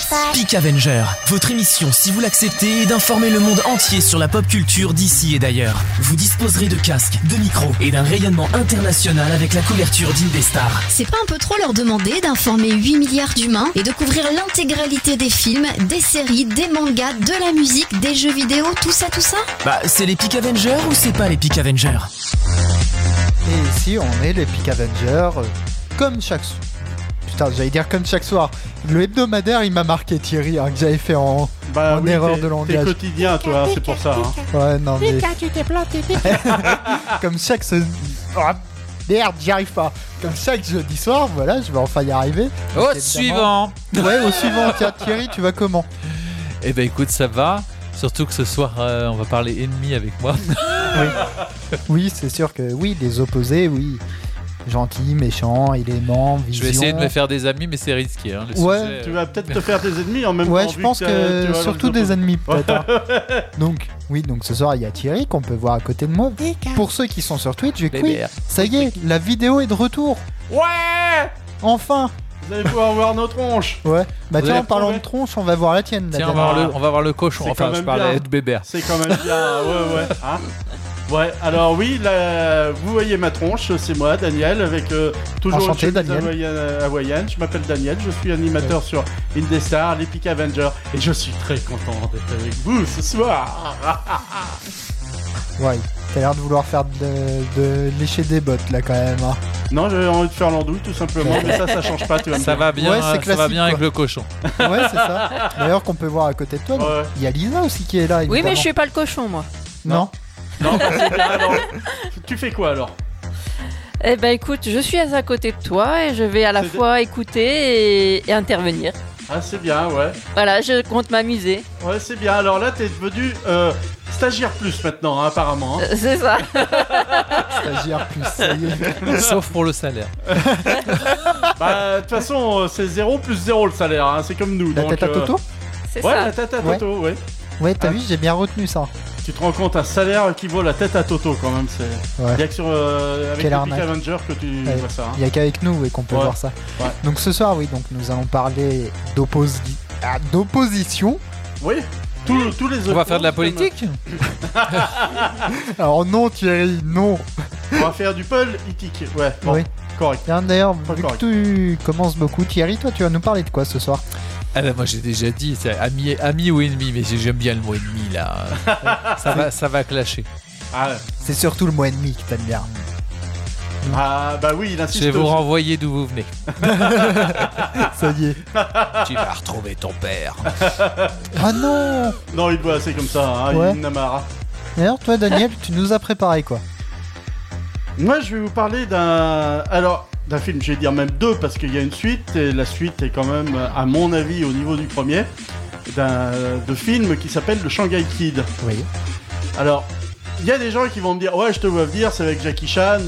Peak Avenger, votre émission, si vous l'acceptez, est d'informer le monde entier sur la pop culture d'ici et d'ailleurs. Vous disposerez de casques, de micros et d'un rayonnement international avec la couverture d'Indestar. C'est pas un peu trop leur demander d'informer 8 milliards d'humains et de couvrir l'intégralité des films, des séries, des mangas, de la musique, des jeux vidéo, tout ça? Bah, c'est les Peak Avengers ou c'est pas les Peak Avengers? Et ici, on est les Peak Avengers, comme chaque soir. Putain, j'allais dire comme chaque soir. Le hebdomadaire, il m'a marqué, Thierry, hein, que j'avais fait en erreur de langage. T'es quotidien, toi, c'est pour ça. Hein. Ouais, non, mais... tu t'es planté. Comme chaque... Oh, merde, j'y arrive pas. Comme chaque jeudi soir, voilà, je vais enfin y arriver. Au suivant. Ouais, au suivant. Tiens, Thierry, tu vas comment? Eh ben écoute, ça va. Surtout que ce soir, on va parler ennemis avec moi. Oui, c'est sûr que oui, les opposés, oui. Gentil, méchant, élément, vision. Je vais essayer de me faire des amis, mais c'est risqué. Hein, ouais. sujet, tu vas peut-être te faire des ennemis en même temps. Ouais, je pense que surtout des ennemis, peut-être. Hein. Donc, oui, donc ce soir, il y a Thierry qu'on peut voir à côté de moi. Pour ceux qui sont sur Twitch, ça y est, la vidéo est de retour. Ouais. Enfin. Vous allez pouvoir voir nos tronches. Ouais. Bah tiens, en parlant de tronche, on va voir la tienne. Tiens, on va voir le cochon. Enfin, je parlais de Bébert. C'est quand même bien. Ouais. Hein, ouais, alors oui, là, vous voyez ma tronche, c'est moi, Daniel, avec toujours enchanté, une Daniel. hawaïenne. Je m'appelle Daniel, je suis animateur sur Indestar, les Peak Avengers, et je suis très content d'être avec vous ce soir. Ouais, t'as l'air de vouloir faire de lécher des bottes là quand même. Hein. Non, j'avais envie de faire l'andouille tout simplement, mais ça change pas, tu vas me ça dire. va bien, ouais, c'est ça classique, va bien avec le cochon. Ouais, c'est ça. D'ailleurs, qu'on peut voir à côté de toi. Ouais. Il y a Lisa aussi qui est là. Oui, mais je suis pas le cochon, moi. Non. Non, c'est bien, alors. Tu fais quoi alors? Eh ben écoute, je suis à côté de toi et je vais à la fois écouter et intervenir. Ah, c'est bien, ouais. Voilà, je compte m'amuser. Ouais, c'est bien. Alors là, t'es devenu stagiaire plus maintenant, hein, apparemment. Hein. C'est ça. Stagiaire plus, ça y est. Sauf pour le salaire. Bah, de toute façon, c'est 0 plus 0 le salaire, hein. C'est comme nous. La donc, tête à Toto C'est ouais, ça. la tête à Toto, ouais. Ouais, t'as vu, j'ai bien retenu ça. Tu te rends compte, un salaire qui vaut la tête à Toto quand même, c'est... Ouais. Il y a que sur, avec Quelle les Peak arnaque. Avengers que tu vois ça. Hein. Il y a qu'avec nous qu'on peut Ouais. voir ça. Ouais. Donc ce soir, oui, donc nous allons parler d'opposition. Oui, tous les autres. On va faire de la politique. Alors non, Thierry, non. On va faire du politique, ouais. Bon, Oui. correct. Tiens, d'ailleurs, Pas vu que correct. tu commences beaucoup, Thierry, toi, tu vas nous parler de quoi ce soir? Ah ben moi j'ai déjà dit, c'est ami ou ennemi, mais j'aime bien le mot ennemi là. ça va clasher. Ah, C'est surtout le mot ennemi que t'aimes bien. bah oui, il insiste. Je vais vous aussi. renvoyer d'où vous venez. Ça y est. Tu vas retrouver ton père. Ah non. Non, il doit assez comme ça, hein, Ouais. il en a marre. D'ailleurs, toi, Daniel, tu nous as préparé quoi? Moi, je vais vous parler d'un film, je vais dire même deux, parce qu'il y a une suite, et la suite est quand même, à mon avis, au niveau du premier, de film qui s'appelle Le Shanghai Kid. Oui. Alors, il y a des gens qui vont me dire, ouais, je te vois venir, c'est avec Jackie Chan.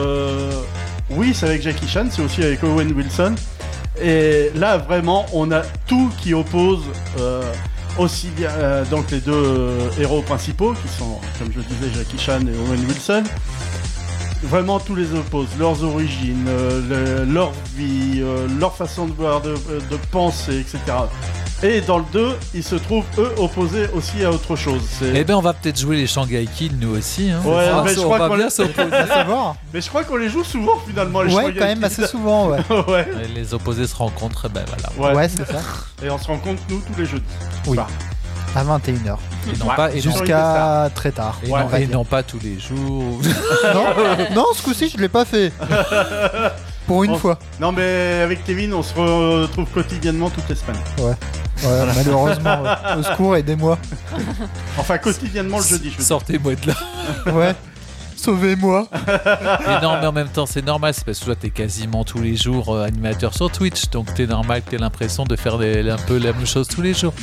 Oui, c'est avec Jackie Chan, c'est aussi avec Owen Wilson. Et là, vraiment, on a tout qui oppose aussi bien donc les deux héros principaux, qui sont, comme je le disais, Jackie Chan et Owen Wilson. Vraiment, tous les opposent, leurs origines, leur vie, leur façon de voir, de penser, etc. Et dans le 2, ils se trouvent, eux, opposés aussi à autre chose. Eh ben on va peut-être jouer les Shanghai Kids nous aussi. Hein. Ouais, mais je crois va qu'on bien les- s'opposer. À savoir. Mais je crois qu'on les joue souvent, finalement, les Ouais, Shanghai quand même Kids. assez souvent, ouais. Ouais. Et les opposés se rencontrent, ben voilà. Ouais, c'est ça. Et on se rencontre, nous, tous les jeudis. Oui. Bah, À 21h. Et non Ouais, pas, et non- Jusqu'à très tard. et on non- va et dire. non pas tous les jours. Non, non, ce coup-ci, je l'ai pas fait. Pour une Bon. fois. Non, mais avec Kevin, on se retrouve quotidiennement toutes les semaines. Ouais, malheureusement. Ouais. Au secours, aidez-moi. Enfin, quotidiennement le jeudi, je veux dire. Sortez-moi de là. Ouais. Sauvez-moi. Et non, mais en même temps, c'est normal, c'est parce que toi, t'es quasiment tous les jours animateur sur Twitch, donc t'es normal que t'aies l'impression de faire un peu la même chose tous les jours.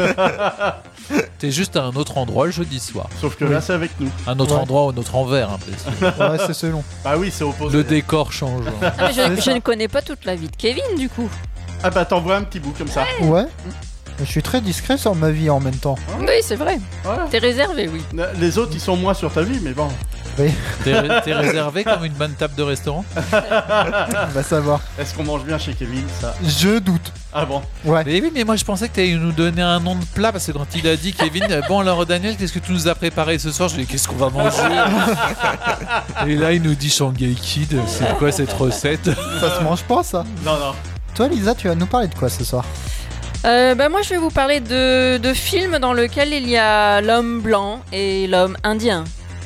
T'es juste à un autre endroit le jeudi soir. Sauf que là, c'est avec nous. Un autre Ouais. endroit ou un autre envers, hein, parce que Ouais, c'est selon. Bah oui, c'est opposé. le décor change. hein. Ah, mais C'est je ça. ne connais pas toute la vie de Kevin, du coup. Ah bah, t'envoies un petit bout comme ça. Ouais. Je suis très discret sur ma vie en même temps. Oui, c'est vrai. Ouais. T'es réservé, oui. Les autres, ils sont moins sur ta vie, mais bon. Oui. T'es réservé comme une bonne table de restaurant? On va savoir. Est-ce qu'on mange bien chez Kevin, ça? Je doute. Ah bon? Ouais. Mais oui, mais moi je pensais que t'allais nous donner un nom de plat parce que quand il a dit Kevin, bon alors Daniel, qu'est-ce que tu nous as préparé ce soir? Je lui ai dit qu'est-ce qu'on va manger? Et là il nous dit Shanghai Kid, c'est quoi cette recette? Ça se mange pas, ça? Non, non. Toi, Lisa, tu vas nous parler de quoi ce soir? Moi, je vais vous parler de films dans lesquels il y a l'homme blanc et l'homme indien.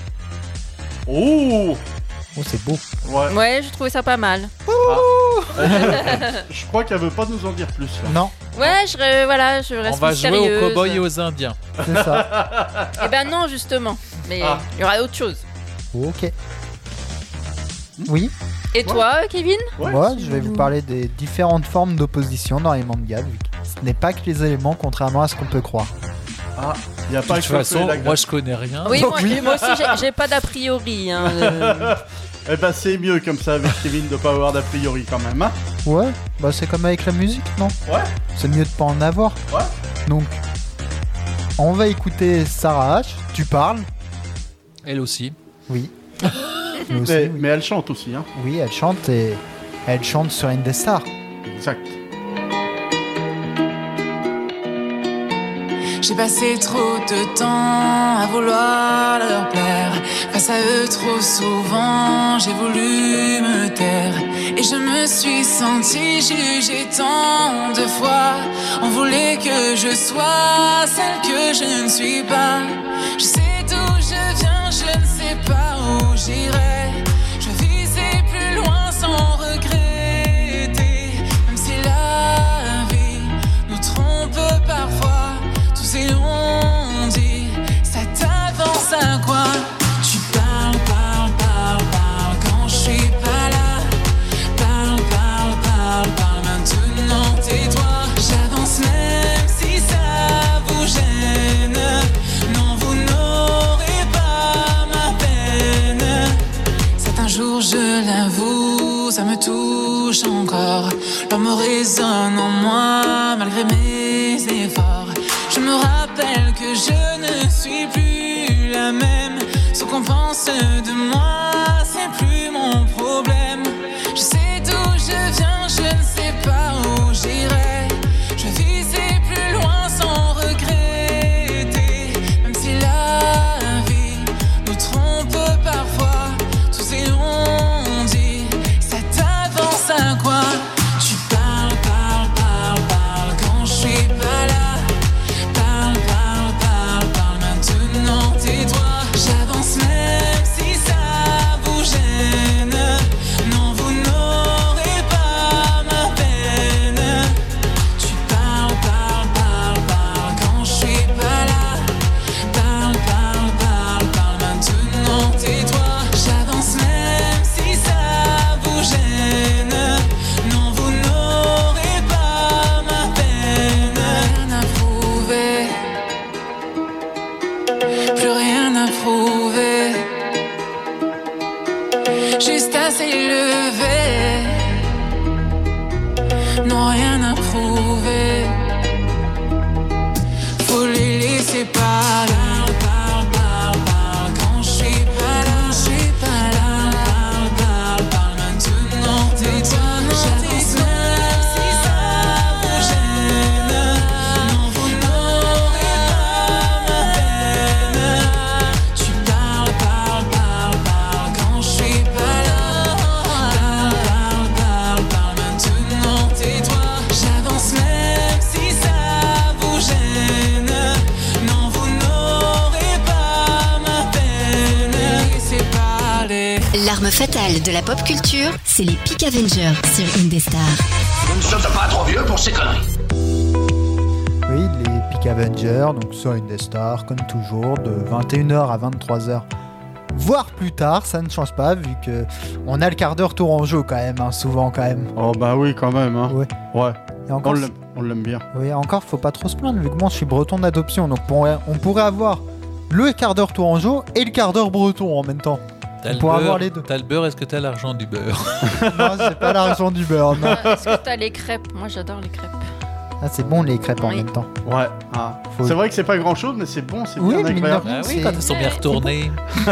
Oh! Oh, c'est beau. Ouais. Ouais, j'ai trouvé ça pas mal. Je crois qu'elle veut pas nous en dire plus. Là. Non, Ouais, je reste On va jouer mystérieuse. aux cow-boys et aux indiens. c'est ça. Eh ben non, justement. Mais Ah. il y aura autre chose. Ok. Oui, Et toi, Kevin? Ouais, moi, je vais vous parler des différentes formes d'opposition dans les mangas, vu que ce n'est pas que les éléments, contrairement à ce qu'on peut croire. Ah, il n'y a De pas toute que le façon, feu et la moi je connais rien. Oui, Donc, moi aussi, j'ai pas d'a priori. Hein, Eh ben c'est mieux comme ça avec Kevin de pas avoir d'a priori quand même, hein? Ouais, bah c'est comme avec la musique, non? Ouais. C'est mieux de pas en avoir. Ouais. Donc, on va écouter Sarah H. Tu parles? Elle aussi. Oui. Nous aussi, oui. Mais elle chante aussi, hein? Oui, elle chante et elle chante sur Indestar. Exact. J'ai passé trop de temps à vouloir leur plaire. Face à eux trop souvent, j'ai voulu me taire. Et je me suis sentie jugée tant de fois. On voulait que je sois celle que je ne suis pas. Je sais d'où je viens, je ne sais pas où j'irai. Je visais plus loin sans regretter. Même si la vie nous trompe parfois. Et on dit, ça t'avance à quoi? Tu parles quand je suis pas là. Parle, maintenant tais-toi. J'avance même si ça vous gêne. Non, vous n'aurez pas ma peine. Certains jours, je l'avoue, ça me touche encore. L'homme résonne en moi malgré mes efforts. Je me rappelle que je ne suis plus la même. Ce qu'on pense de moi, c'est plus mon problème. Je sais d'où je viens, je ne sais pas où j'irai. Je visais plus loin sans regretter. Même si la vie nous trompe parfois, tous ces on-dit, ça t'avance à quoi? Tu parles quand je suis pas là. J'avance même si ça vous gêne. Non, vous n'aurez pas ma peine. Tu parles quand je suis pas là. Parle, maintenant tais-toi. J'avance même si ça vous gêne. Non, vous n'aurez pas ma peine. Rien à prouver. Plus rien à prouver, juste à s'élever. Non, rien à prouver. Faut les laisser parler. Parle, quand je suis pas là. Parle, maintenant tais-toi. J'avance même si ça vous gêne. Non, vous n'aurez pas ma peine. Tu parles quand je suis pas là. Parle, maintenant tais-toi. J'avance même si ça vous gêne. Non, vous n'aurez pas ma peine. Laissez parler. L'arme fatale de la pop culture, c'est les Peak Avengers sur Indestar. Nous ne sommes pas trop vieux pour ces conneries. Oui, les Peak Avengers, donc sur Indestar, comme toujours, de 21h à 23h. Voire plus tard, ça ne change pas, vu que on a le quart d'heure tour en jeu quand même, hein, souvent quand même. Oh bah oui, quand même, hein. Ouais. Ouais. Et encore, On l'aime bien. oui, encore, faut pas trop se plaindre, vu que moi je suis breton d'adoption, donc on pourrait avoir le quart d'heure tour en jeu et le quart d'heure breton en même temps. T'as le Pour beurre, avoir les deux. T'as le beurre, est-ce que t'as l'argent du beurre? Non, j'ai pas l'argent du beurre, non. Est-ce que t'as les crêpes? Moi, j'adore les crêpes. Ah, c'est bon les crêpes en Oui. même temps. Ouais. Ah. Faut- C'est vrai que c'est pas grand chose, mais c'est bon, c'est Oui, bien mais agréable. non. Ah oui, C'est- quand elles sont bien retournées.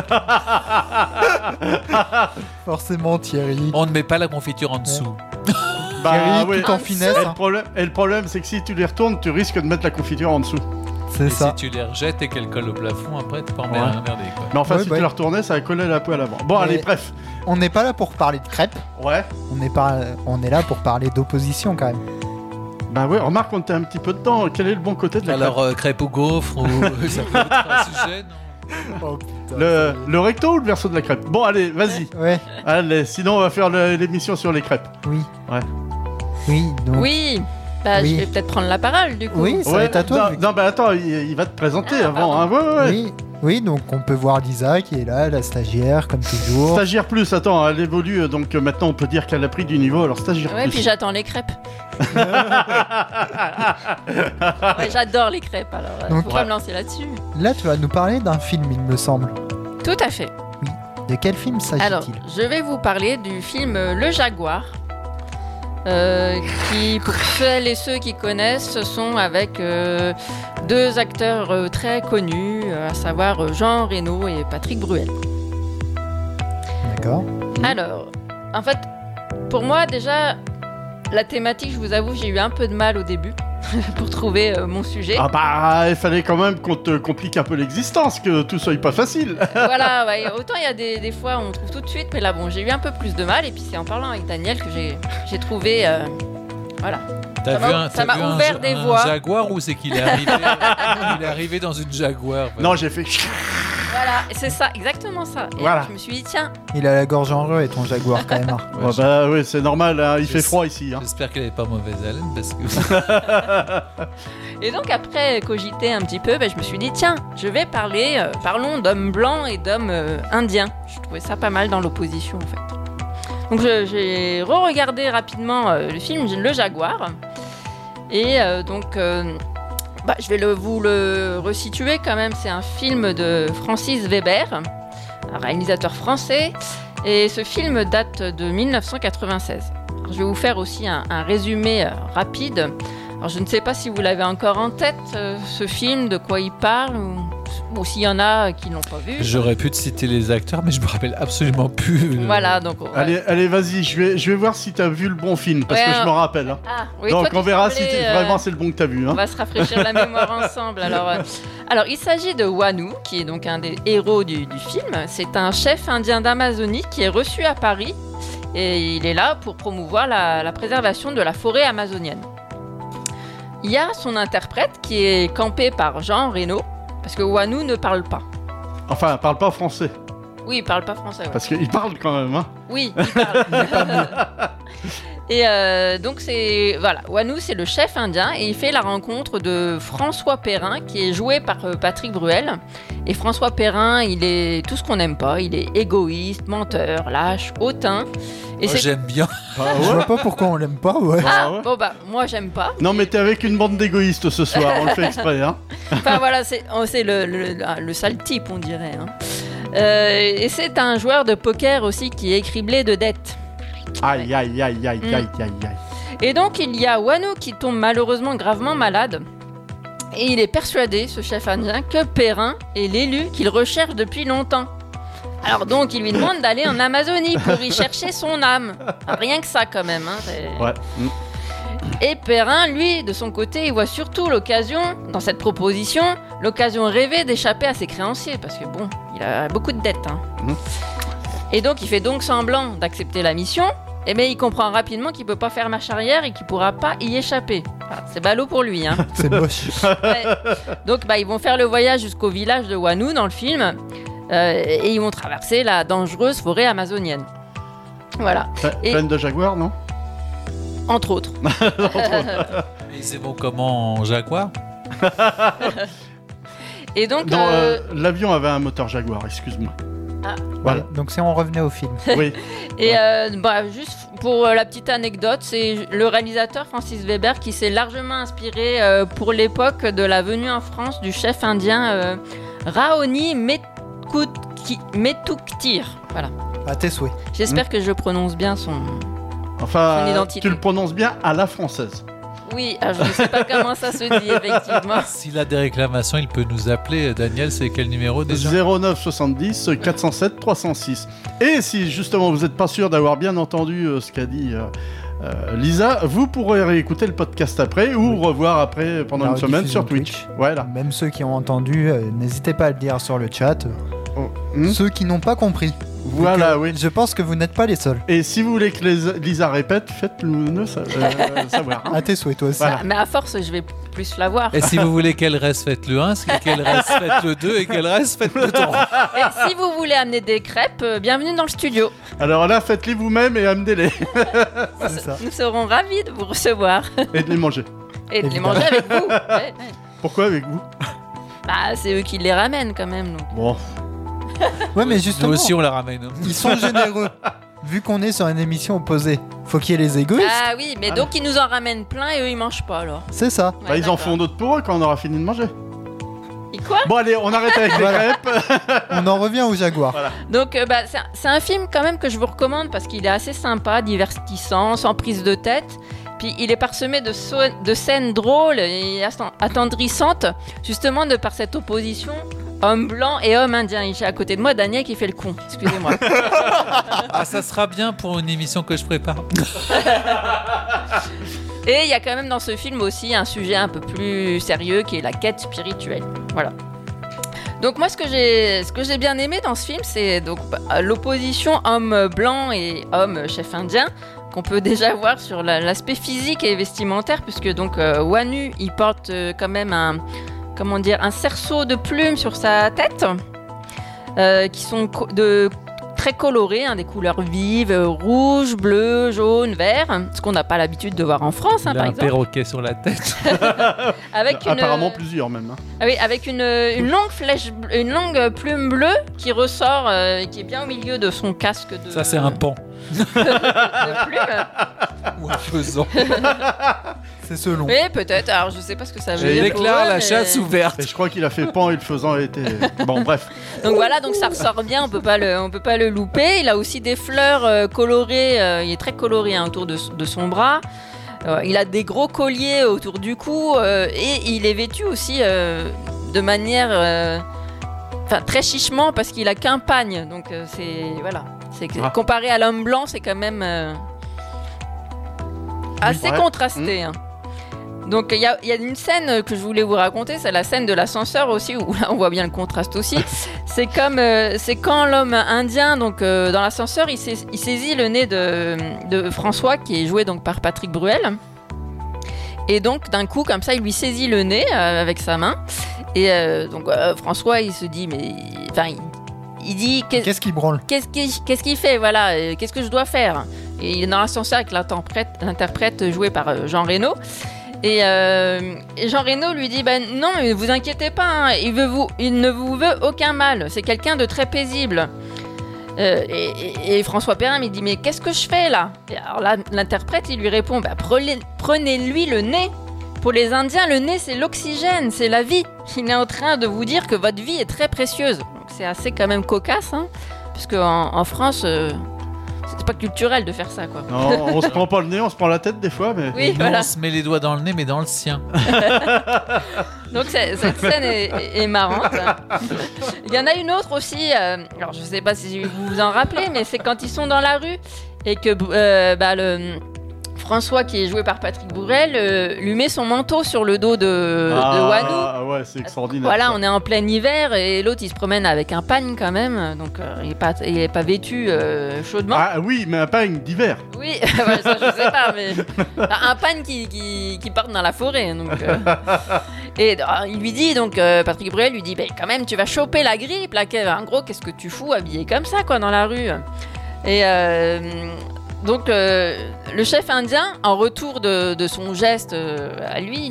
Forcément Thierry. On ne met pas la confiture en dessous. Thierry, ouais. tout en finesse. Et hein. le problème, c'est que si tu les retournes, tu risques de mettre la confiture en dessous. C'est Et ça. si tu les rejettes et qu'elles collent au plafond, après, t'es pas Ouais. emmerdé, quoi. Mais enfin, Ouais, si ouais. tu la retournais, ça va coller la poêle avant. Bon, Mais- allez, bref. On n'est pas là pour parler de crêpes. Ouais. On est là pour parler d'opposition quand même. Bah ouais, remarque, on était un petit peu dedans. Quel est le bon côté de la Alors, crêpe au gaufre, ou ça peut être un sujet, non? Oh putain. crêpe le recto ou le verso de la crêpe? Bon, allez, vas-y. Ouais, Allez, sinon, on va faire l'émission sur les crêpes. oui. Ouais. Oui, donc. Oui, bah Oui. je vais peut-être prendre la parole du coup. Oui, ça va Ouais, être à toi. non, vu que- non, bah attends, il va te présenter Ah, avant. Hein. pardon. Ouais, ouais, ouais. Oui, oui, donc on peut voir Lisa qui est là, la stagiaire, comme toujours. Stagiaire plus, attends, elle évolue, donc maintenant on peut dire qu'elle a pris du niveau, alors stagiaire Ouais, plus. puis j'attends les crêpes. Ouais, j'adore les crêpes, alors Donc- faut pas me lancer là-dessus. Là, tu vas nous parler d'un film, il me semble. Tout à fait. De quel film Alors, s'agit-il? je vais vous parler du film Le Jaguar. Qui, pour celles et ceux qui connaissent, ce sont avec deux acteurs très connus, à savoir Jean Reno et Patrick Bruel. D'accord. Alors, en fait, pour moi, déjà, la thématique, je vous avoue, j'ai eu un peu de mal au début pour trouver mon sujet. Ah bah, il fallait quand même qu'on te complique un peu l'existence, que tout soit pas facile. Voilà, ouais, autant il y a des fois on trouve tout de suite, mais là bon, j'ai eu un peu plus de mal, et puis c'est en parlant avec Daniel que j'ai trouvé. Voilà. T'as Ça vu m'a- un, ça t'as m'a vu un ouvert ja- des un voies. jaguar ou c'est qu'il est arrivé, il est arrivé dans une jaguar? Non, j'ai fait. Voilà, c'est ça, exactement ça. Et Voilà. je me suis dit, tiens, Il a la gorge en reux et ton jaguar quand même. hein. Ouais, Ouais, bah oui, c'est normal, hein, il Je fait sais. froid ici. Hein. J'espère qu'elle n'est pas mauvaise haleine parce que. et donc après cogiter un petit peu, je me suis dit, tiens, je vais parler, parlons d'hommes blancs et d'hommes indiens. Je trouvais ça pas mal dans l'opposition en fait. Donc j'ai re-regardé rapidement le film Le Jaguar. Et je vais vous le resituer quand même. C'est un film de Francis Weber, un réalisateur français. Et ce film date de 1996. Alors, je vais vous faire aussi un résumé rapide. Alors, je ne sais pas si vous l'avez encore en tête, ce film, de quoi il parle, ou s'il y en a qui ne l'ont pas vu. J'aurais pu te citer les acteurs, mais je me rappelle absolument plus. Voilà, donc... Allez, vas-y, je vais voir si t'as vu le bon film, parce Ouais, que je alors- me rappelle. Hein. Ah, oui, Donc toi, on tu verra si semblais, vraiment c'est le bon que t'as vu. On Hein. va se rafraîchir la mémoire ensemble. Alors, il s'agit de Wanu, qui est donc un des héros du film. C'est un chef indien d'Amazonie qui est reçu à Paris et il est là pour promouvoir la préservation de la forêt amazonienne. Il y a son interprète qui est campé par Jean Reno, parce que Wanu ne parle pas. Enfin, parle pas français, Oui, il parle pas français. Ouais. parce qu'il parle quand même. Hein. Oui, il parle. Et donc voilà, Wanu c'est le chef indien et il fait la rencontre de François Perrin qui est joué par Patrick Bruel. Et François Perrin, il est tout ce qu'on n'aime pas, il est égoïste, menteur, lâche, hautain. Et Moi, j'aime bien. Bah Je ouais. vois pas pourquoi on l'aime pas, ouais. Ah, ouais. bon moi j'aime pas. Non, mais t'es avec une bande d'égoïstes ce soir, on le fait exprès. Hein. Enfin voilà, c'est le sale type on dirait. Hein. Et c'est un joueur de poker aussi qui est criblé de dettes. Aïe, aïe, aïe, aïe, aïe, aïe, aïe. Et donc il y a Wanu qui tombe malheureusement gravement malade. Et il est persuadé, ce chef indien, que Perrin est l'élu qu'il recherche depuis longtemps. Alors donc il lui demande d'aller en Amazonie pour y chercher son âme. Rien que ça quand même. Hein, Ouais. Et Perrin, lui, de son côté, il voit surtout l'occasion, dans cette proposition, l'occasion rêvée d'échapper à ses créanciers. Parce que bon, il a beaucoup de dettes. Hein. Et donc il fait donc semblant d'accepter la mission. Et mais il comprend rapidement qu'il peut pas faire marche arrière et qu'il pourra pas y échapper. Voilà, c'est ballot pour lui. Hein. C'est moche. Ouais. Donc ils vont faire le voyage jusqu'au village de Wanu dans le film. Et ils vont traverser la dangereuse forêt amazonienne. Voilà, Et- Pleine de jaguars, non? entre autres. Et c'est bon comment en jaguar? Et donc, Non, l'avion avait un moteur jaguar, excuse-moi. Voilà. Ouais, donc si on revenait au film. Oui. et juste pour la petite anecdote, c'est le réalisateur Francis Weber qui s'est largement inspiré pour l'époque de la venue en France du chef indien Raoni Metuktir. Voilà. À tes souhaits. J'espère que je prononce bien son Enfin, Son identité. tu le prononces bien à la française. Oui, je ne sais pas comment ça se dit, effectivement. S'il a des réclamations, il peut nous appeler. Daniel, c'est quel numéro déjà ? 09 70 407 306. Et si justement vous n'êtes pas sûr d'avoir bien entendu ce qu'a dit Lisa, vous pourrez réécouter le podcast après ou revoir après pendant une semaine sur Twitch. Voilà. Même ceux qui ont entendu, n'hésitez pas à le dire sur le chat. Ceux qui n'ont pas compris. Voilà, oui. Je pense que vous n'êtes pas les seuls. Et si vous voulez que Lisa répète, faites-le savoir. À tes souhaits, toi aussi. Voilà. Mais à force, je vais plus la voir. Et si vous voulez qu'elle reste, faites le 1, qu'elle reste, faites le 2 et qu'elle reste, faites le 3. Et si vous voulez amener des crêpes, bienvenue dans le studio. Alors là, faites-les vous-même et amenez-les. C'est ça. Nous serons ravis de vous recevoir. Et de les manger. Et de les Évidemment. manger avec vous. Ouais. Pourquoi avec vous? Bah, c'est eux qui les ramènent quand même. Donc. Bon. Ouais, mais Nous justement, aussi, on la ramène. ils sont généreux. Vu qu'on est sur une émission opposée, faut qu'il y ait les égoïstes. Ah oui, mais donc ils nous en ramènent plein et eux ils mangent pas alors. C'est ça. Ouais, Bah, ils en d'accord. font d'autres pour eux quand on aura fini de manger. Et quoi? Bon, allez, on arrête avec les Voilà. crêpes. On en revient au Jaguar. Donc c'est un film quand même que je vous recommande parce qu'il est assez sympa, divertissant, sans prise de tête. Puis il est parsemé de scènes drôles et attendrissantes, justement de par cette opposition homme blanc et homme indien. J'ai à côté de moi Daniel qui fait le con, excusez-moi. Ah, ça sera bien pour une émission que je prépare. Et il y a quand même dans ce film aussi un sujet un peu plus sérieux qui est la quête spirituelle. Voilà. Donc moi ce que j'ai bien aimé dans ce film, c'est donc l'opposition homme blanc et homme chef indien qu'on peut déjà voir sur l'aspect physique et vestimentaire, puisque donc Wanu il porte quand même un cerceau de plumes sur sa tête qui sont très colorées, hein, des couleurs vives, rouge, bleu, jaune, vert, ce qu'on n'a pas l'habitude de voir en France, hein, Il a par un exemple. perroquet sur la tête. Avec Apparemment plusieurs même. Hein. Ah oui, avec une longue plume bleue qui ressort, qui est bien au milieu de son casque de. Ça, c'est un pan. de plume. Ou un faisan. C'est selon. Oui, peut-être. Alors, je sais pas ce que ça veut Je dire. pour déclare eux, la mais- chasse ouverte. Et je crois qu'il a fait pan et le faisant était. Bon, bref. Donc voilà, donc ça ressort bien, on peut pas le louper. Il a aussi des fleurs colorées, il est très coloré hein, autour de son bras. Il a des gros colliers autour du cou et il est vêtu aussi de manière très chichement parce qu'il a qu'un pagne. Donc comparé à l'homme blanc, c'est quand même assez ouais. contrasté. Hein. Donc il y a une scène que je voulais vous raconter, c'est la scène de l'ascenseur aussi, où là on voit bien le contraste aussi. C'est quand l'homme indien, donc dans l'ascenseur, il saisit le nez de François, qui est joué donc par Patrick Bruel. Et donc d'un coup, comme ça, il lui saisit le nez avec sa main. Et donc François, il se dit, mais... Enfin, il dit... Qu'est-ce qui branle? Qu'est-ce qu'il fait, voilà, qu'est-ce que je dois faire? Et il est dans l'ascenseur avec l'interprète joué par Jean Reno. Et Jean Reno lui dit non, mais vous inquiétez pas, hein, il ne vous veut aucun mal, c'est quelqu'un de très paisible. Et François Perrin il dit mais qu'est-ce que je fais là? Et alors là, l'interprète il lui répond prenez-lui le nez. Pour les Indiens, le nez c'est l'oxygène, c'est la vie. Il est en train de vous dire que votre vie est très précieuse. Donc c'est assez quand même cocasse, hein, parce qu'en France. C'est pas culturel de faire ça, quoi. Non, on se prend pas le nez, on se prend la tête des fois, mais. Oui, Nous, voilà. on se met les doigts dans le nez, mais dans le sien. Donc cette scène est marrante. Il y en a une autre aussi. Alors je sais pas si vous vous en rappelez, mais c'est quand ils sont dans la rue et que le François, qui est joué par Patrick Bruel, lui met son manteau sur le dos de Wanu. Ah ouais, c'est extraordinaire. Voilà, ça. on est en plein hiver et l'autre il se promène avec un pagne quand même, donc il est pas vêtu chaudement. Ah oui, mais un pagne d'hiver. Oui, voilà, ça je sais pas, mais un pagne qui part dans la forêt. Donc, et il lui dit, donc Patrick Bruel lui dit, quand même tu vas choper la grippe, là, en gros qu'est-ce que tu fous habillé comme ça quoi dans la rue? Et donc le chef indien, en retour de son geste à lui,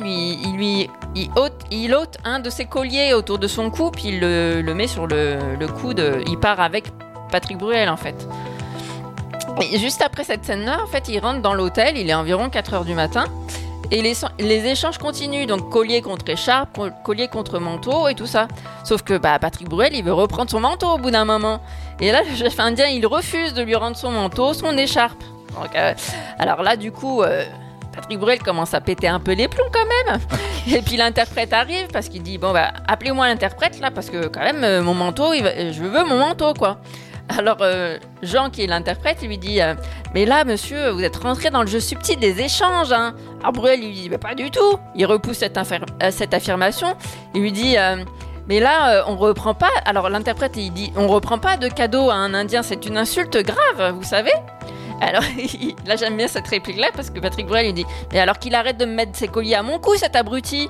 il ôte un de ses colliers autour de son cou, puis il le met sur le coude. Il part avec Patrick Bruel en fait. Et juste après cette scène-là, en fait, il rentre dans l'hôtel, il est environ 4h du matin, et les échanges continuent, donc collier contre écharpe, collier contre manteau et tout ça. Sauf que Patrick Bruel, il veut reprendre son manteau au bout d'un moment. Et là, le chef indien, il refuse de lui rendre son manteau, son écharpe. Donc, alors là, du coup, Patrick Bruel commence à péter un peu les plombs quand même. Et puis l'interprète arrive parce qu'il dit bon bah appelez-moi l'interprète là parce que quand même mon manteau, je veux mon manteau quoi. Alors Jean qui est l'interprète lui dit mais là monsieur vous êtes rentré dans le jeu subtil des échanges hein. Alors Bruel lui dit bah, pas du tout. Il repousse cette affirmation. Il lui dit mais là on reprend pas. Alors l'interprète il dit on reprend pas de cadeau à un Indien, c'est une insulte grave vous savez. Alors là j'aime bien cette réplique là parce que Patrick Bruel lui dit mais alors qu'il arrête de me mettre ses colliers à mon cou cet abruti.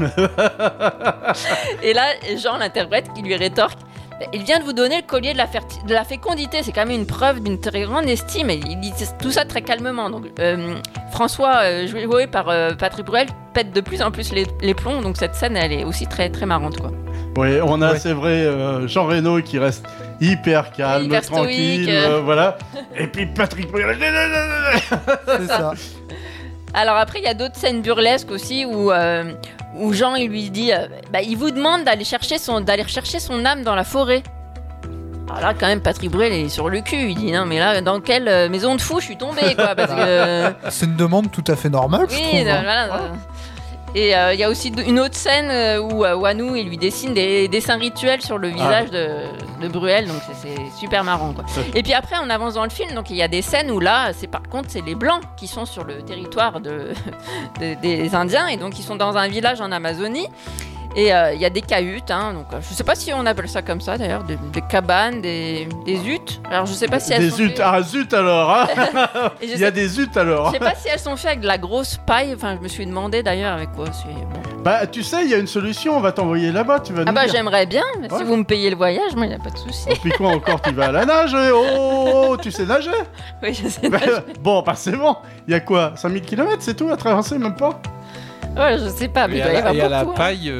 Et là Jean l'interprète qui lui rétorque il vient de vous donner le collier de la fécondité, c'est quand même une preuve d'une très grande estime. Et il dit tout ça très calmement. Donc François, joué par Patrick Bruel, pète de plus en plus les plombs. Donc cette scène, elle est aussi très très marrante, quoi. Oui, on a, c'est vrai, Jean Reno qui reste hyper calme, hyper tranquille, stoïque, voilà. Et puis Patrick Bruel. C'est ça. Alors après, il y a d'autres scènes burlesques aussi où Jean il lui dit il vous demande d'aller chercher son âme dans la forêt. Alors là quand même Patrick Bruel est sur le cul, il dit non mais là dans quelle maison de fou je suis tombé quoi parce que c'est une demande tout à fait normale je trouve. Voilà. Et il y a aussi une autre scène où Wanou il lui dessine des dessins rituels sur le visage de Bruel, donc c'est super marrant quoi. Et puis après on avance dans le film, donc il y a des scènes où là par contre c'est les blancs qui sont sur le territoire des Indiens et donc ils sont dans un village en Amazonie. Et il y a des cahutes, hein, donc je sais pas si on appelle ça comme ça d'ailleurs, des cabanes, des huttes. Alors je sais pas si elles des sont huttes, faites... zut alors hein. Il y a des huttes alors. Je sais pas si elles sont faites avec de la grosse paille, enfin je me suis demandé d'ailleurs avec quoi. Bon. Bah tu sais, il y a une solution, on va t'envoyer là-bas, tu vas nous dire. J'aimerais bien, mais si vous me payez le voyage, moi il n'y a pas de souci. Et puis quoi encore, tu vas à la nage, tu sais nager? Oui, je sais nager. Bon, c'est bon, il y a quoi, 5000 km c'est tout à traverser, même pas? Ouais, je sais pas, mais il y a la paille.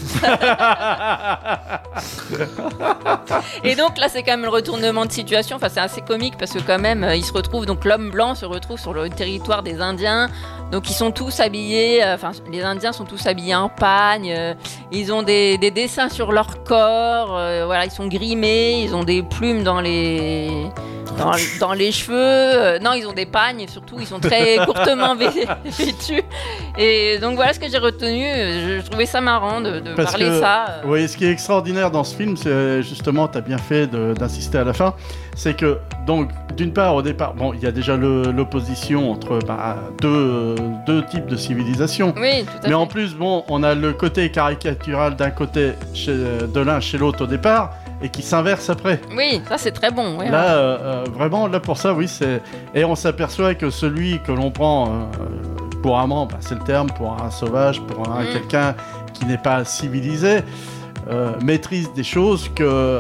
Et donc là, c'est quand même le retournement de situation. Enfin, c'est assez comique parce que quand même, il se retrouve. Donc l'homme blanc se retrouve sur le territoire des Indiens. Donc ils sont tous habillés. Enfin, les Indiens sont tous habillés en pagne. Ils ont des dessins sur leur corps. Voilà, ils sont grimés. Ils ont des plumes dans les cheveux. Non, ils ont des pagnes et surtout ils sont très courtement vêtus. Et donc voilà ce que j'ai retenu. Je trouvais ça marrant de parler ça. Oui, ce qui est extraordinaire dans ce film, c'est justement, tu as bien fait d'insister à la fin, c'est que donc d'une part au départ, bon, il y a déjà l'opposition entre deux types de civilisations. Oui, tout à fait. Mais en plus, bon, on a le côté caricatural d'un côté de l'un chez l'autre au départ. Et qui s'inverse après. Oui, ça c'est très bon. Oui, là, vraiment, là pour ça, oui, c'est. Et on s'aperçoit que celui que l'on prend couramment, c'est le terme pour un sauvage, pour quelqu'un qui n'est pas civilisé, maîtrise des choses que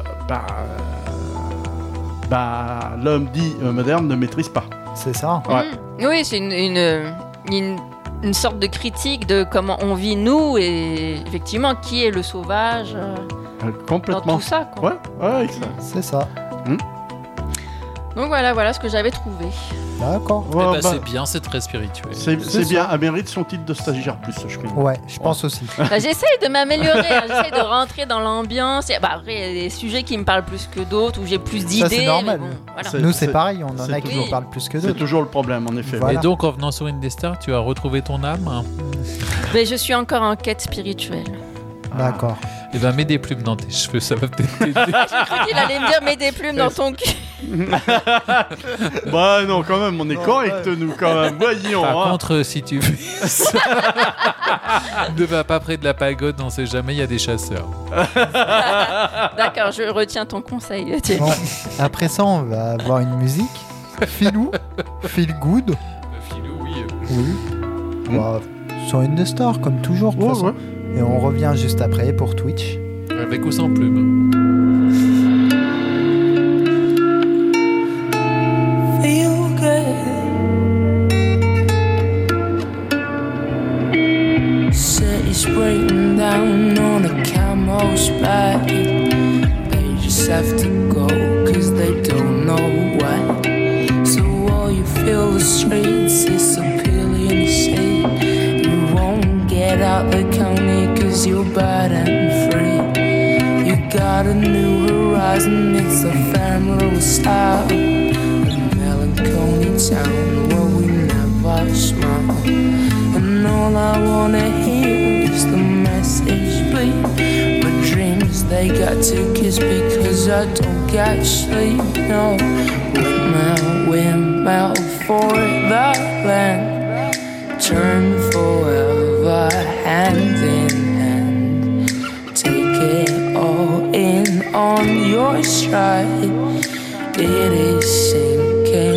l'homme dit moderne ne maîtrise pas. C'est ça. Ouais. Oui, c'est une sorte de critique de comment on vit nous et effectivement qui est le sauvage. Complètement. Dans tout ça, quoi. Ouais, c'est ça. Donc voilà ce que j'avais trouvé. D'accord. Ouais, c'est bien, c'est très spirituel. C'est bien, elle mérite son titre de stagiaire plus, je crois. Ouais, je pense aussi. J'essaye de m'améliorer, j'essaye de rentrer dans l'ambiance. Après, il y a des sujets qui me parlent plus que d'autres, où j'ai plus d'idées. Ça, c'est normal. Bon, voilà. Nous, c'est pareil, on en a qui nous parlent plus que d'autres. C'est toujours le problème, en effet. Voilà. Et donc, en venant sur Indestar, tu as retrouvé ton âme Mais je suis encore en quête spirituelle. D'accord. Et ben mets des plumes dans tes cheveux, ça va peut-être t'aider. J'ai cru qu'il allait me dire mets des plumes dans ton cul. Bah non, quand même, on est correct nous quand même. Voyons. Par contre, si tu ne va pas près de la pagode, on sait jamais, il y a des chasseurs. D'accord, je retiens ton conseil. Bon, après ça, on va avoir une musique. Filou, Feel Good. Filou, oui. Oui. Sur Indestar, comme toujours. De toute façon. Et on revient juste après pour Twitch. Avec ou sans plume. Feel good. City's breaking down on a camel's back. They just have to go cause they don't know why. So while you feel the streets, it's a pillion seat. You won't get out the county cause you're bad and free. You got a new horizon, it's ephemeral style. A melancholy town where we never smile. And all I wanna hear is the message bleed. But dreams, they got tickets because I don't get sleep. No, windmill for the land. Turn forever hand in hand. Take it all in on your stride. It is sinking,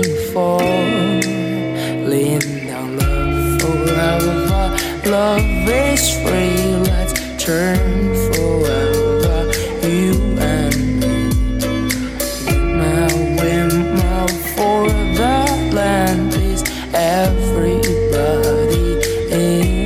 falling down. Love forever, love is free. Let's turn forever, you and me. Windmill for the land. Is everybody in?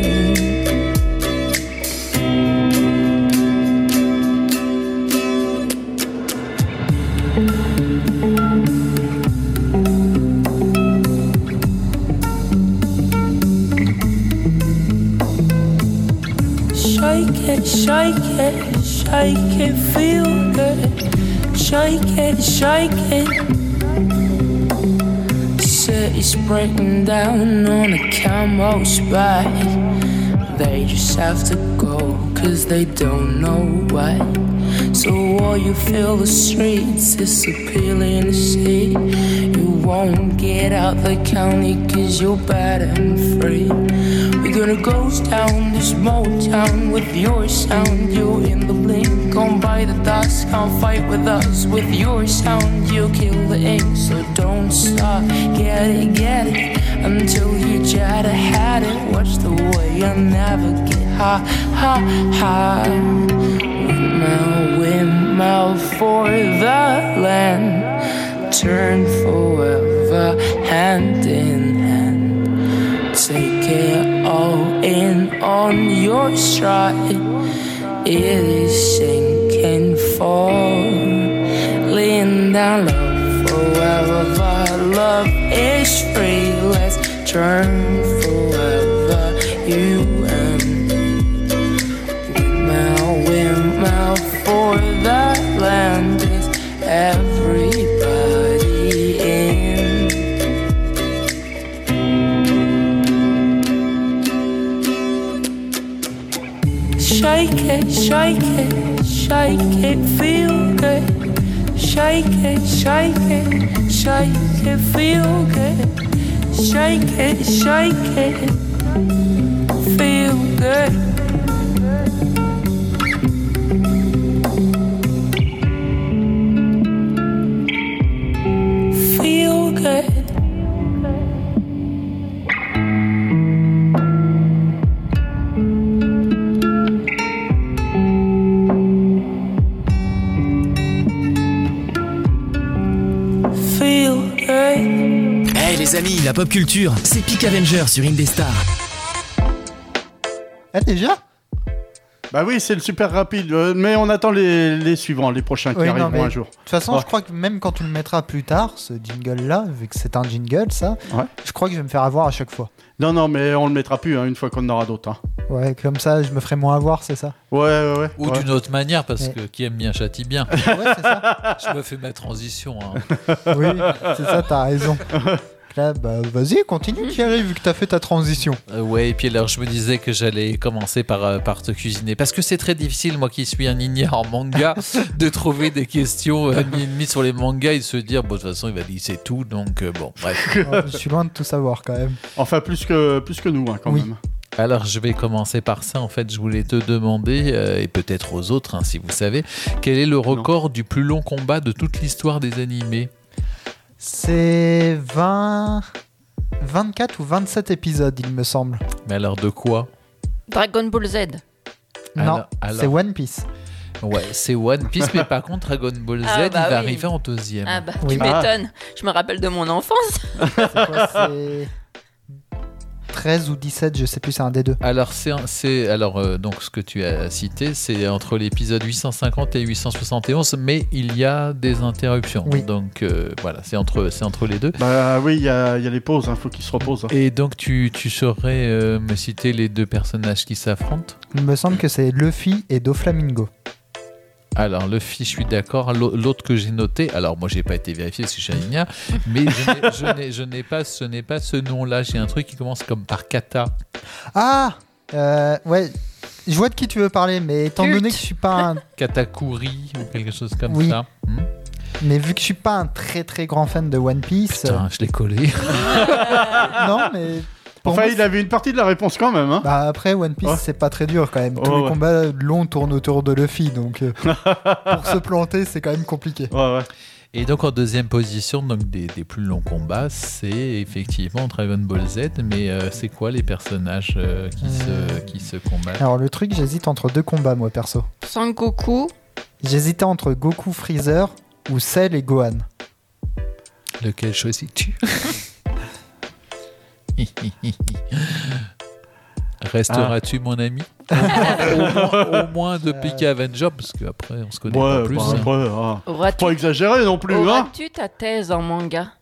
Shake it, shake it, shake it, feel good. Shake it, shake it. City's breaking down on a camel's back. They just have to go, cause they don't know why. So while you feel the streets disappearing to see, you won't get out the county cause you're bad and free. We're gonna ghost down this Motown with your sound. You're in the blink, gone by the dust. Can't fight with us with your sound. You'll kill the ink, so don't stop. Get it, until you try to had it. Watch the way I never get high, high, high. Windmill for the land. Turn forever, hand in hand. Take it all in on your stride. It is sinking, falling down. Love forever, love is free. Let's turn forever, you and me. Windmill for the land. Is everybody in? Shake it, shake it, shake it, feel good. Shake it, shake it, shake it, feel good. Shake it, feel good. Feel good. Hey les amis, la pop culture, c'est Peak Avenger sur Indestar. Ah, déjà? Bah oui, c'est le super rapide, mais on attend les suivants, les prochains qui arriveront un jour. De toute façon, Ouais. je crois que même quand tu le mettras plus tard, ce jingle-là, vu que c'est un jingle, ça, Ouais. je crois que je vais me faire avoir à chaque fois. Non, mais on le mettra plus une fois qu'on en aura d'autres. Hein. Ouais, comme ça, je me ferai moins avoir, c'est ça? Ouais. Ou d'une autre manière, parce que qui aime bien châtie bien. Ouais, c'est ça. Je me fais ma transition. Hein. Oui, c'est ça, t'as raison. Là, bah, vas-y, continue Thierry, vu que t'as fait ta transition. Ouais, et puis alors je me disais que j'allais commencer par te cuisiner. Parce que c'est très difficile, moi qui suis un ignare en manga, de trouver des questions mis sur les mangas et de se dire, bon, de toute façon, il va dire c'est tout, donc bon, bref. Je suis loin de tout savoir quand même. Enfin, plus que nous, quand Oui. même. Alors je vais commencer par ça. En fait, je voulais te demander, et peut-être aux autres, si vous savez, quel est le record du plus long combat de toute l'histoire des animés? C'est 24 ou 27 épisodes, il me semble. Mais alors de quoi? Dragon Ball Z. Non, alors- c'est One Piece. Ouais, c'est One Piece, mais par contre, Dragon Ball Z, Ah, bah il va oui. arriver en deuxième. Ah bah, Oui. tu m'étonnes. Je me rappelle de mon enfance. C'est quoi, c'est 13 ou 17, je sais plus, c'est un des deux. Alors, donc ce que tu as cité, c'est entre l'épisode 850 et 871, mais il y a des interruptions. Oui. Donc voilà, c'est entre les deux. Bah oui, il y a les pauses, faut qu'ils se reposent. Et donc tu saurais me citer les deux personnages qui s'affrontent? Il me semble que c'est Luffy et Doflamingo. Alors, le je suis d'accord. L'autre que j'ai noté, alors moi, j'ai pas été vérifié parce que je suis un ignare, mais je n'ai pas ce nom-là. J'ai un truc qui commence comme par Kata. Ah ouais, je vois de qui tu veux parler, mais étant Culte. donné que je suis pas un... Katakuri ou quelque chose comme Oui. ça. Mais vu que je suis pas un très très grand fan de One Piece... Putain, je l'ai collé. Non, mais... pour Enfin, moi, il avait une partie de la réponse quand même. Hein. Bah après One Piece Ouais. c'est pas très dur quand même. Tous Ouais, les ouais. combats longs tournent autour de Luffy, donc pour se planter c'est quand même compliqué. Ouais, ouais. Et donc en deuxième position, donc des plus longs combats, c'est effectivement Dragon Ball Z. Mais c'est quoi les personnages qui se combattent? Alors le truc, j'hésite entre deux combats moi perso. Sangoku. J'hésitais entre Goku Freezer ou Cell et Gohan. Lequel choisis-tu? Resteras-tu mon ami? Au moins depuis qu'Avenger, parce qu'après on se connaît pas plus. bah, hein. après, ah. Auras-tu Pas exagérer non plus. Hein. auras-tu ta thèse en manga?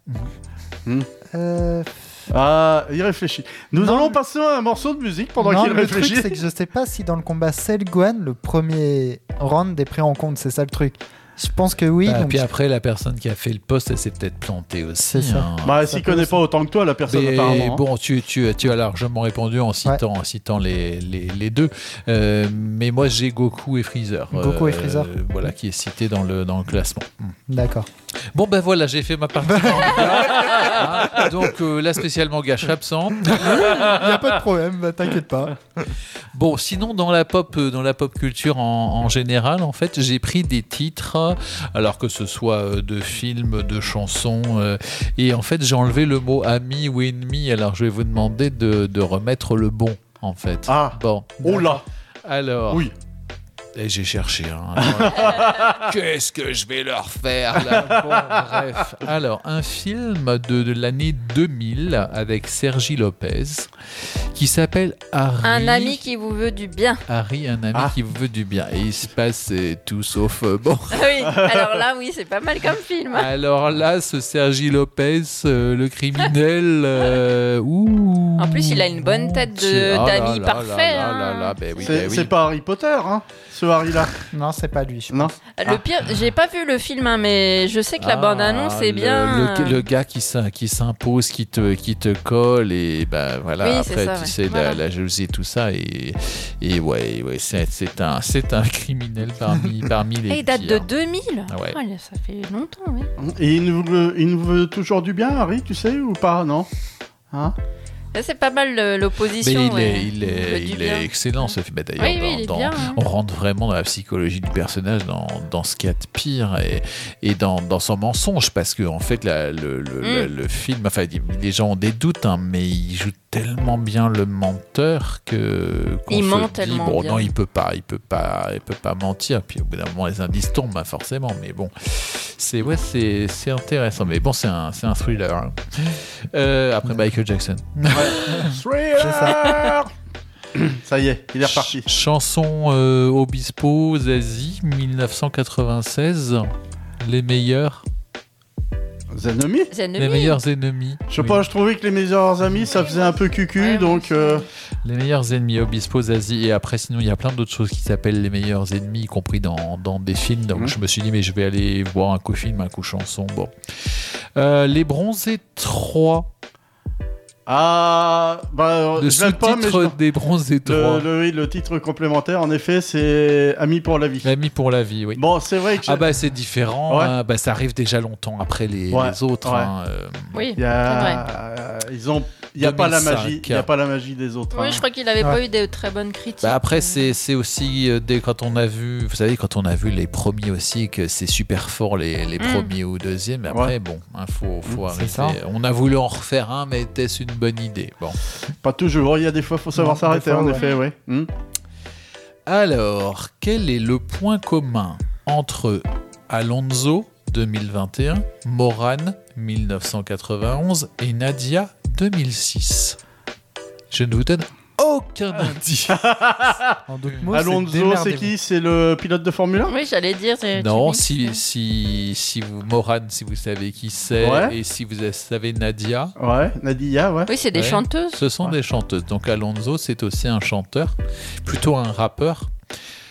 Ah, il réfléchit. Nous Non, allons passer à un morceau de musique pendant Non, qu'il le truc réfléchit. c'est que je sais pas si dans le combat Cell Gohan le premier round est pris en compte, c'est ça le truc. Je pense que oui. Bah, donc puis après, la personne qui a fait le poste, elle s'est peut-être plantée aussi. C'est ça. hein. Bah, Ça s'il peut connaît aussi. pas autant que toi, la personne Mais apparemment. hein. bon, tu as largement répondu en citant les deux. Mais moi, j'ai Goku et Freezer. Goku et Freezer. Voilà, qui est cité dans le classement. D'accord. Bon, ben voilà, j'ai fait ma partie. Hein, donc, là, spécialement gâche absent. Il y a pas de problème, bah, t'inquiète pas. Bon, sinon, dans la pop culture en général, en fait, j'ai pris des titres, alors que ce soit de films, de chansons, et en fait, j'ai enlevé le mot ami ou ennemi. Alors, je vais vous demander de remettre le bon, en fait. Ah. Bon. Oh là. Alors. Oui. Et j'ai cherché. Hein. Qu'est-ce que je vais leur faire là? Bon, bref. Alors, un film de l'année 2000 avec Sergi Lopez qui s'appelle Harry. Un ami qui vous veut du bien. Harry, un ami qui vous veut du bien. Et il se passe tout sauf bon. Ah oui, alors là, oui, c'est pas mal comme film. Alors là, ce Sergi Lopez, le criminel, ouh. En plus, il a une bonne tête d'ami parfait. Ben oui, C'est ben oui. c'est pas Harry Potter, hein, ce Harry-là. Non, c'est pas lui. Je Non. pense. Le pire, j'ai pas vu le film, hein, mais je sais que la bande-annonce est bien. Le gars qui s'impose, qui te colle, et ben voilà, Oui, après c'est ça, tu ouais. sais, Voilà. la jalousie et tout ça, et ouais, c'est un criminel parmi les Et il date de pires. 2000. Ah ouais. Oh, ça fait longtemps, oui. Et il nous veut toujours du bien, Harry, tu sais, ou pas, non? Hein? Là, c'est pas mal Mais l'opposition. il veut du est bien. excellent ce film. Bah, d'ailleurs, Oui, oui, il est bien, hein. on rentre vraiment dans la psychologie du personnage, dans ce qu'il y a de pire et dans son mensonge, parce que en fait le film, enfin les gens ont des doutes, hein, mais il joue tellement bien le menteur qu'on Il se ment dit, tellement bon bien. non, il peut pas mentir. Puis au bout d'un moment les indices tombent, hein, forcément. Mais bon, c'est intéressant. Mais bon, c'est un thriller. Hein. Après Michael Jackson. Thriller. Ça y est, il est reparti. Chanson Obispo Zazie 1996. Les meilleurs Zenomi. Zenomi. Les meilleurs ennemis. Je sais Oui. pas, je trouvais que les meilleurs amis, ça faisait un peu cucu, Ouais, donc... Les meilleurs ennemis, Obispo Zazie. Et après, sinon, il y a plein d'autres choses qui s'appellent les meilleurs ennemis, y compris dans des films. Donc, je me suis dit, mais je vais aller voir un coup film, un coup chanson. Bon. Les Bronzés 3. Ah, bah, Le je l'aime pas, mais sous-titre des Bronzés 3. le titre complémentaire, en effet, c'est Amis pour la vie. L'ami pour la vie, oui. Bon, c'est vrai que Ah bah c'est différent, Ouais. hein. Bah, ça arrive déjà longtemps après les autres. Ouais. Hein. Oui, il y a, il y a pas la 2005. magie, il y a pas la magie des autres. Oui, hein. je crois qu'il avait pas eu de très bonnes critiques. Bah après c'est aussi quand on a vu, vous savez, quand on a vu les premiers aussi, que c'est super fort les premiers ou deuxièmes. Mais après bon, hein, faut arrêter. ça. On a voulu en refaire un, mais était-ce une bonne idée? Bon. Pas toujours, il y a des fois, faut savoir Non, s'arrêter, des fois, en ouais. effet, oui. Alors, quel est le point commun entre Alonso 2021, Morane 1991 et Nadia 2006? Je ne vous donne aucun indice. En d'autres mots, Alonso, c'est démerdez-vous. qui? C'est le pilote de Formule 1? Oui, j'allais dire. Non, tu- si vous Morane, si vous savez qui c'est, Ouais. et si vous savez Nadia, Ouais, Nadia, ouais. Oui, c'est des Ouais. chanteuses. ce sont des chanteuses. Donc Alonso, c'est aussi un chanteur, plutôt un rappeur.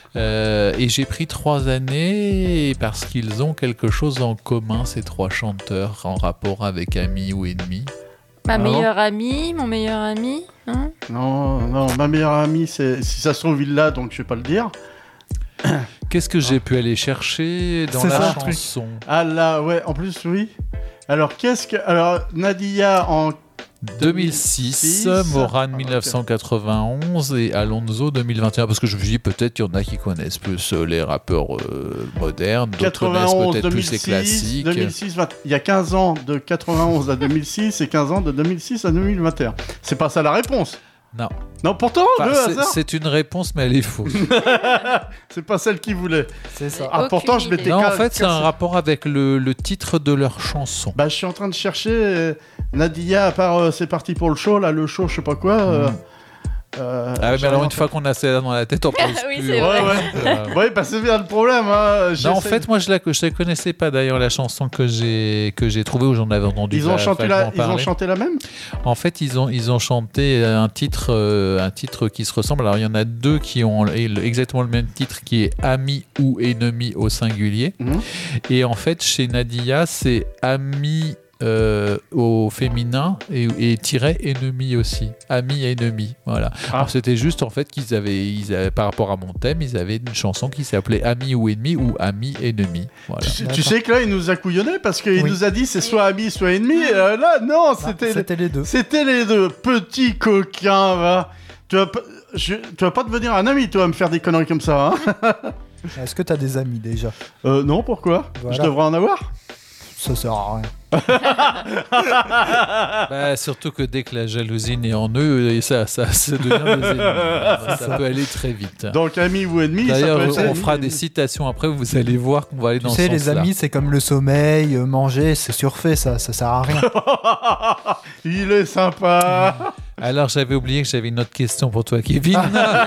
Et j'ai pris 3 années parce qu'ils ont quelque chose en commun, ces 3 chanteurs, en rapport avec amis ou ennemis. Ma Ah bon meilleure amie, mon meilleur ami. Hein Non, ma meilleure amie, c'est si ça se trouve il l'a, donc je vais pas le dire. Qu'est-ce que j'ai pu aller chercher dans C'est la ça, le truc. chanson? Ah là, ouais, en plus, oui. Alors, alors, Nadia en 2006, 2006, Moran ok. 1991 et Alonso 2021. Parce que je me suis dit, peut-être qu'il y en a qui connaissent plus les rappeurs modernes, d'autres connaissent 91, peut-être plus 2006, les classiques. 2006, il y a 15 ans de 91 à 2006 et 15 ans de 2006 à 2021. C'est pas ça la réponse. Non. Non, pourtant, Enfin, le c'est- hasard, c'est une réponse, mais elle est fausse. c'est pas celle qu'il voulait. C'est ça. Ah, Aucune pourtant, je idée. m'étais Non, en ca- fait, c'est un cassé. rapport avec le titre de leur chanson. Bah, je suis en train de chercher Nadia, à part C'est parti pour le show, là, le show, je sais pas quoi. Ah ouais, mais j'ai alors rien une fois qu'on a ça dans la tête, on pense Oui, plus. c'est hein. vrai. Ouais, bah c'est bien le problème. Hein. Non, en J'essaie- fait, moi, je la connaissais pas d'ailleurs, la chanson que j'ai trouvée, où j'en avais entendu ils ont chanté vaguement ils ont parler. chanté la même. En fait, ils ont chanté un titre qui se ressemble. Alors, il y en a 2 qui ont exactement le même titre, qui est Ami ou Ennemi au singulier. Mhm. Et en fait, chez Nadia, c'est Ami au féminin et tiret ennemi aussi. Ami et ennemi. Voilà. Ah. Alors, c'était juste en fait qu'ils avaient, par rapport à mon thème, ils avaient une chanson qui s'appelait Ami ou ennemi ou Ami ennemi. Voilà. Tu sais que là, il nous a couillonné parce qu'il Oui. nous a dit c'est soit ami, soit ennemi. Là, non, c'était les deux. c'était les deux. Petit coquin, va. Tu vas pas devenir un ami, toi, à me faire des conneries comme ça. Hein. Est-ce que t'as des amis déjà? Non, pourquoi? Voilà. Je devrais en avoir. Ça sert à rien. Bah, surtout que dès que la jalousie naît en eux, et ça se devient des ennemis. Ça peut aller très vite. Donc, ami ou ennemi, ça D'ailleurs, peut être on ami, fera ennemi. des citations après, vous allez voir qu'on va aller Tu dans sais, ce les sens-là. amis, c'est comme le sommeil, manger, c'est surfait, ça sert à rien. Il est sympa. Alors, j'avais oublié que j'avais une autre question pour toi, Kevin.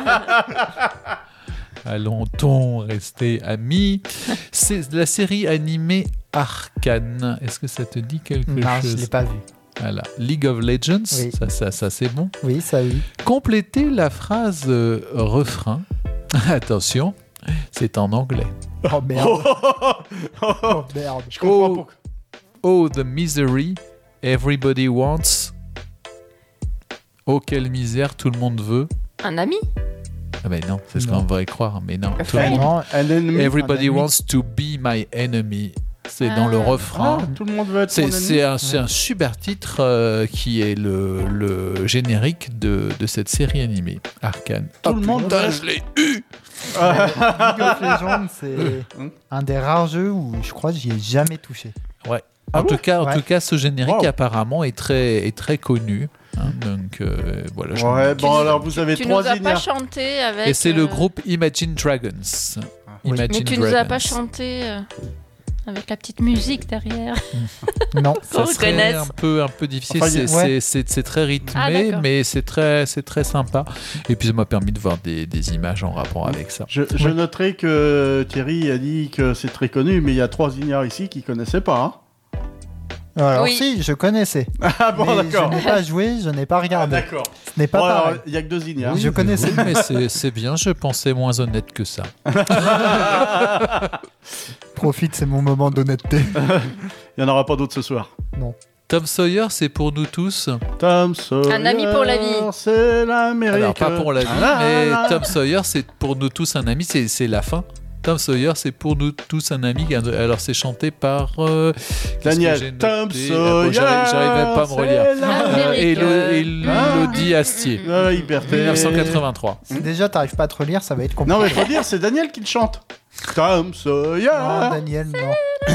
Allons-on rester amis? C'est la série animée Arcane. Est-ce que ça te dit quelque Non, je chose? l'ai pas vu. Voilà. League of Legends, Oui. ça c'est bon. Oui, ça oui. Complétez la phrase refrain. Attention, c'est en anglais. Oh merde. Oh merde. Je comprends Oh. pourquoi. Oh, the misery everybody wants. Oh, quelle misère tout le monde veut. Un ami. Ah ben non, c'est ce Non. qu'on devrait croire, mais non. Tout le friend. monde- Non, Un ennemi. Everybody Un ami. wants to be my enemy. C'est Ah. dans le refrain. Ah, tout le monde veut être mon C'est ennemi. c'est un super titre qui est le générique de cette série animée, Arcane. Tout le monde Putain, veut- je l'ai eu. League of Legends, c'est un des rares jeux où je crois que j'y ai jamais touché. Ouais. Ah En tout Ouais. cas, ce générique Wow. apparemment est très connu. hein. Donc voilà. je- Ouais, bon, nous- alors vous avez Tu 3 nous as pas ignares. chanté avec. Et c'est le groupe Imagine Dragons. Oui. Mais Imagine tu nous as Dragons. pas chanté avec la petite musique derrière. Non. Ça Qu'on serait reconnaisse. un peu difficile. Enfin, C'est très rythmé, Ah, d'accord. mais c'est très sympa. Et puis ça m'a permis de voir des images en rapport avec ça. Je noterai que Thierry a dit que c'est très connu, mais il y a 3 ignares ici qui connaissaient pas. Hein. Alors Oui. si, je connaissais. Ah bon, mais d'accord. je n'ai pas joué, je n'ai pas Ah, regardé. d'accord. Ce n'est pas Bon, alors, pareil. il y a que 2 ignares. Je connaissais. Oui, mais c'est bien, je pensais moins honnête que ça. Profite, c'est mon moment d'honnêteté. Il n'y en aura pas d'autres ce soir. Tom Sawyer, c'est pour nous tous. Tom Sawyer, Un ami pour la vie. C'est l'Amérique. Alors, pas pour la vie, Ah, mais là, là. Tom Sawyer, c'est pour nous tous un ami, c'est la fin. Tom Sawyer, c'est pour nous tous un ami. Alors, c'est chanté par qu'est-ce que j'ai Daniel, noté Tom Ah Sawyer. bon, j'arrive même pas à me relire. c'est l'Amérique. Elodie Astier, Ah, Hyperté. 1983. Si déjà t'arrives pas à te relire, ça va être compliqué. Non, mais faut dire, c'est Daniel qui le chante. Tom Sawyer. Non, Daniel, non.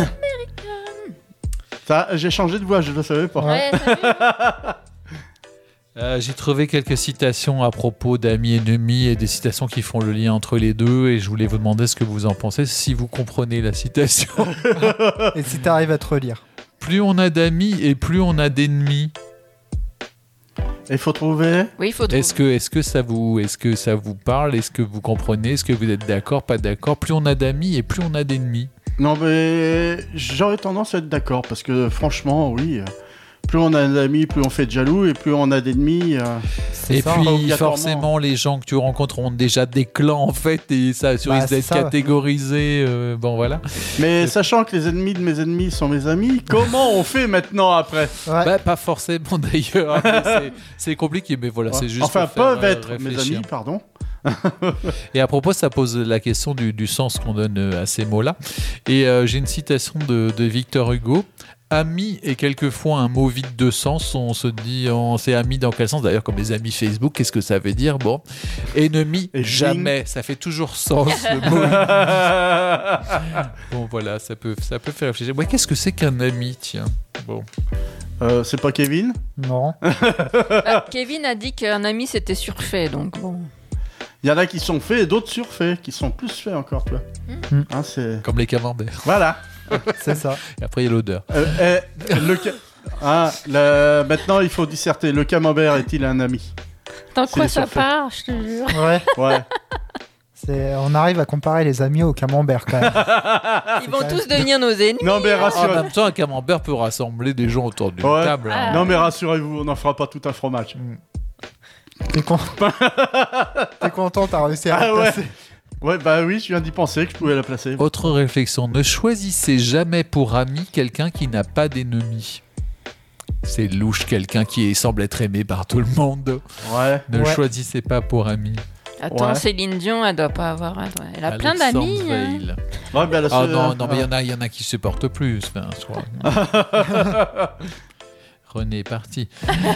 Ça, j'ai changé de voix, je ne le savais pas. Ouais, salut. J'ai trouvé quelques citations à propos d'amis et ennemis et des citations qui font le lien entre les deux, et je voulais vous demander ce que vous en pensez, si vous comprenez la citation. Et si t'arrives à te relire. Plus on a d'amis et plus on a d'ennemis. Il faut trouver. Oui, il faut trouver. Est-ce que ça vous parle? Est-ce que vous comprenez? Est-ce que vous êtes d'accord, pas d'accord? Plus on a d'amis et plus on a d'ennemis. Non, mais j'aurais tendance à être d'accord, parce que franchement, oui. Plus on a d'amis, plus on fait de jaloux, et plus on a d'ennemis. Et ça, puis obligatoirement. forcément, les gens que tu rencontres ont déjà des clans en fait, et ça risque c'est d'être ça, ouais. catégorisé. Bon voilà. Mais sachant que les ennemis de mes ennemis sont mes amis, comment on fait maintenant après? Ouais. Bah, pas forcément d'ailleurs. Hein, mais c'est compliqué, mais voilà, c'est juste. Enfin, pour faire, peuvent être mes réfléchir. amis, pardon. Et à propos, ça pose la question du sens qu'on donne à ces mots-là. Et j'ai une citation de Victor Hugo. Ami est quelquefois un mot vide de sens. On se dit, on s'est ami dans quel sens? D'ailleurs, comme les amis Facebook, qu'est-ce que ça veut dire? Bon, ennemi, Et jamais. Ça fait toujours sens. Le mot. Bon, voilà, ça peut faire réfléchir. Ouais, qu'est-ce que c'est qu'un ami? Tiens. Bon. C'est pas Kevin? Non. Kevin a dit qu'un ami c'était surfait, donc bon. Il y en a qui sont faits et d'autres surfaits, qui sont plus faits encore, toi. Hein, c'est... Comme les camemberts. Voilà. C'est ça. Et après, il y a l'odeur. Maintenant, il faut disserter. Le camembert est-il un ami? Dans C'est quoi les ça surfaits. part, je te jure. Ouais. Ouais. On arrive à comparer les amis au camembert quand même. Ils vont tous devenir nos ennemis. Non, mais En rassurez-vous. même temps, un camembert peut rassembler des gens autour d'une Ouais. table. hein. Non, mais rassurez-vous, on n'en fera pas tout un fromage. T'es content, t'as réussi à Ah le ouais. placer. Ouais, bah oui, je viens d'y penser que je pouvais la placer. Autre réflexion, ne choisissez jamais pour ami quelqu'un qui n'a pas d'ennemis. C'est louche, quelqu'un qui semble être aimé par tout le monde. Ouais. Ne Ouais. choisissez pas pour ami. Attends, Ouais. Céline Dion, elle doit pas avoir. Elle a plein Alexandre d'amis. hein. Veil. Ouais, bah, Ah non, mais il y en a qui supportent plus. Enfin, je crois. René est parti.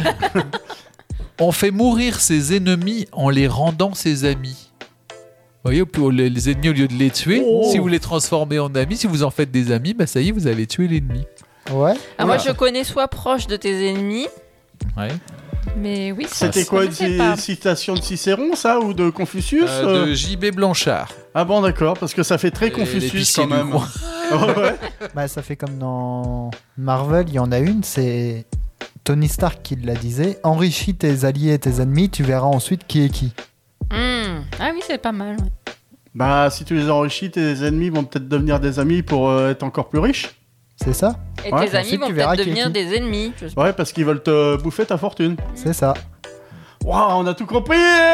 On fait mourir ses ennemis en les rendant ses amis. Vous voyez, pour les ennemis, au lieu de les tuer, Oh. si vous les transformez en amis, si vous en faites des amis, bah ça y est, vous avez tué l'ennemi. Ouais. Ah, moi, je connais soit proche de tes ennemis, Ouais. mais oui. C'était quoi, une citation de Cicéron, ça, ou de Confucius De J.B. Blanchard. Ah bon, d'accord, parce que ça fait très Et Confucius l'épicier quand du même. coin. Ouais. Bah, ça fait comme dans Marvel, il y en a une, c'est Tony Stark qui la disait. Enrichis tes alliés et tes ennemis, tu verras ensuite qui est qui. Ah oui, c'est pas mal. Ouais. Bah, si tu les enrichis, tes ennemis vont peut-être devenir des amis pour être encore plus riches. C'est ça? Et Ouais, tes amis ensuite, vont tu verras peut-être qui est devenir qui. des ennemis. Je sais pas. Ouais, parce qu'ils veulent te bouffer ta fortune. C'est ça. Waouh, on a tout compris.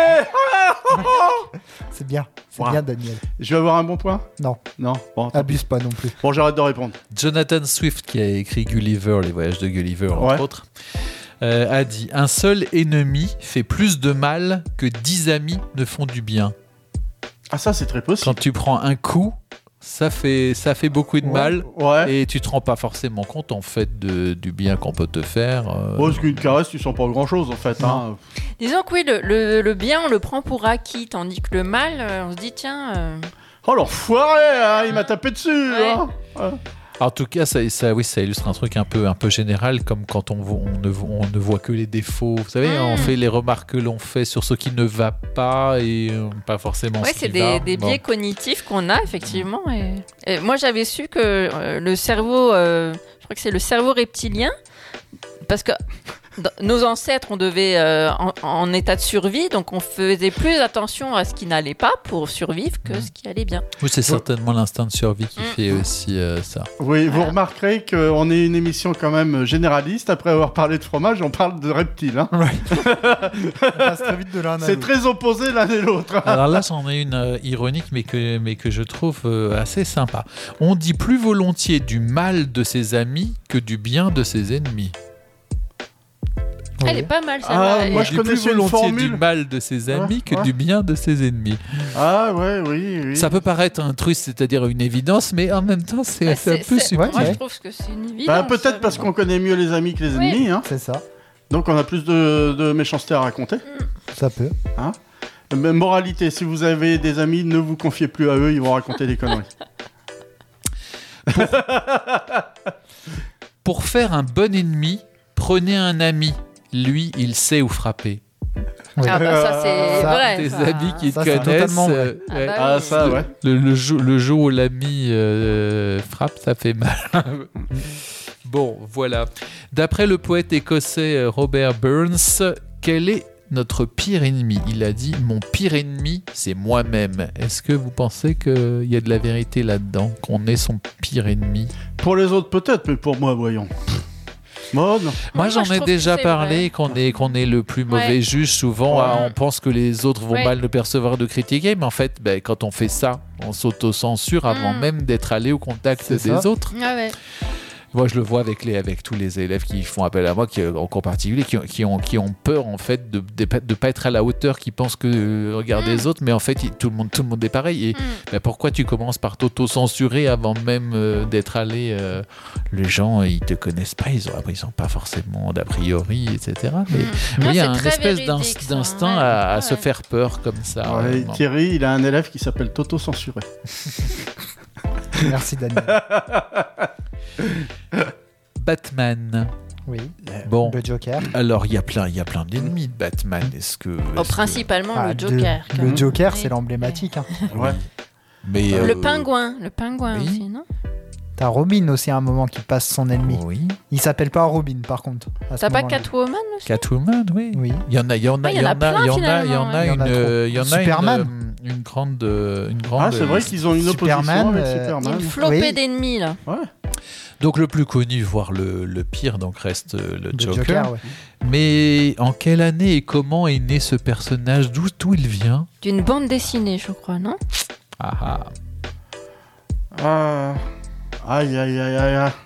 C'est bien. C'est Wow. bien, Daniel. Je vais avoir un bon point? Non. Non. Bon, Abuse pas non plus. bon, j'arrête de répondre. Jonathan Swift, qui a écrit Gulliver, les voyages de Gulliver, entre Ouais. autres, a dit « Un seul ennemi fait plus de mal que 10 amis ne font du bien. Ah, ça, c'est très » possible. Quand tu prends un coup, ça fait beaucoup de Ouais. mal, Ouais. et tu te rends pas forcément compte, en fait, du bien qu'on peut te faire. Bon, parce qu'une caresse, tu sens pas grand-chose, en fait. Hein. Disons que oui, le bien, on le prend pour acquis, tandis que le mal, on se dit, tiens. Oh, l'enfoiré, hein, il m'a tapé dessus. Ouais. Hein. En tout cas, ça illustre un truc un peu général, comme quand on ne voit que les défauts. Vous savez, on fait les remarques que l'on fait sur ce qui ne va pas et pas forcément Ouais, ce c'est qui va. des Bon. biais cognitifs qu'on a, effectivement. Et moi, j'avais su que le cerveau, je crois que c'est le cerveau reptilien, parce que nos ancêtres, on devait en état de survie, donc on faisait plus attention à ce qui n'allait pas pour survivre que ce qui allait bien. Oui, c'est certainement l'instinct de survie qui fait aussi ça. Oui, vous remarquerez qu'on est une émission quand même généraliste. Après avoir parlé de fromage, on parle de reptiles. Hein. On passe très vite de l'un à C'est l'autre. très opposé l'un et l'autre. Alors là, j'en ai une ironique, mais que je trouve assez sympa. On dit plus volontiers du mal de ses amis que du bien de ses ennemis. Elle est pas mal, ça. Ah, va. moi, On je dit connaissais plus une volontiers formule. du mal de ses amis que Ouais. du bien de ses ennemis. Ah ouais, oui. Ça peut paraître un truc, c'est-à-dire une évidence, mais en même temps, c'est Bah, un peu subtil. Moi, Ouais. je trouve que c'est une évidence. Bah, peut-être parce qu'on connaît mieux les amis que les Oui. ennemis. Hein. C'est ça. Donc on a plus de méchanceté à raconter. Ça peut. Mais moralité, si vous avez des amis, ne vous confiez plus à eux, ils vont raconter des conneries. Pour faire un bon ennemi, prenez un ami. Lui, il sait où frapper. Ah bah ça, c'est Ça, vrai. Des ça. amis qui ça, te c'est connaissent. totalement vrai. Ah bah Ah oui. ça, ouais. Le jour où l'ami frappe, ça fait mal. Bon, voilà. D'après le poète écossais Robert Burns, quel est notre pire ennemi? Il a dit « Mon pire ennemi, c'est moi-même ». Est-ce que vous pensez qu'il y a de la vérité là-dedans, qu'on est son pire ennemi? Pour les autres peut-être, mais pour moi, voyons. Maud, non. Moi, j'en je ai trouve déjà que c'est parlé, qu'on est le plus mauvais Ouais. juge. Souvent, Ouais. on pense que les autres vont Ouais. mal le percevoir, de critiquer, mais en fait, quand on fait ça, on s'auto-censure avant même d'être allé au contact C'est des ça. autres. Ah ouais. Moi, je le vois avec tous les élèves qui font appel à moi, en particulier, qui ont peur en fait de pas être à la hauteur, qui pensent que regardent les autres, mais en fait, tout le monde est pareil. Et pourquoi tu commences par t'auto-censurer avant même d'être allé Les gens, ils te connaissent pas, ils ont pas forcément d'a priori, etc. Mais Non, il y a c'est un très espèce véridique, ça, d'instinct ouais. à Ouais. se faire peur comme ça. Ouais, vraiment. Thierry, il a un élève qui s'appelle Toto Censuré. Merci Daniel. Batman. Oui. Bon. Le Joker. Alors, il y a plein d'ennemis de Batman. Est-ce que Principalement Ah, le Joker. quand Le même. Joker, Oui. c'est l'emblématique. Hein. Ouais. Mais Le pingouin oui. aussi, non? T'as Robin aussi à un moment qui passe son ennemi. Oui. Il s'appelle pas Robin par contre. à ce T'as pas moment-là. Catwoman aussi? Catwoman, oui. Oui. Il y en a, il y en a plein, finalement, ouais. Il y en a trop. Superman. une grande. Ah, c'est vrai qu'ils ont une Superman, opposition avec Il y a Superman. une flopée Oui. d'ennemis là. Ouais. Donc le plus connu, voire le pire, donc reste le Le Joker. ouais. Mais en quelle année et comment est né ce personnage? D'où il vient? D'une bande dessinée, je crois, non? Ah ah. Ah. Aïe, aïe, aïe, aïe, aïe.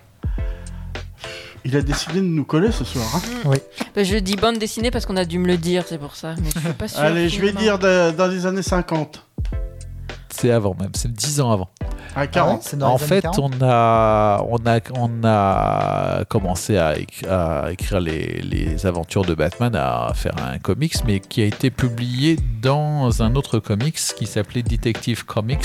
Il a décidé de nous coller ce soir. Hein. Bah, je dis bande dessinée parce qu'on a dû me le dire, c'est pour ça. Mais je suis pas sûre. Allez, je vais finalement. dire dans les années 50. C'est avant même, c'est 10 ans avant. À 40. C'est dans En les fait, années 40. on a commencé à écrire les aventures de Batman, à faire un comics, mais qui a été publié dans un autre comics qui s'appelait Detective Comics.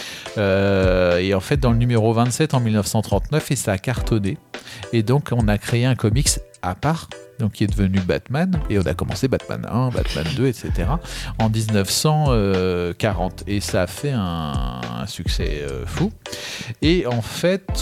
Et en fait, dans le numéro 27 en 1939, et ça a cartonné. Et donc, on a créé un comics à part, donc qui est devenu Batman, et on a commencé Batman 1, Batman 2, etc. en 1940, et ça a fait un succès fou. Et en fait,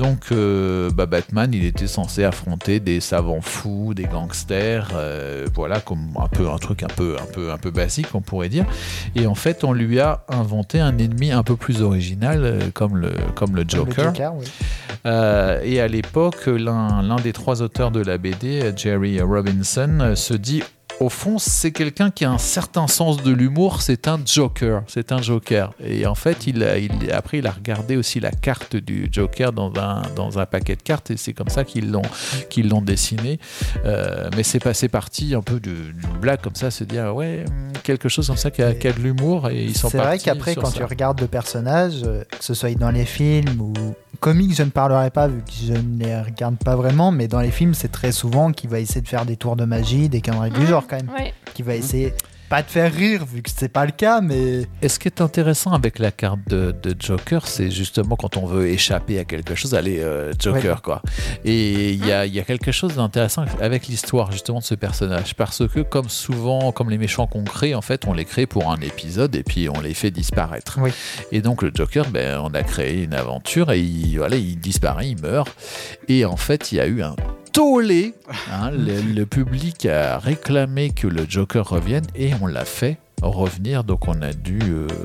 Batman, il était censé affronter des savants fous, des gangsters, voilà, comme un truc un peu basique, on pourrait dire. Et en fait, on lui a inventé un ennemi un peu plus original, comme le Joker. Le Joker, oui. Et à l'époque, l'un des trois auteurs de la BD, Jerry Robinson, se dit, au fond, c'est quelqu'un qui a un certain sens de l'humour, c'est un Joker. Et en fait, après, il a regardé aussi la carte du Joker dans un paquet de cartes, et c'est comme ça qu'ils l'ont dessiné. Mais c'est parti un peu d'une blague comme ça, se dire, ouais, quelque chose comme ça qui a de l'humour, et ils sont C'est partis vrai qu'après, sur quand ça. tu regardes le personnage, que ce soit dans les films ou comics, je ne parlerai pas vu que je ne les regarde pas vraiment, mais dans les films, c'est très souvent qu'il va essayer de faire des tours de magie, des conneries du genre quand même. Ouais. Qui va essayer, pas de faire rire vu que c'est pas le cas, mais. Et ce qui est intéressant avec la carte de Joker, c'est justement quand on veut échapper à quelque chose, allez, Joker, Ouais. quoi. Et il y a quelque chose d'intéressant avec l'histoire justement de ce personnage, parce que comme souvent, comme les méchants qu'on crée, en fait, on les crée pour un épisode et puis on les fait disparaître. Oui. Et donc le Joker, on a créé une aventure et il disparaît, il meurt. Et en fait, il y a eu un tollé. Hein, le public a réclamé que le Joker revienne et on l'a fait revenir. Donc on a dû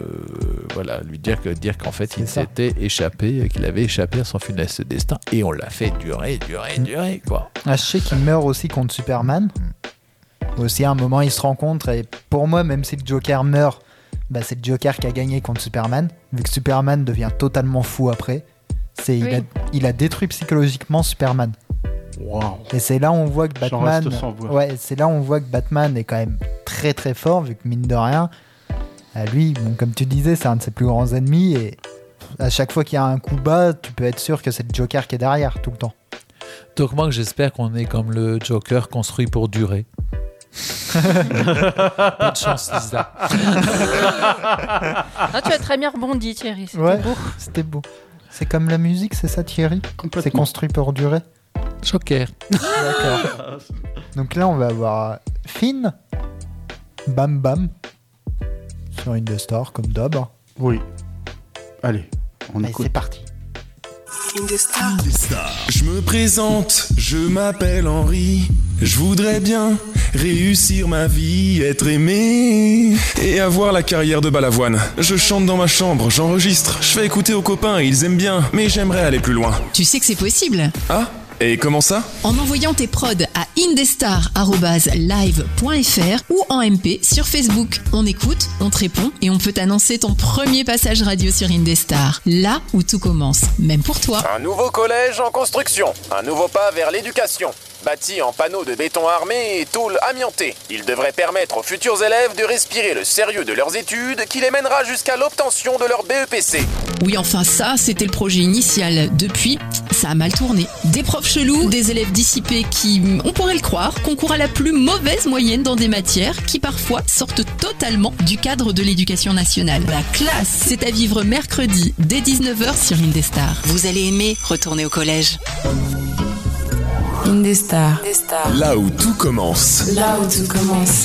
lui dire qu'en fait il C'est ça. s'était échappé, qu'il avait échappé à son funeste destin, et on l'a fait durer quoi. Ah, je sais qu'il meurt aussi contre Superman. Aussi, à un moment, ils se rencontrent. Et pour moi, même si le Joker meurt, c'est le Joker qui a gagné contre Superman. Vu que Superman devient totalement fou après. Il a détruit psychologiquement Superman. Waouh. Et c'est là où on voit que J'en Batman. reste sans voix. Ouais, c'est là où on voit que Batman est quand même très très fort, vu que mine de rien, lui, comme tu disais, c'est un de ses plus grands ennemis. Et à chaque fois qu'il y a un coup bas, tu peux être sûr que c'est le Joker qui est derrière tout le temps. Donc moi j'espère qu'on est comme le Joker, construit pour durer. Bonne chance Lisa. Ah, tu as très bien rebondi, Thierry. C'était Ouais, beau. c'était beau. C'est comme la musique, c'est ça Thierry? C'est Complètement. construit pour durer. Joker. D'accord. Donc là, on va avoir Finn, Bam Bam, sur Indestar, comme d'hab. Oui. Allez, on Allez, écoute. c'est parti. Je me présente, je m'appelle Henri. Je voudrais bien réussir ma vie, être aimé et avoir la carrière de Balavoine. Je chante dans ma chambre, j'enregistre, je fais écouter aux copains, ils aiment bien, mais j'aimerais aller plus loin. Tu sais que c'est possible. Ah, Et comment ça ? En envoyant tes prods à indestar@live.fr ou en MP sur Facebook. On écoute, on te répond et on peut t'annoncer ton premier passage radio sur Indestar. Là où tout commence, même pour toi. Un nouveau collège en construction, un nouveau pas vers l'éducation. Bâti en panneaux de béton armé et tôle amiantée, il devrait permettre aux futurs élèves de respirer le sérieux de leurs études qui les mènera jusqu'à l'obtention de leur BEPC. Oui, enfin ça, c'était le projet initial. Depuis, ça a mal tourné. Des profs chelous, des élèves dissipés qui, on pourrait le croire, concourent à la plus mauvaise moyenne dans des matières qui parfois sortent totalement du cadre de l'éducation nationale. La classe, c'est à vivre mercredi dès 19h sur Indestar. Vous allez aimer retourner au collège. Indestar. Là où tout commence. Là où tout commence.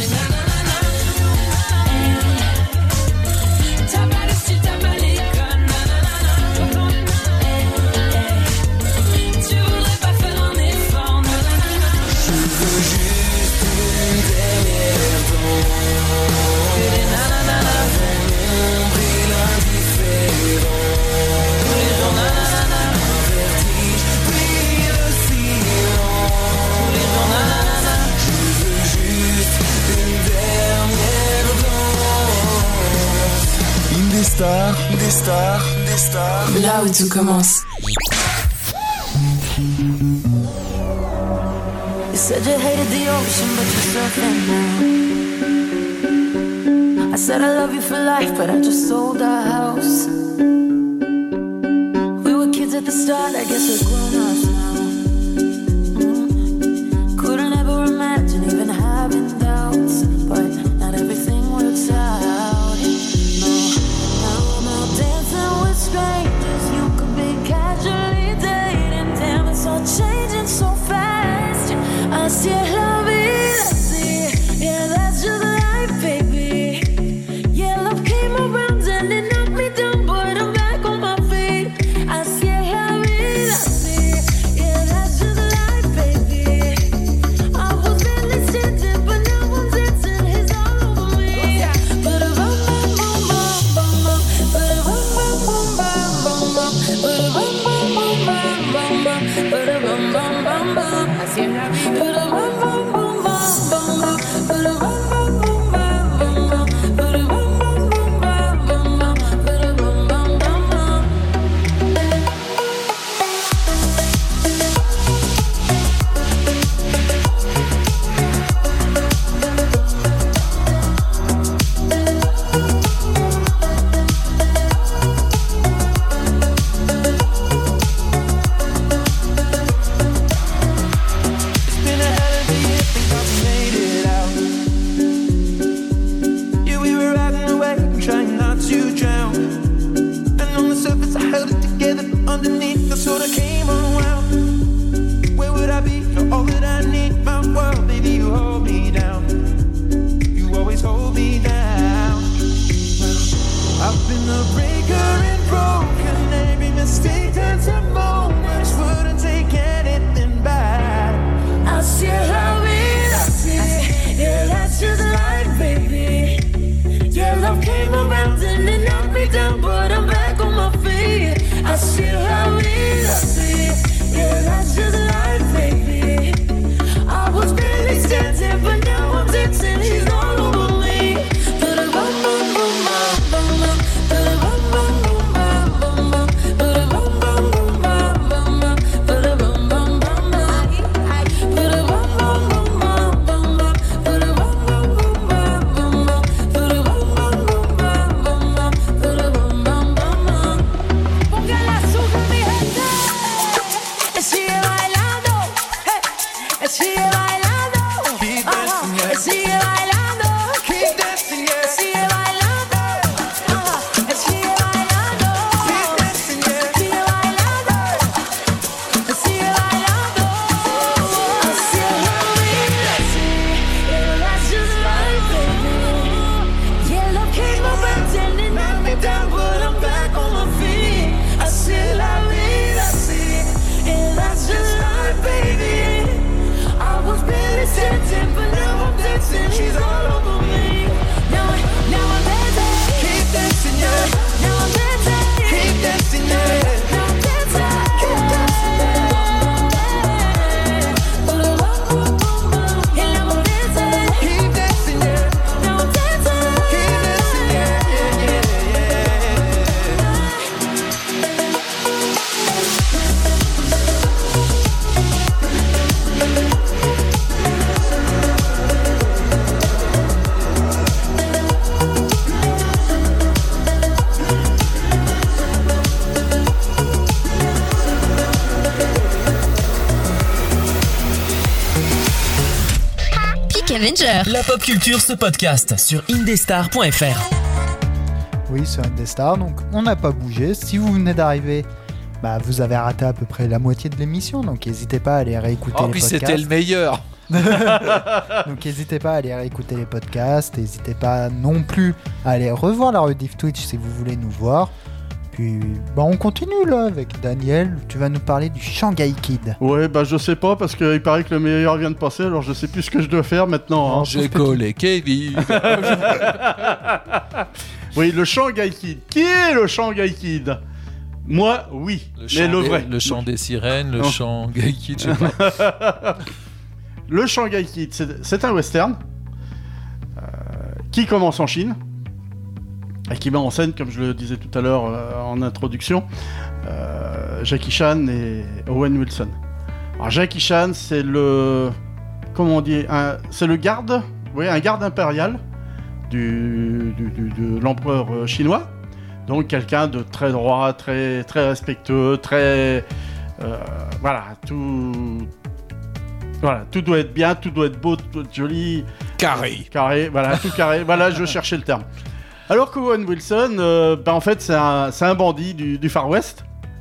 Des stars. Là où tout commence. You said you hated the ocean, but you're surfing now. I said I love you for life, but I just sold our house. We were kids at the start, I guess we're grown-ups now. Couldn't ever imagine even having doubts, but not everything works out. Strangers, you could be casually dating. Damn, it's all changing so fast. I still love it, I see. Yeah, that's just life, baby. Yeah, love came around and it knocked me down, but I'm back on my feet. I still love it, I see. Yeah, that's just life, baby. I was barely standing, but now I'm dancing. He's all over me. But I Avenger. La pop culture se podcast sur indestar.fr. Oui, c'est Indestar, donc on n'a pas bougé. Si vous venez d'arriver, vous avez raté à peu près la moitié de l'émission, donc n'hésitez pas à aller réécouter les puis podcasts. c'était le meilleur. Donc n'hésitez pas à aller réécouter les podcasts, n'hésitez pas non plus à aller revoir la rediff Twitch si vous voulez nous voir. Puis on continue là avec Daniel, tu vas nous parler du Shanghai Kid. Ouais, je sais pas parce qu'il paraît que le meilleur vient de passer, alors je sais plus ce que je dois faire maintenant. J'ai collé Kevin. Oui, le Shanghai Kid. Qui est le Shanghai Kid? Moi, oui, mais le vrai. Le chant des sirènes, le Shanghai Kid, je sais pas. Le Shanghai Kid, c'est un western qui commence en Chine et qui met en scène, comme je le disais tout à l'heure en introduction, Jackie Chan et Owen Wilson. Alors Jackie Chan, c'est le... Comment on dit c'est le garde, un garde impérial de l'empereur chinois. Donc quelqu'un de très droit, très, très respectueux, très... tout doit être bien, tout doit être beau, tout doit être joli. Carré, tout carré. Voilà, je cherchais le terme. Alors qu'Owen Wilson, en fait, c'est un bandit du Far West.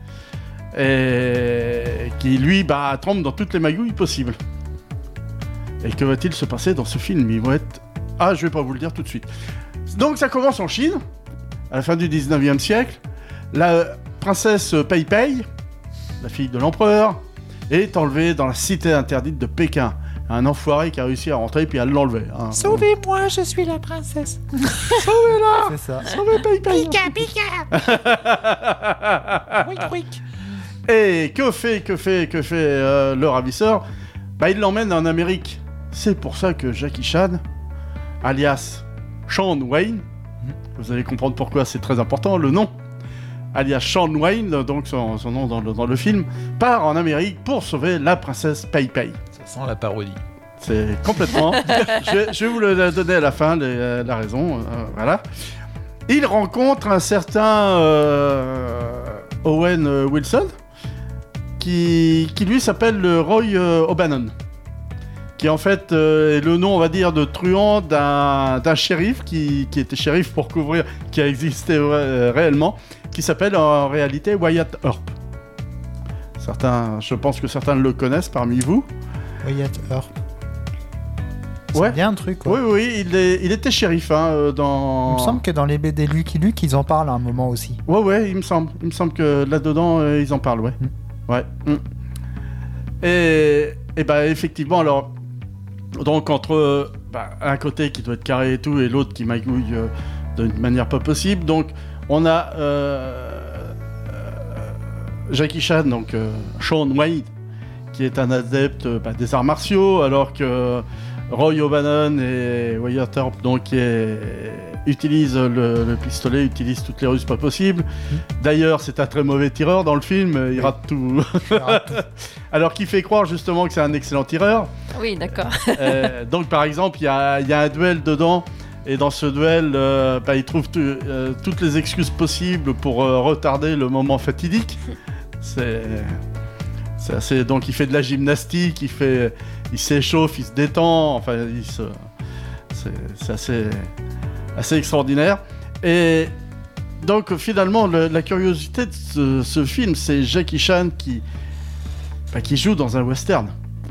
Et qui, lui, trempe dans toutes les magouilles possibles. Et que va-t-il se passer dans ce film? Ils vont être... je vais pas vous le dire tout de suite. Donc ça commence en Chine, à la fin du 19e siècle. La princesse Pei Pei, la fille de l'empereur, est enlevée dans la cité interdite de Pékin. Un enfoiré qui a réussi à rentrer puis à l'enlever. Sauvez-moi, je suis la princesse. Sauvez-la. C'est ça. Sauvez Pei Pei. Pika. Quick. Et que fait le ravisseur? Il l'emmène en Amérique. C'est pour ça que Jackie Chan, alias Shaun Wayne, vous allez comprendre pourquoi c'est très important, le nom, alias Shaun Wayne, donc son nom dans le film, part en Amérique pour sauver la princesse Pei Pei. Ça sent la parodie. C'est complètement... je vais vous le donner à la fin, la raison. Voilà. Il rencontre un certain Owen Wilson, qui lui s'appelle Roy O'Bannon, qui en fait est le nom, on va dire, de truand d'un shérif qui était shérif pour couvrir, qui a existé réellement, qui s'appelle en réalité Wyatt Earp. Je pense que certains le connaissent parmi vous. Wyatt Earp. Ouais. C'est bien un truc. Oui, il était shérif dans... Il me semble que dans les BD Lucky Luke, ils en parlent à un moment aussi. Ouais, il me semble que là-dedans, ils en parlent, ouais. Ouais. Et effectivement, alors... Donc entre un côté qui doit être carré et tout, et l'autre qui magouille d'une manière pas possible. Donc on a Jackie Chan, donc Shaun Wayne, qui est un adepte des arts martiaux, alors que Roy O'Bannon et Wyatt Earp, donc utilisent le pistolet, utilisent toutes les ruses pas possibles. D'ailleurs, c'est un très mauvais tireur dans le film, il rate tout. Alors qu'il fait croire justement que c'est un excellent tireur. Oui, d'accord. Donc par exemple, il y a un duel dedans, et dans ce duel, il trouve toutes les excuses possibles pour retarder le moment fatidique. C'est assez... Donc il fait de la gymnastique, il s'échauffe, il se détend, enfin c'est assez extraordinaire. Et donc finalement la curiosité de ce film, c'est Jackie Chan qui joue dans un western.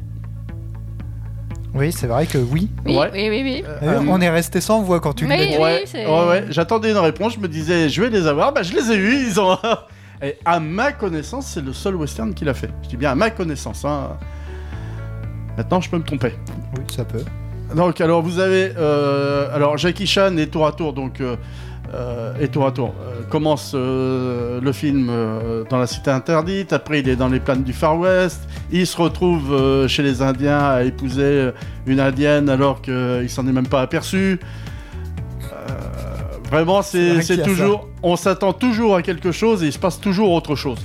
Oui, c'est vrai que oui. Oui. On est resté sans voix quand tu l'as dit. Ouais. J'attendais une réponse, je me disais je vais les avoir, je les ai eus, ils ont... Et à ma connaissance, c'est le seul western qu'il a fait. Je dis bien à ma connaissance. Maintenant, je peux me tromper. Oui, ça peut. Donc, alors, vous avez... alors, Jackie Chan est tour à tour, donc... commence le film dans la cité interdite. Après, il est dans les plaines du Far West. Il se retrouve chez les Indiens à épouser une Indienne alors qu'il s'en est même pas aperçu. Vraiment, c'est toujours... On s'attend toujours à quelque chose et il se passe toujours autre chose.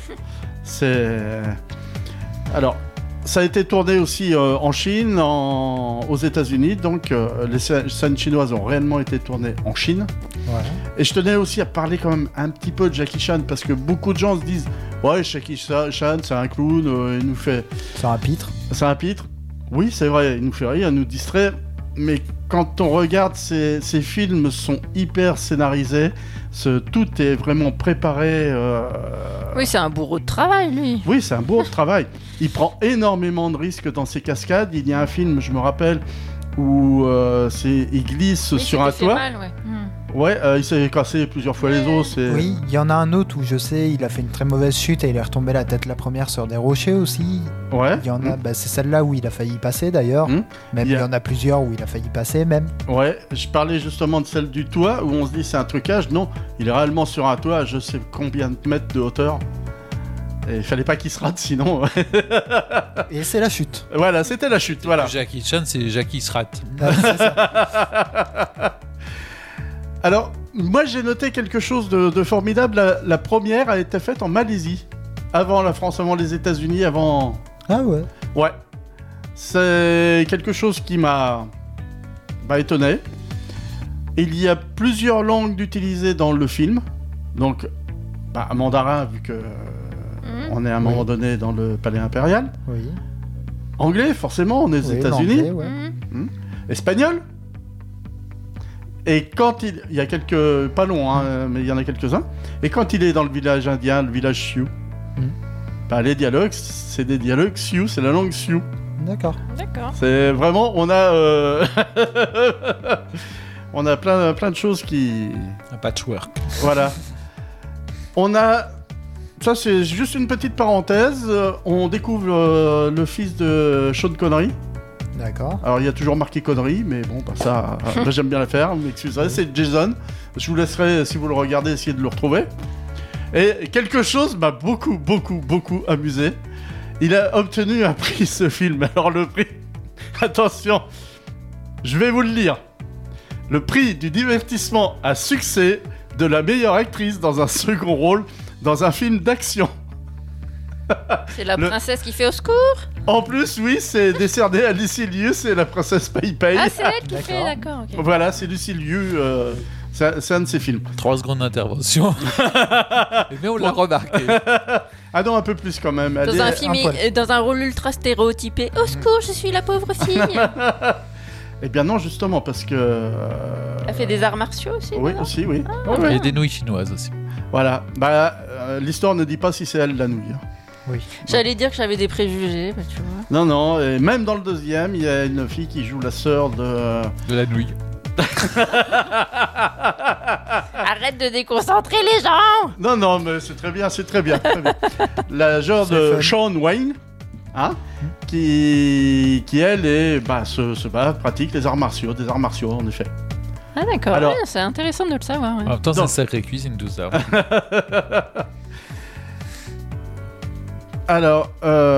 Alors, ça a été tourné aussi en Chine, aux États-Unis. Donc, les scènes chinoises ont réellement été tournées en Chine. Ouais. Et je tenais aussi à parler quand même un petit peu de Jackie Chan, parce que beaucoup de gens se disent « Ouais, Jackie Chan, c'est un clown, il nous fait... » C'est un pitre. C'est un pitre. Oui, c'est vrai, il nous fait rire, il nous distrait. mais quand on regarde ces films, sont hyper scénarisés. Tout est vraiment préparé. Oui, c'est un bourreau de travail, lui. Oui, c'est un bourreau de travail. Il prend énormément de risques dans ses cascades. Il y a un film, je me rappelle, où il glisse sur un toit. Mal, ouais. Ouais, il s'est cassé plusieurs fois les os. Oui, il y en a un autre où je sais, il a fait une très mauvaise chute et il est retombé la tête la première sur des rochers aussi. Ouais. Il y en a, c'est celle-là où il a failli passer d'ailleurs. Même il y en a plusieurs où il a failli passer même. Ouais, je parlais justement de celle du toit où on se dit c'est un trucage. Non, il est réellement sur un toit à je sais combien de mètres de hauteur. Et il fallait pas qu'il se rate sinon. Et c'est la chute. Voilà, c'était la chute. Voilà. Jackie Chan, c'est Jackie se rate. C'est ça. Alors, moi j'ai noté quelque chose de formidable. La première a été faite en Malaisie. Avant la France, avant les États-Unis, avant. Ah ouais. Ouais. C'est quelque chose qui m'a étonné. Il y a plusieurs langues utilisées dans le film. Donc, mandarin, vu que on est à un moment donné dans le palais impérial. Oui. Anglais, forcément, on est aux États-Unis. Ouais. Espagnol. Et quand il y a quelques, pas long, hein, mais il y en a quelques-uns. Et quand il est dans le village indien, le village Sioux, les dialogues, c'est des dialogues Sioux, c'est la langue Sioux. D'accord. C'est vraiment, on a plein de choses qui. Un patchwork. Voilà. On a. Ça, c'est juste une petite parenthèse. On découvre le fils de Sean Connery. D'accord. Alors, il y a toujours marqué Connery, mais bon, ça, j'aime bien la faire, vous m'excuserez. C'est Jason. Je vous laisserai, si vous le regardez, essayer de le retrouver. Et quelque chose m'a beaucoup amusé. Il a obtenu un prix, ce film. Alors, le prix... Attention, je vais vous le lire. Le prix du divertissement à succès de la meilleure actrice dans un second rôle dans un film d'action. C'est la princesse qui fait au secours. En plus, oui, c'est décerné à Lucy Liu, c'est la princesse Pai Pai. Ah, c'est elle qui fait, d'accord. Okay. Voilà, c'est Lucy Liu, c'est un de ses films. 3 secondes d'intervention. Mais on l'a remarqué. Ah non, un peu plus quand même. Dans un film, dans un rôle ultra stéréotypé. Au secours, je suis la pauvre fille. Eh bien non, justement, parce que... Elle fait des arts martiaux aussi. Oui, aussi, oui. Ah, Il y a des nouilles chinoises aussi. Voilà, l'histoire ne dit pas si c'est elle la nouille. Oui. J'allais dire que j'avais des préjugés, tu vois. Non, et même dans le deuxième, il y a une fille qui joue la sœur de la nouille. Arrête de déconcentrer les gens. Non, mais c'est très bien. Très bien. La genre de Shaun Wayne, hein, qui elle est, se bat, pratique les arts martiaux, des arts martiaux en effet. Ah d'accord, alors, c'est intéressant de le savoir. Ouais. En même temps, c'est une sacrée cuisine, tout ça. Alors,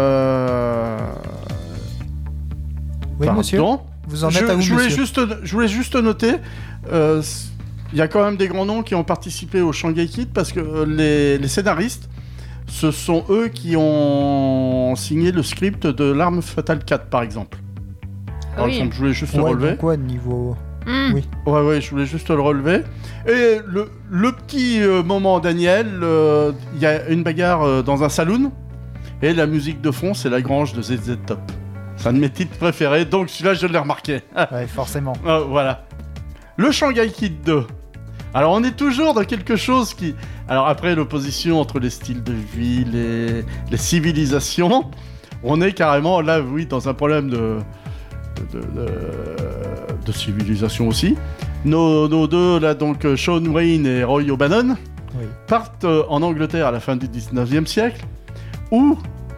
oui, monsieur. Vous en êtes à où, je voulais monsieur juste noter, il y a quand même des grands noms qui ont participé au Shanghai Kid parce que les scénaristes, ce sont eux qui ont signé le script de l'Arme Fatale 4, par exemple. Par exemple, je voulais juste le relever. Quoi, niveau... Oui. Ouais, je voulais juste le relever. Et le petit moment, Daniel, il y a une bagarre dans un saloon, et la musique de fond, c'est La Grange de ZZ Top. C'est un de mes titres préférés, donc celui-là, je l'ai remarqué. Ouais, forcément. Voilà. Le Shanghai Kid 2. Alors, on est toujours dans quelque chose qui... Alors, après l'opposition entre les styles de vie, les civilisations, on est carrément, là, oui, dans un problème de civilisation aussi. Nos deux, là, donc, Shaun Wayne et Roy O'Bannon, partent en Angleterre à la fin du 19e siècle, où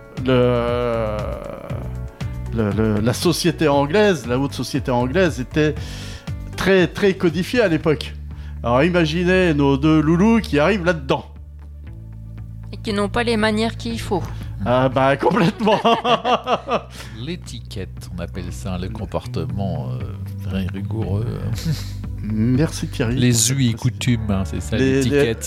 la société anglaise, la haute société anglaise, était très, très codifiée à l'époque. Alors imaginez nos deux loulous qui arrivent là-dedans. Et qui n'ont pas les manières qu'il faut. Ah complètement. L'étiquette, on appelle ça, le comportement très rigoureux. Merci Thierry. Les us et coutumes, hein, c'est ça l'étiquette.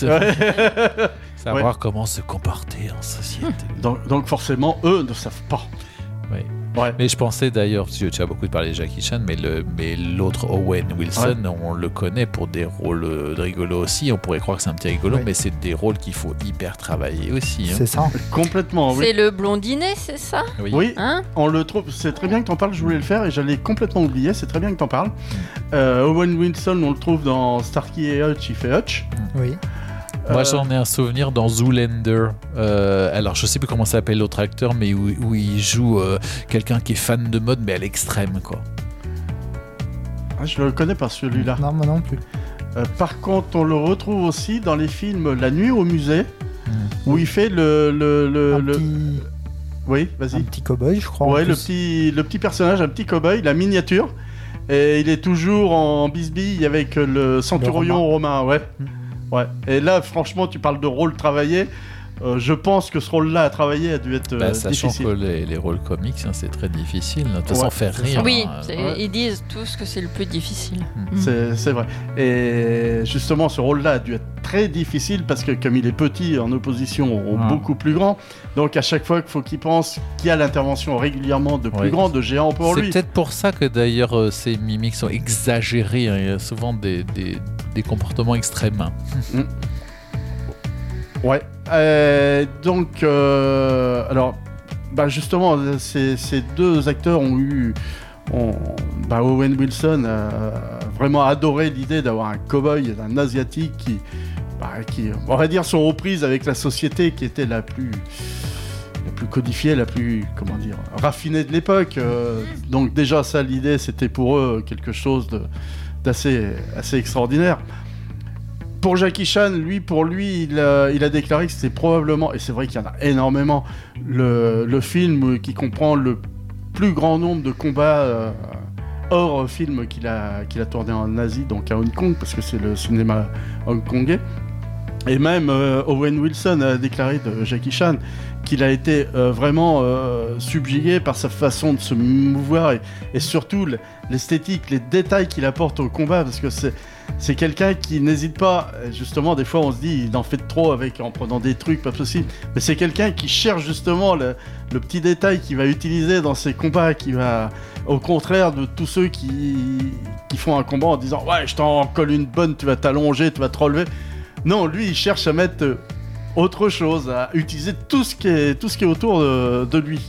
Savoir comment se comporter en société. Donc forcément, eux ne savent pas. Ouais. Mais je pensais d'ailleurs, parce que tu as beaucoup parlé de Jackie Chan, mais l'autre Owen Wilson, on le connaît pour des rôles de rigolo aussi. On pourrait croire que c'est un petit rigolo, mais c'est des rôles qu'il faut hyper travailler aussi. C'est ça. Complètement, oui. C'est le blondinet, c'est ça? Oui, Hein? on le trouve. C'est très bien que t'en parles. Je voulais le faire et j'allais complètement oublier. C'est très bien que t'en parles. Owen Wilson, on le trouve dans Starsky et Hutch. Il fait Hutch. Oui. Moi, j'en ai un souvenir dans Zoolander. Alors, je sais plus comment s'appelle l'autre acteur, mais où il joue quelqu'un qui est fan de mode, mais à l'extrême, quoi. Ah, je le connais pas celui-là. Non, moi non plus. Par contre, on le retrouve aussi dans les films La Nuit au musée, où il fait le... Oui, vas-y. Un petit cow-boy, je crois. Ouais, le petit personnage, un petit cow-boy, la miniature. Et il est toujours en bisbille avec le centurion romain, ouais. Ouais. Et là, franchement, tu parles de rôle travaillé. Je pense que ce rôle-là à travailler a dû être sachant difficile. que les rôles comiques, c'est très difficile. De toute façon, faire rire. Oui, ils disent tous que c'est le plus difficile. C'est vrai. Et justement, ce rôle-là a dû être très difficile parce que comme il est petit en opposition au beaucoup plus grand, donc à chaque fois qu'il faut qu'il pense qu'il y a l'intervention régulièrement de plus grands, de géants pour lui. C'est peut-être pour ça que d'ailleurs ces mimiques sont exagérées. Hein. Il y a souvent des comportements extrêmes. Ouais. Donc, alors, justement, ces deux acteurs ont eu... Owen Wilson a vraiment adoré l'idée d'avoir un cow-boy, un asiatique qui, on va dire, sont aux prises avec la société qui était la plus codifiée, la plus, raffinée de l'époque. Donc déjà, ça, l'idée, c'était pour eux quelque chose d'assez extraordinaire. Pour Jackie Chan, pour lui, il a déclaré que c'était probablement, et c'est vrai qu'il y en a énormément, le film qui comprend le plus grand nombre de combats hors film qu'il a tourné en Asie, donc à Hong Kong, parce que c'est le cinéma hongkongais. Et même Owen Wilson a déclaré de Jackie Chan qu'il a été vraiment subjugué par sa façon de se mouvoir et surtout l'esthétique, les détails qu'il apporte au combat, parce que c'est quelqu'un qui n'hésite pas, justement, des fois on se dit il en fait trop en prenant des trucs pas possible, mais c'est quelqu'un qui cherche justement le petit détail qu'il va utiliser dans ses combats, qui va, au contraire de tous ceux qui font un combat en disant ouais je t'en colle une bonne, tu vas t'allonger, tu vas te relever. Non, lui il cherche à mettre autre chose, à utiliser tout ce qui est autour de lui.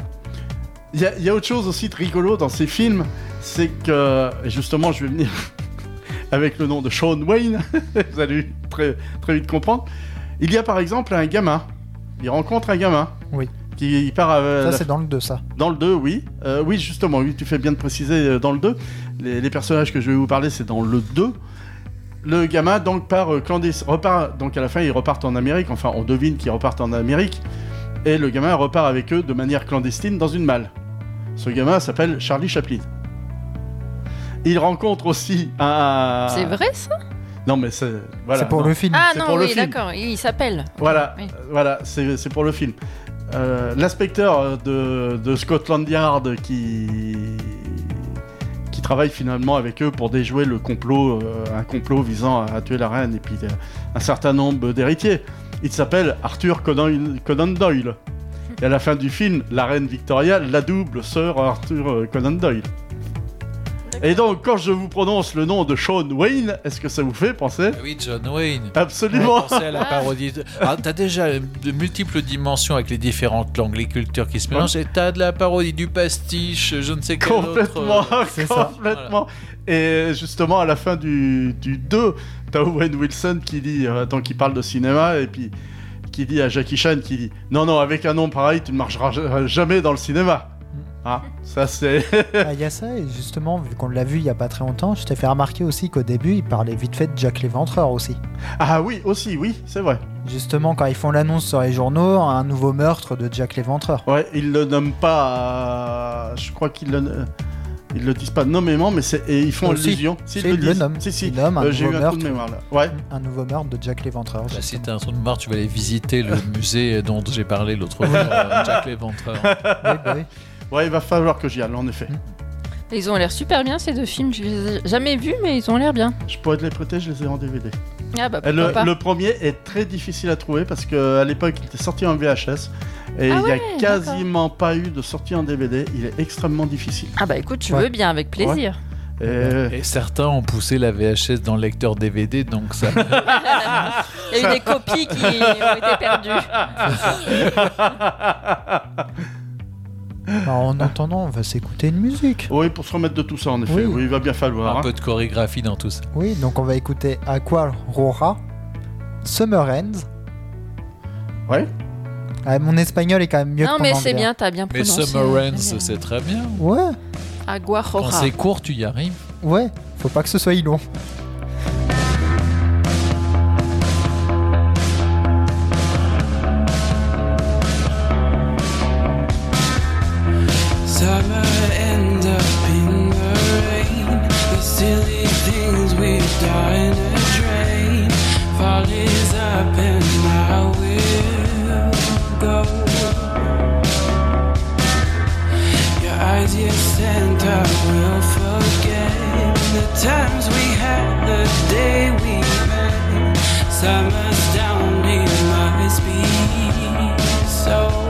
Il y a autre chose aussi de rigolo dans ces films, c'est que, justement je vais venir avec le nom de Shaun Wayne, vous allez très, très vite comprendre. Il y a par exemple un gamin, il rencontre un gamin. Oui. Qui part à... Ça c'est dans le 2 ça. Dans le 2, oui. Oui, justement, oui, tu fais bien de préciser dans le 2. Les personnages que je vais vous parler, c'est dans le 2. Le gamin donc repart, donc à la fin ils repartent en Amérique, enfin on devine qu'ils repartent en Amérique, et le gamin repart avec eux de manière clandestine dans une malle. Ce gamin s'appelle Charlie Chaplin. Il rencontre aussi un... C'est vrai ça? Non mais c'est... Voilà, c'est pour le film. Ah c'est non, pour le oui, film. d'accord, il s'appelle. Voilà, Oui. voilà, c'est pour le film. L'inspecteur de Scotland Yard qui travaille finalement avec eux pour déjouer le complot, un complot visant à tuer la reine et puis un certain nombre d'héritiers. Il s'appelle Arthur Conan Doyle. Et à la fin du film, la reine Victoria la double Sir Arthur Conan Doyle. Et donc, quand je vous prononce le nom de Shaun Wayne, est-ce que ça vous fait penser? Oui, John Wayne. Absolument. Pensez à la parodie. Alors, t'as déjà de multiples dimensions avec les différentes langues, les cultures qui se mélangent. Et t'as de la parodie, du pastiche, je ne sais quel complètement, autre. C'est complètement. Voilà. Et justement, à la fin du 2, t'as Owen Wilson qui dit, qui parle de cinéma, et puis qui dit à Jackie Chan, qui dit non, avec un nom pareil, tu ne marcheras jamais dans le cinéma. Ah, ça c'est... Il y a ça, et justement, vu qu'on l'a vu il y a pas très longtemps, je t'ai fait remarquer aussi qu'au début, il parlait vite fait de Jack l'Éventreur aussi. Ah oui, aussi, oui, c'est vrai. Justement, quand ils font l'annonce sur les journaux, un nouveau meurtre de Jack l'Éventreur. Ouais, ils le nomment pas... Je crois qu'ils le disent pas nommément, mais ils font allusion. Si, ils le nomment. Si. Ils nomment un j'ai eu nouveau un coup de meurtre. mémoire là. Ouais. Un nouveau meurtre de Jack l'Éventreur. Si t'as un trou de mémoire, tu vas aller visiter le musée dont j'ai parlé l'autre jour, Jack l'Éventreur. Oui. Ouais, il va falloir que j'y aille, en effet. Ils ont l'air super bien ces deux films, je les ai jamais vus, mais ils ont l'air bien. Je pourrais te les prêter, je les ai en DVD. Ah bah pourquoi pas. Le premier est très difficile à trouver parce qu'à l'époque il était sorti en VHS Et il Ah n'y a ouais, quasiment pas eu de sortie en DVD. Il est extrêmement difficile. Ah bah écoute, je veux bien, avec plaisir. Et certains ont poussé la VHS dans le lecteur DVD, donc ça. Il y a eu des copies qui ont été perdues. Alors, en attendant, on va s'écouter une musique. Oui, pour se remettre de tout ça, en effet. Oui. Oui, il va bien falloir. Un peu de chorégraphie dans tout ça. Oui, donc on va écouter Aqua Rora, Summer Ends. Ouais. Ah, mon espagnol est quand même mieux que Non, ton mais anglais. c'est bien, t'as bien Mais prononcé. Summer Ends, c'est très bien. Ouais, Agua Quand Roja. c'est court, tu y arrives. ouais, faut pas que ce soit long. Summer end up in the rain. The silly things we've done a drain. Fall is up and I will go. Your eyes you sent I will forget the times we had, the day we met. Summer's down, it must be so.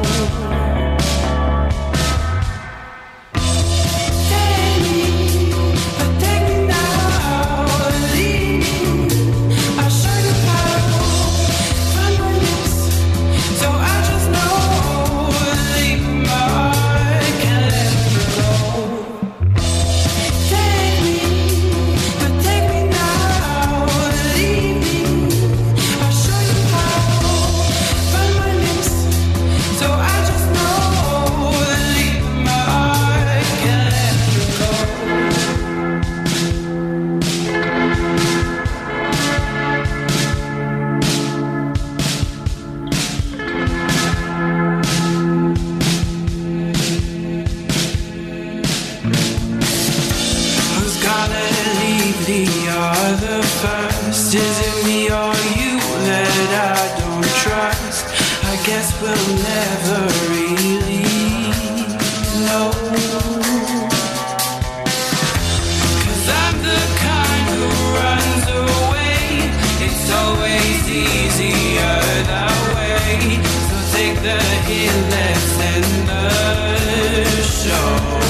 Is it me or you that I don't trust? I guess we'll never really know. 'Cause I'm the kind who runs away. It's always easier that way. So take the hint, let's end the show.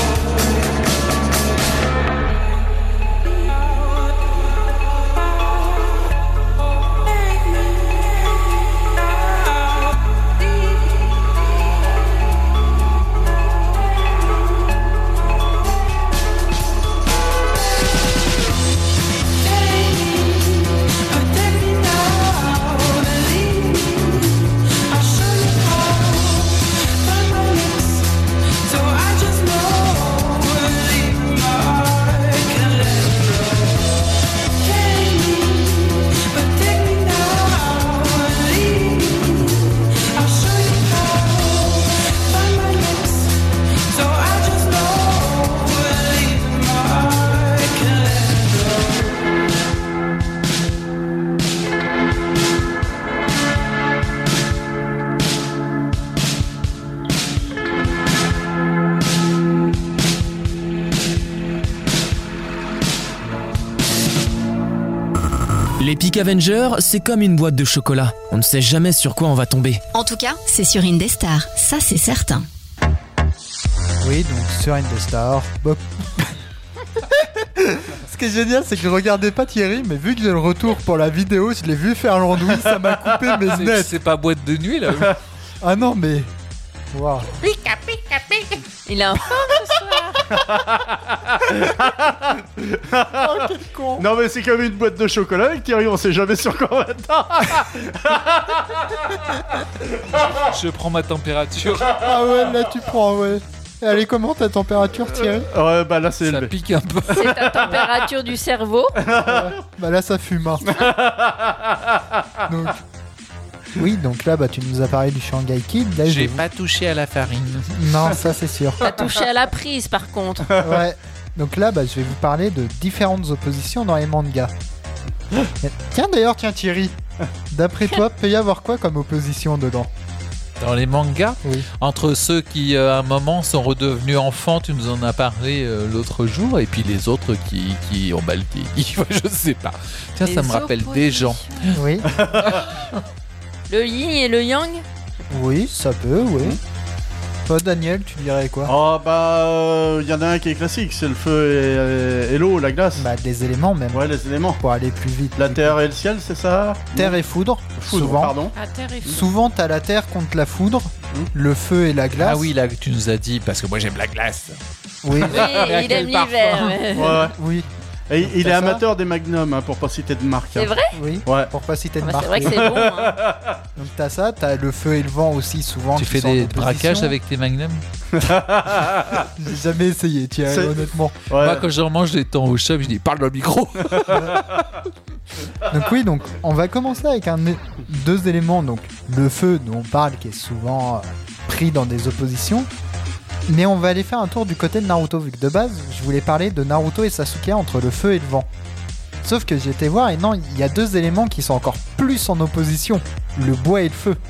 Les Peak Avengers, c'est comme une boîte de chocolat. On ne sait jamais sur quoi on va tomber. En tout cas, c'est sur Indestar, ça c'est certain. Oui, donc sur Indestar. Bon. Ce qui est génial, c'est que je regardais pas Thierry, mais vu que j'ai le retour pour la vidéo, je l'ai vu faire l'andouille, ça m'a coupé mes nets. C'est pas boîte de nuit là. Ah non, mais. Waouh. Pica, pica, pica. Il est en forme ce soir. Oh, quel con. Non, mais c'est comme une boîte de chocolat avec Thierry, on sait jamais sur quoi on va être. Je prends ma température. Ah ouais, là tu prends, ouais. Elle est comment ta température, Thierry? Ouais, bah là c'est Ça élevé. pique un peu. C'est ta température du cerveau. Bah là ça fume. Hein. Donc. Oui, donc là, bah, tu nous as parlé du Shanghai Kid. Là, J'ai pas touché à la farine. Non, ça c'est sûr. T'as touché à la prise par contre. Ouais. Donc là, bah, je vais vous parler de différentes oppositions dans les mangas. Tiens d'ailleurs, Thierry, d'après toi, peut y avoir quoi comme opposition dedans? Dans les mangas, Oui. entre ceux qui à un moment sont redevenus enfants, tu nous en as parlé l'autre jour, et puis les autres qui ont mal vieilli, je sais pas. Tiens, Les ça me rappelle des gens. Oui. Le yin et le yang. Oui, ça peut, oui. Toi, Daniel, tu dirais quoi? Oh bah, y en a un qui est classique, c'est le feu et l'eau, la glace. Bah, des éléments même. Ouais, les éléments. Pour aller plus vite. La terre et le ciel, c'est ça? Terre et foudre, souvent. Pardon. Ah, terre et foudre. Souvent, t'as la terre contre la foudre, le feu et la glace. Ah oui, là, tu nous as dit, parce que moi j'aime la glace. Oui, Oui, il aime l'hiver. Ouais. oui. Et il est ça. amateur des magnums, hein, pour pas citer de marque. C'est hein. vrai? Oui, Ouais. pour pas citer de Ah bah, marque. c'est vrai que c'est bon. Hein. Donc t'as ça, t'as le feu et le vent aussi souvent. Tu qui fais sont en des opposition. braquages avec tes magnums? J'ai jamais essayé, tiens, C'est- honnêtement. Ouais. Moi, quand je mange des temps au shop, je dis parle dans le micro. Donc oui, donc on va commencer avec deux éléments. Donc le feu dont on parle, qui est souvent pris dans des oppositions. Mais on va aller faire un tour du côté de Naruto, vu que de base, je voulais parler de Naruto et Sasuke entre le feu et le vent. Sauf que j'ai été voir et non, il y a deux éléments qui sont encore plus en opposition, le bois et le feu.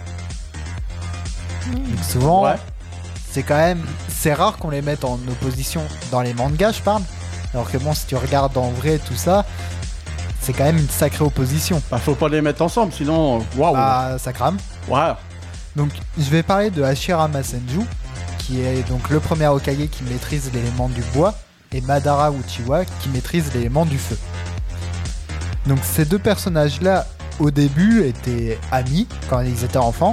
Donc souvent, Ouais. c'est rare qu'on les mette en opposition dans les mangas, je parle. Alors que bon, si tu regardes en vrai tout ça, c'est quand même une sacrée opposition. Bah, faut pas les mettre ensemble, sinon, waouh. Bah, ça crame. Ouais. Donc, je vais parler de Hashirama Senju, qui est donc le premier Hokage qui maîtrise l'élément du bois, et Madara Uchiwa qui maîtrise l'élément du feu. Donc, ces deux personnages-là, au début, étaient amis quand ils étaient enfants.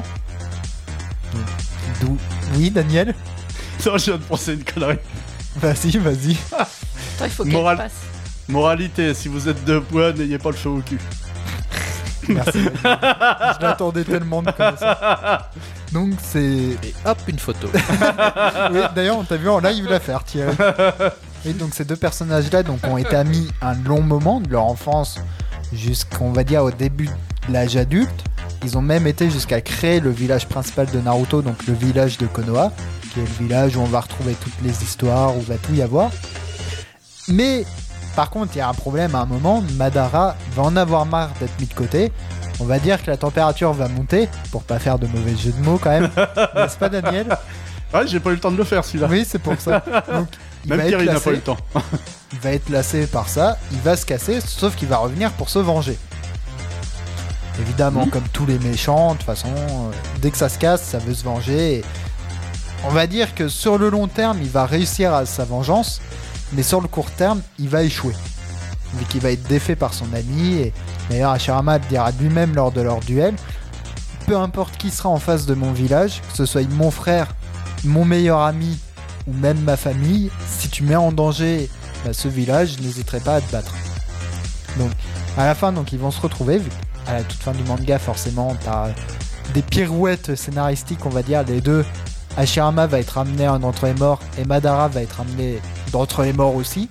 Oui, Daniel? Non, je viens de penser une connerie. Vas-y. Attends, il faut qu'elle Morale. passe. Moralité, si vous êtes de bois, n'ayez pas le feu au cul. Merci. Je l'attendais tellement de comme ça. Donc, c'est... Et hop, une photo. Oui, d'ailleurs, on t'a vu en live la faire, Thierry. Et donc ces deux personnages-là ont été amis un long moment de leur enfance jusqu'on va dire au début de l'âge adulte. Ils ont même été jusqu'à créer le village principal de Naruto, donc le village de Konoha, qui est le village où on va retrouver toutes les histoires, où va tout y avoir. Mais par contre, il y a un problème à un moment, Madara va en avoir marre d'être mis de côté. On va dire que la température va monter, pour pas faire de mauvais jeux de mots quand même. N'est-ce pas, Daniel? Ouais, j'ai pas eu le temps de le faire celui-là. Oui, c'est pour ça. Donc, Même Thierry n'a pas eu le temps. Il va être lassé par ça, il va se casser, sauf qu'il va revenir pour se venger. Évidemment, comme tous les méchants, de toute façon, dès que ça se casse, ça veut se venger. Et on va dire que sur le long terme, il va réussir à sa vengeance, mais sur le court terme, il va échouer. Vu qu'il va être défait par son ami, et d'ailleurs Hashirama le dira lui-même lors de leur duel, peu importe qui sera en face de mon village, que ce soit mon frère, mon meilleur ami, ou même ma famille, si tu mets en danger ce village, je n'hésiterai pas à te battre. Donc, à la fin, donc, ils vont se retrouver, vu à la toute fin du manga, forcément, t'as des pirouettes scénaristiques, on va dire, les deux. Hashirama va être ramené d'entre les morts, et Madara va être ramené d'entre les morts aussi.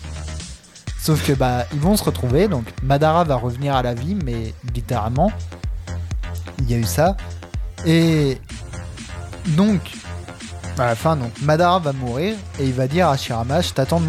Sauf que, ils vont se retrouver, donc, Madara va revenir à la vie, mais littéralement, il y a eu ça. Et donc, à la fin, donc, Madara va mourir et il va dire à Hashirama, je t'attends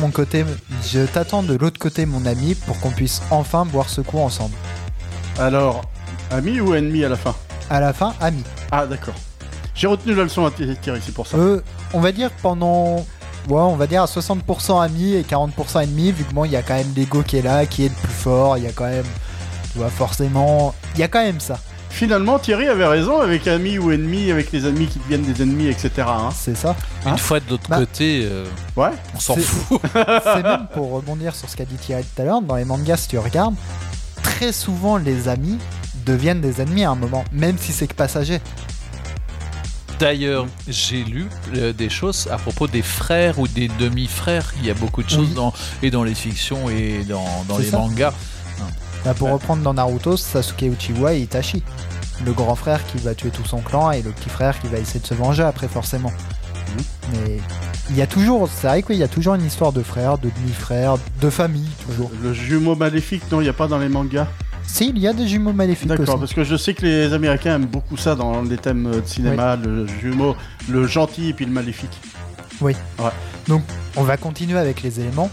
de l'autre côté, mon ami, pour qu'on puisse enfin boire ce coup ensemble. Alors, ami ou ennemi à la fin? À la fin, ami. Ah, d'accord. J'ai retenu la leçon à Thierry, c'est pour ça. On va dire pendant... Ouais, on va dire à 60% ami et 40% ennemi, vu que bon, il y a quand même l'ego qui est là, qui est le plus fort, il y a quand même... Tu vois, forcément... Il y a quand même ça. Finalement, Thierry avait raison avec ami ou ennemi, avec les amis qui deviennent des ennemis, etc. Hein. C'est ça. Une fois de l'autre côté, ouais. On s'en fout. C'est même pour rebondir sur ce qu'a dit Thierry tout à l'heure, dans les mangas, si tu regardes, très souvent les amis deviennent des ennemis à un moment, même si c'est que passager. D'ailleurs, j'ai lu des choses à propos des frères ou des demi-frères. Il y a beaucoup de choses dans les fictions et dans les mangas. Pour reprendre dans Naruto, Sasuke Uchiwa et Itachi. Le grand frère qui va tuer tout son clan et le petit frère qui va essayer de se venger après, forcément. Mais il y a toujours, c'est vrai qu'il y a toujours une histoire de frères, de demi-frères, de famille, toujours. Le jumeau maléfique, non, il n'y a pas dans les mangas? Si, il y a des jumeaux maléfiques. D'accord, aussi. parce que je sais que les Américains aiment beaucoup ça dans les thèmes de cinéma, le jumeau, le gentil et puis le maléfique. Oui. Ouais. Donc, on va continuer avec les éléments.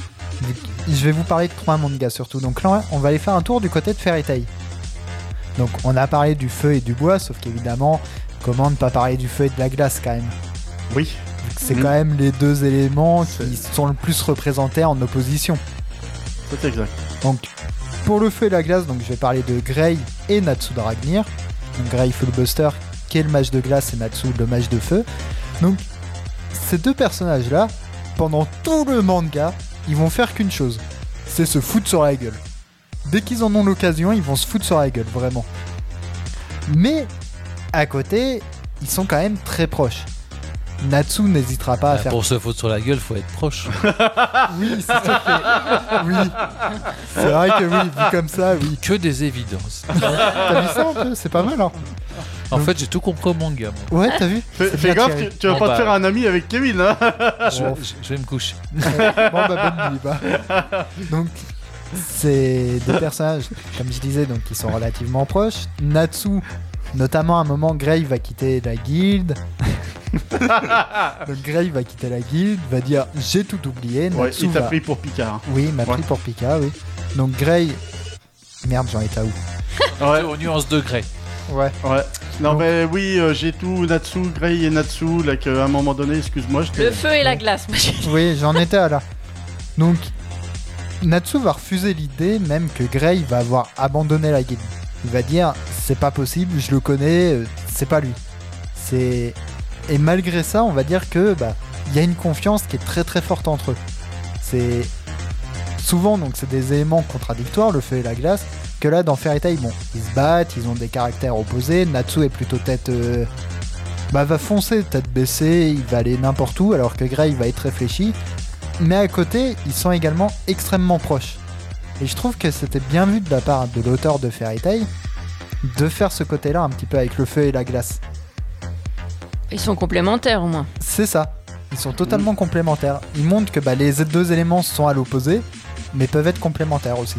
Je vais vous parler de 3 mangas surtout. Donc là, on va aller faire un tour du côté de Fairy Tail. Donc, on a parlé du feu et du bois, sauf qu'évidemment, comment ne pas parler du feu et de la glace quand même? Oui. C'est quand même les deux éléments qui sont le plus représentés en opposition. C'est exact. Donc, pour le feu et la glace, donc je vais parler de Grey et Natsu Dragnir. Donc Grey Fullbuster, qui est le mage de glace et Natsu, le mage de feu. Donc, ces deux personnages-là, pendant tout le manga, ils vont faire qu'une chose, c'est se foutre sur la gueule. Dès qu'ils en ont l'occasion, ils vont se foutre sur la gueule, vraiment. Mais, à côté, ils sont quand même très proches. Natsu n'hésitera pas à faire... Pour se foutre sur la gueule, faut être proche. Oui, c'est sûr que... Oui. C'est vrai que oui, vu comme ça, oui. Que des évidences. T'as vu ça un peu? C'est pas mal, hein. En fait, j'ai tout compris au manga. Moi. Ouais, t'as vu? Fais gaffe, tu vas pas te faire un ami avec Kevin, hein. Je vais me coucher. Bon, bah, bonne nuit, bah. Donc, c'est des personnages, comme je disais, donc, qui sont relativement proches. Natsu, notamment à un moment, Gray va quitter la guilde. Donc Gray va quitter la guilde, va dire j'ai tout oublié. Ouais, Natsu il t'a va... pris pour Picard. Oui, il m'a pris pour Pika, oui. Donc Gray... Merde, j'en étais à où? Ouais. Aux nuances de Gray. Ouais. Non, Donc... mais oui, j'ai tout, Natsu, Gray et Natsu, là, qu'à un moment donné, excuse-moi, je Le feu et la glace, moi, j'ai dit. Oui, j'en étais à là. Donc, Natsu va refuser l'idée même que Gray va avoir abandonné la guilde. Il va dire c'est pas possible, je le connais, c'est pas lui. C'est... Et malgré ça, on va dire que y a une confiance qui est très très forte entre eux. C'est souvent donc c'est des éléments contradictoires, le feu et la glace. Que là dans Fairy Tail, bon, ils se battent, ils ont des caractères opposés. Natsu est plutôt tête, va foncer tête baissée, il va aller n'importe où, alors que Gray va être réfléchi. Mais à côté, ils sont également extrêmement proches. Et je trouve que c'était bien vu de la part de l'auteur de Fairy Tail de faire ce côté-là un petit peu avec le feu et la glace. Ils sont complémentaires au moins. C'est ça. Ils sont totalement complémentaires. Ils montrent que les deux éléments sont à l'opposé, mais peuvent être complémentaires aussi.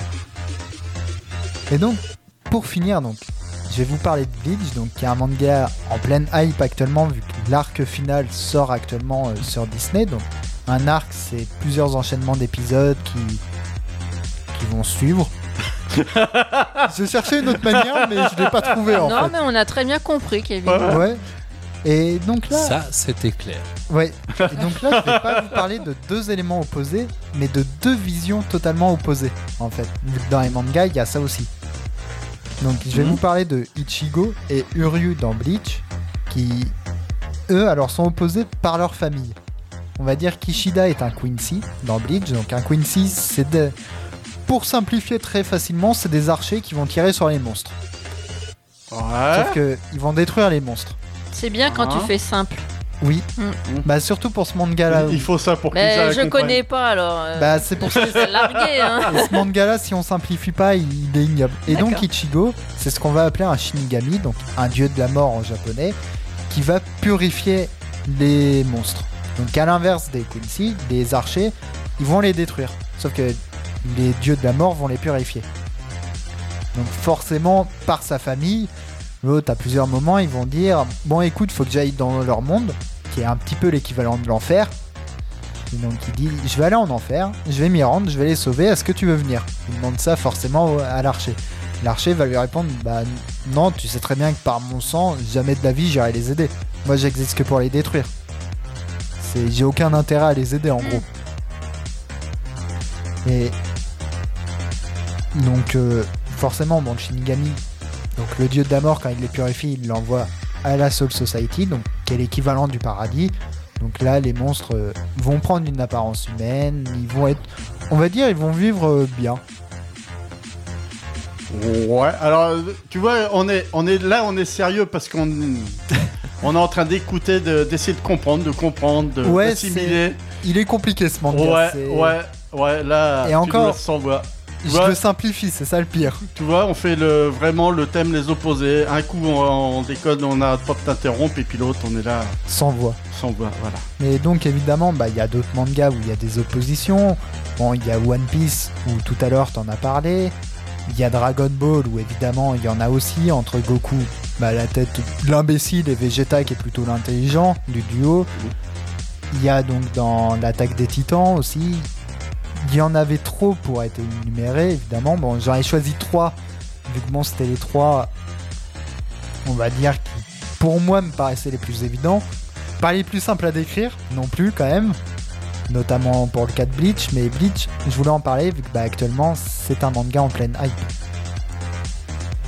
Et donc, pour finir, donc, je vais vous parler de Bleach, donc qui est un manga en pleine hype actuellement, vu que l'arc final sort actuellement sur Disney. Donc, un arc, c'est plusieurs enchaînements d'épisodes qui vont suivre. Je cherchais une autre manière, mais je l'ai pas trouvé en fait. Non, mais on a très bien compris, Kevin. Ouais. Et donc là... Ça, c'était clair. Ouais. Et donc là, je vais pas vous parler de deux éléments opposés, mais de deux visions totalement opposées, en fait. Vu que dans les mangas, il y a ça aussi. Donc, je vais vous parler de Ichigo et Uryu dans Bleach, qui, eux, alors, sont opposés par leur famille. On va dire qu'Ishida est un Quincy dans Bleach. Donc, un Quincy, c'est des... Pour simplifier très facilement, c'est des archers qui vont tirer sur les monstres. Ouais. Sauf qu'ils vont détruire les monstres. C'est bien quand tu fais simple. Oui. Surtout pour ce manga-là. Il faut ça pour qu'ils Mais je comprennent. connais pas alors. C'est pour ça. C'est largué, hein. Et ce manga-là, si on simplifie pas, il est ignoble. Et donc Ichigo, c'est ce qu'on va appeler un Shinigami, donc un dieu de la mort en japonais, qui va purifier les monstres. Donc à l'inverse des Quincy, les archers, ils vont les détruire. Sauf que les dieux de la mort vont les purifier. Donc forcément, par sa famille, l'autre à plusieurs moments, ils vont dire bon écoute, faut que j'aille dans leur monde, qui est un petit peu l'équivalent de l'enfer. Et donc il dit je vais aller en enfer, je vais m'y rendre, je vais les sauver, est-ce que tu veux venir? Il demande ça forcément à l'archer. L'archer va lui répondre non, tu sais très bien que par mon sang, jamais de la vie j'irai les aider. Moi j'existe que pour les détruire. J'ai aucun intérêt à les aider en gros. Et donc forcément le Shinigami, donc le dieu de la mort, quand il les purifie, il l'envoie à la Soul Society, donc qui est l'équivalent du paradis. Donc là les monstres vont prendre une apparence humaine, ils vont être, on va dire, ils vont vivre bien. Ouais, alors tu vois, on est sérieux parce qu'on on est en train d'écouter, d'essayer de comprendre, d'assimiler. Il est compliqué ce manga. Ouais, là, et encore, tu dois sans voix. Je le simplifie, c'est ça le pire. Tu vois, on fait vraiment le thème les opposés. Un coup on déconne, on n'arrête pas de t'interrompre, et puis l'autre on est là sans voix. Voilà. Et donc évidemment, il y a d'autres mangas où il y a des oppositions. Bon, il y a One Piece où tout à l'heure t'en as parlé. Il y a Dragon Ball où évidemment il y en a aussi entre Goku, la tête l'imbécile, et Vegeta qui est plutôt l'intelligent du duo. Il y a donc dans l'Attaque des Titans aussi. Il y en avait trop pour être énumérés, évidemment. Bon, j'en ai choisi 3, vu que c'était les 3, on va dire, qui, pour moi, me paraissaient les plus évidents. Pas les plus simples à décrire, non plus, quand même. Notamment pour le cas de Bleach. Mais Bleach, je voulais en parler, vu que actuellement, c'est un manga en pleine hype.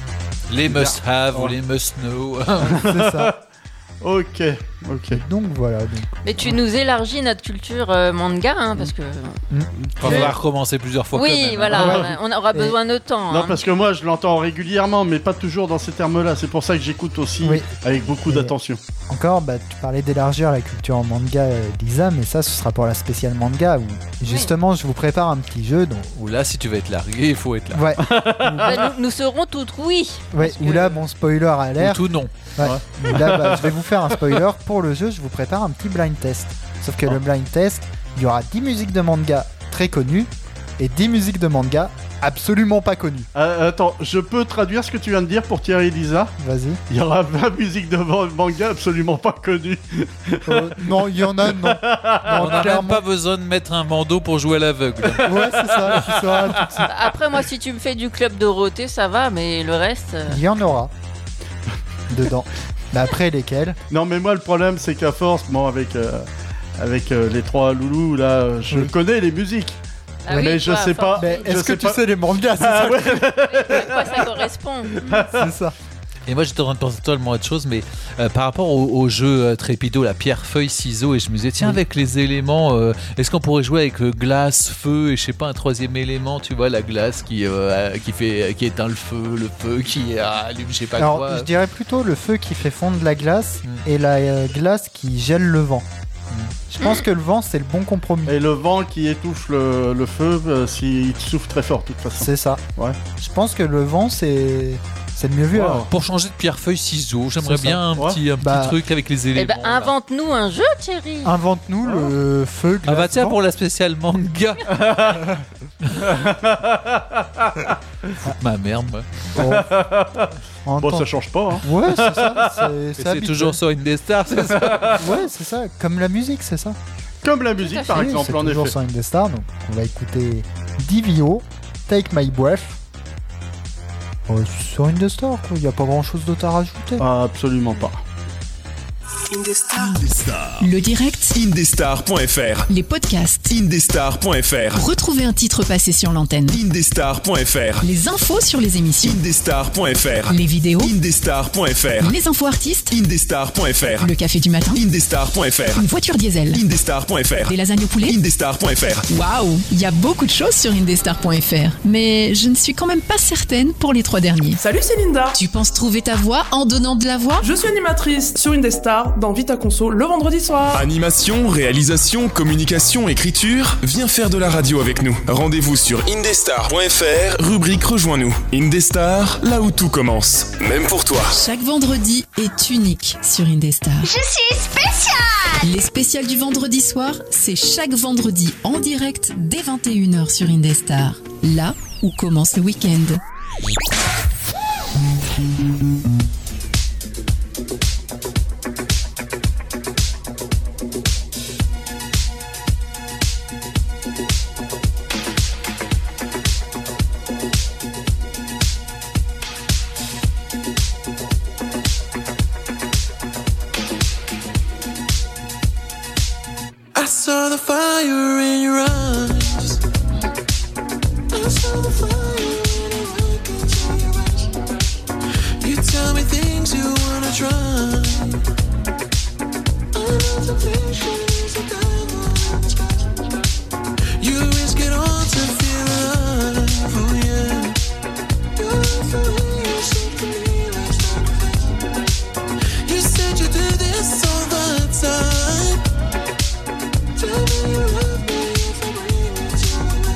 Les must-have ou les must-know. C'est ça. Ok. Donc voilà. Mais tu nous élargis notre culture manga, hein, parce que. On va recommencer plusieurs fois. Oui, quand même, voilà, hein. on aura besoin de temps. Non, hein. parce que moi je l'entends régulièrement, mais pas toujours dans ces termes-là. C'est pour ça que j'écoute aussi avec beaucoup d'attention. Encore, tu parlais d'élargir la culture en manga, Lisa, mais ça, ce sera pour la spéciale manga où justement je vous prépare un petit jeu. Où là, si tu veux être largué, il faut être là. Ouais. Nous serons toutes oui. Ouais, où là, bon, spoiler alert. Ou tout non. Ouais. Où là, je vais vous faire un spoiler pour le jeu. Je vous prépare un petit blind test. Sauf que le blind test, il y aura 10 musiques de manga très connues et 10 musiques de manga absolument pas connues. Attends, je peux traduire ce que tu viens de dire pour Thierry et Lisa? Vas-y. Il y aura 20 musiques de manga absolument pas connues. Non, il y en a, non. On n'a même pas besoin de mettre un bandeau pour jouer à l'aveugle. Ouais, c'est ça. Tu sauras tout de suite. Après, moi, si tu me fais du Club Dorothée, ça va, mais le reste. Il y en aura dedans. Mais après, lesquels? Non, mais moi, le problème, c'est qu'à force, bon, avec les trois loulous, là, je connais les musiques. Ah mais oui, je toi, sais pas. Mais est-ce que tu pas... sais les mangas? C'est ça. Ouais. À quoi ça correspond? C'est ça. Et moi j'étais en train de penser totalement autre chose, mais par rapport au jeu Trépido, la pierre, feuille, ciseaux, et je me disais tiens, avec les éléments, est-ce qu'on pourrait jouer avec glace, feu, et je sais pas, un troisième élément, tu vois, la glace qui éteint le feu qui allume je sais pas Alors, quoi. je dirais plutôt le feu qui fait fondre la glace et la glace qui gèle le vent. Je pense que le vent, c'est le bon compromis. Et le vent qui étouffe le feu s'il souffle très fort, de toute façon. C'est ça. Ouais. Je pense que le vent, c'est le mieux vu. Alors. Pour changer de pierre, feuille, ciseaux, j'aimerais bien un petit truc avec les éléments. Eh ben, invente-nous un jeu, Thierry. Invente-nous le feu, glace, Ah bah tiens, vent. pour la spéciale manga. Ma merde, moi. Bon, ça change pas. Hein. Ouais, c'est ça. C'est habituel. toujours sur Indestar, c'est ça? Ouais, c'est ça. Comme la musique, c'est ça. Comme la musique, par Oui, exemple, c'est en toujours effet. sur Indestar. Donc, on va écouter Divio, Take My Breath. Sur Indestar, quoi. Il n'y a pas grand-chose d'autre à rajouter. Ah, absolument pas. Indestar. Le direct, Indestar.fr. les podcasts. Indestar.fr. Retrouvez un titre passé sur l'antenne. Indestar.fr. Les infos sur les émissions. Indestar.fr. Les vidéos. Indestar.fr. Les infos artistes. Indestar.fr. Le café du matin. Indestar.fr. Une voiture diesel. Indestar.fr. Des lasagnes au poulet. Indestar.fr. Waouh, il y a beaucoup de choses sur Indestar.fr. Mais je ne suis quand même pas certaine pour les 3 derniers. Salut, c'est Linda. Tu penses trouver ta voix en donnant de la voix? Je suis animatrice sur Indestar dans Vita Conso le vendredi soir. Animation, réalisation, communication, écriture, viens faire de la radio avec nous. Rendez-vous sur indestar.fr, rubrique Rejoins-nous. Indestar, là où tout commence. Même pour toi. Chaque vendredi est unique sur Indestar. Je suis spéciale! Les spéciales du vendredi soir, c'est chaque vendredi en direct dès 21h sur Indestar. Là où commence le week-end. I saw the fire in your eyes. I saw the fire in your eyes. You tell me things you wanna try. I know temptation is a devil in disguise. You risk it all to feel alive. Oh yeah. You love the way you said to me last night. You said you do this all the time. Tell me you love me if I bring it to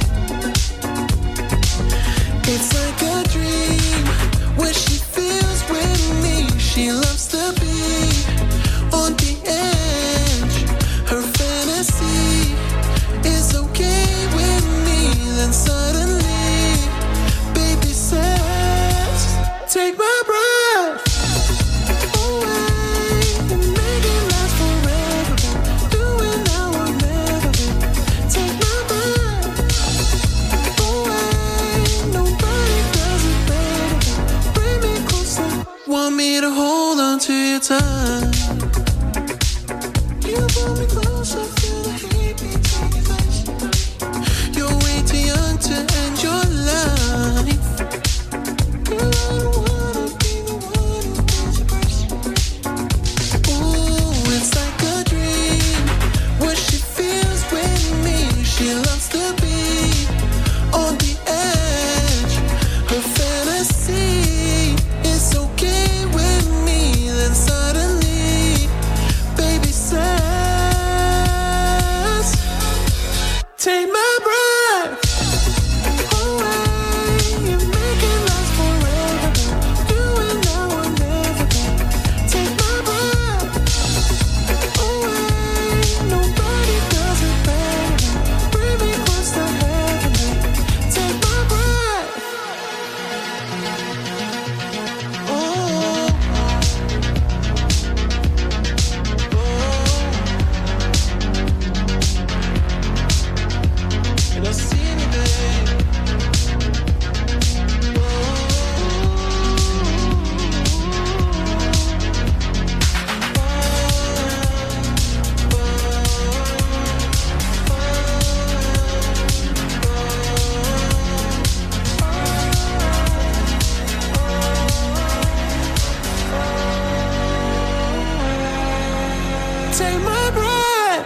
life. It's like a dream where she feels with me. She loves to be on the edge. Her fantasy is okay with me. Then suddenly, baby says, take my breath away and make it last forever. Do it now or never. Take my breath away. Nobody does it better. Bring me closer. Want me to hold on to your time. You pull me closer, feel the heat between your thighs. You're way too young to end your life. Girl, I don't wanna be Take my breath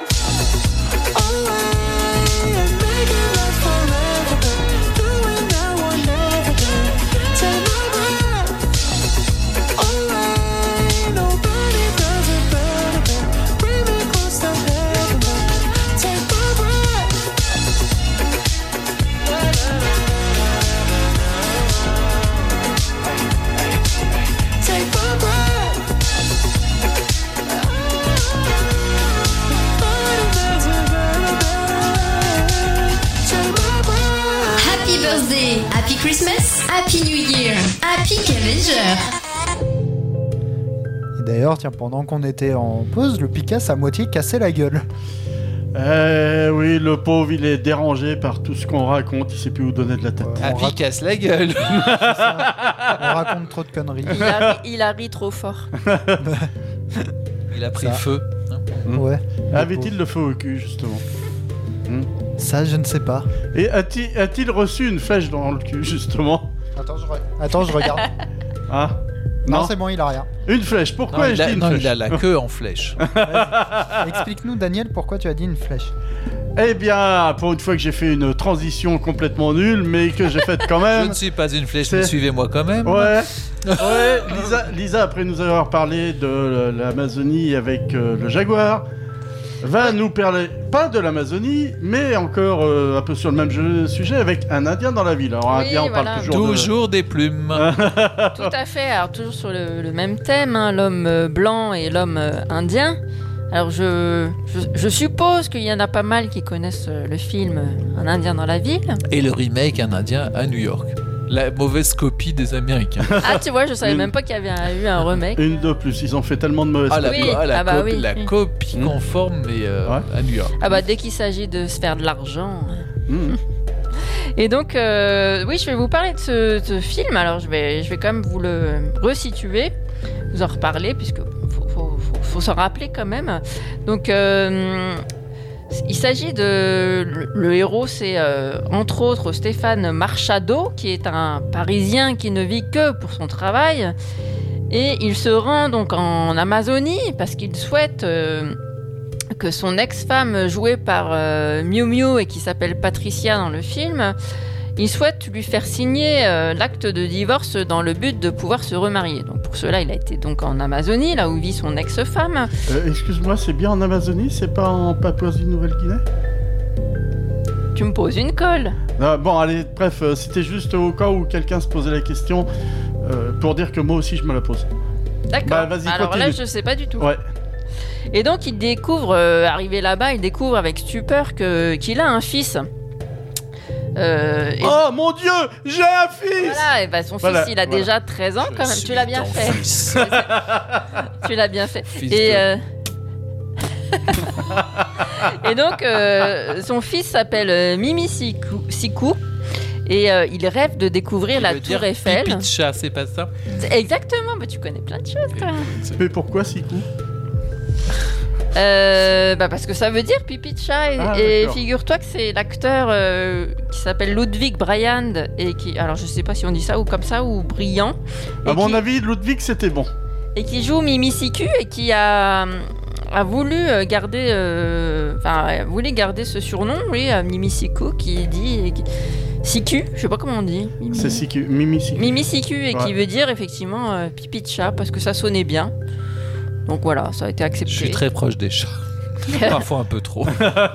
away and make it last forever. Doing that one never did. Take my breath away. Nobody does it better than bring me close to heaven. Take my breath. Take my breath. Happy birthday, happy Christmas, happy New Year, happy Avenger. Et d'ailleurs, tiens, pendant qu'on était en pause, le Pika s'est à moitié cassé la gueule. Oui, le pauvre, il est dérangé par tout ce qu'on raconte, il sait plus où donner de la tête. Happy casse la gueule. On raconte trop de conneries. Il a ri trop fort. Il a pris Ça. feu. Ouais. Avait-il le feu au cul, justement? Ça, je ne sais pas. Et a-t-il reçu une flèche dans le cul, justement? Attends, je regarde. Ah Non, c'est bon, il a rien. Une flèche, pourquoi ai-je dit une flèche? Il a la queue en flèche. Explique-nous, Daniel, pourquoi tu as dit une flèche. Eh bien, pour une fois que j'ai fait une transition complètement nulle, mais que j'ai faite quand même. Je ne suis pas une flèche, mais suivez-moi quand même. Ouais, Lisa, après nous avoir parlé de l'Amazonie avec le jaguar, va nous parler, pas de l'Amazonie, mais encore un peu sur le même sujet, avec un Indien dans la ville. Alors, Oui, Indien, on voilà. parle toujours des plumes. Tout à fait, alors toujours sur le même thème, hein, l'homme blanc et l'homme indien. Alors je suppose qu'il y en a pas mal qui connaissent le film Un Indien dans la ville. Et le remake Un Indien à New York. La mauvaise copie des Américains. Ah tu vois, je savais même pas qu'il y avait eu un remake. Une de plus, ils ont fait tellement de mauvaises copies. la copie conforme, mais à New York. Ah bah dès qu'il s'agit de se faire de l'argent... Et donc, oui, je vais vous parler de ce film. Alors, je vais quand même vous le resituer, vous en reparler, puisque faut s'en rappeler quand même. Donc, il s'agit de... Le héros, c'est entre autres Stéphane Marchado, qui est un Parisien qui ne vit que pour son travail. Et il se rend donc en Amazonie parce qu'il souhaite... que son ex-femme jouée par Miu Miu et qui s'appelle Patricia dans le film, il souhaite lui faire signer l'acte de divorce dans le but de pouvoir se remarier. Donc pour cela, il a été donc en Amazonie, là où vit son ex-femme. Excuse-moi, c'est bien en Amazonie, c'est pas en Papouasie-Nouvelle-Guinée? Tu me poses une colle. Bon, allez, bref, c'était juste au cas où quelqu'un se posait la question pour dire que moi aussi je me la pose. D'accord. Bah, vas-y, alors continue. là, je sais pas du tout. Ouais. Et donc, il découvre, arrivé là-bas, il découvre avec stupeur qu'il a un fils. Oh mon Dieu, j'ai un fils! Voilà, et bah son fils, il a déjà 13 ans quand même. Tu l'as bien fait. Tu l'as bien fait. Et donc, son fils s'appelle Mimi Siku. Et il rêve de découvrir la Tour Eiffel. Pipi de chat, c'est pas ça? Exactement, mais tu connais plein de choses, toi. Mais pourquoi Siku? Parce que ça veut dire pipi de chat et figure-toi que c'est l'acteur qui s'appelle Ludwig Bryan et qui, alors je sais pas si on dit ça ou comme ça ou Brillant. À mon avis, Ludwig c'était bon. Et qui joue Mimi Siku et qui a voulu garder, ce surnom, oui, Mimi Siku qui dit Siku, je sais pas comment on dit. C'est Siku, Mimi Siku. Mimi Siku et qui veut dire effectivement pipi de chat parce que ça sonnait bien. Donc voilà, ça a été accepté. Je suis très proche des chats. Parfois un peu trop.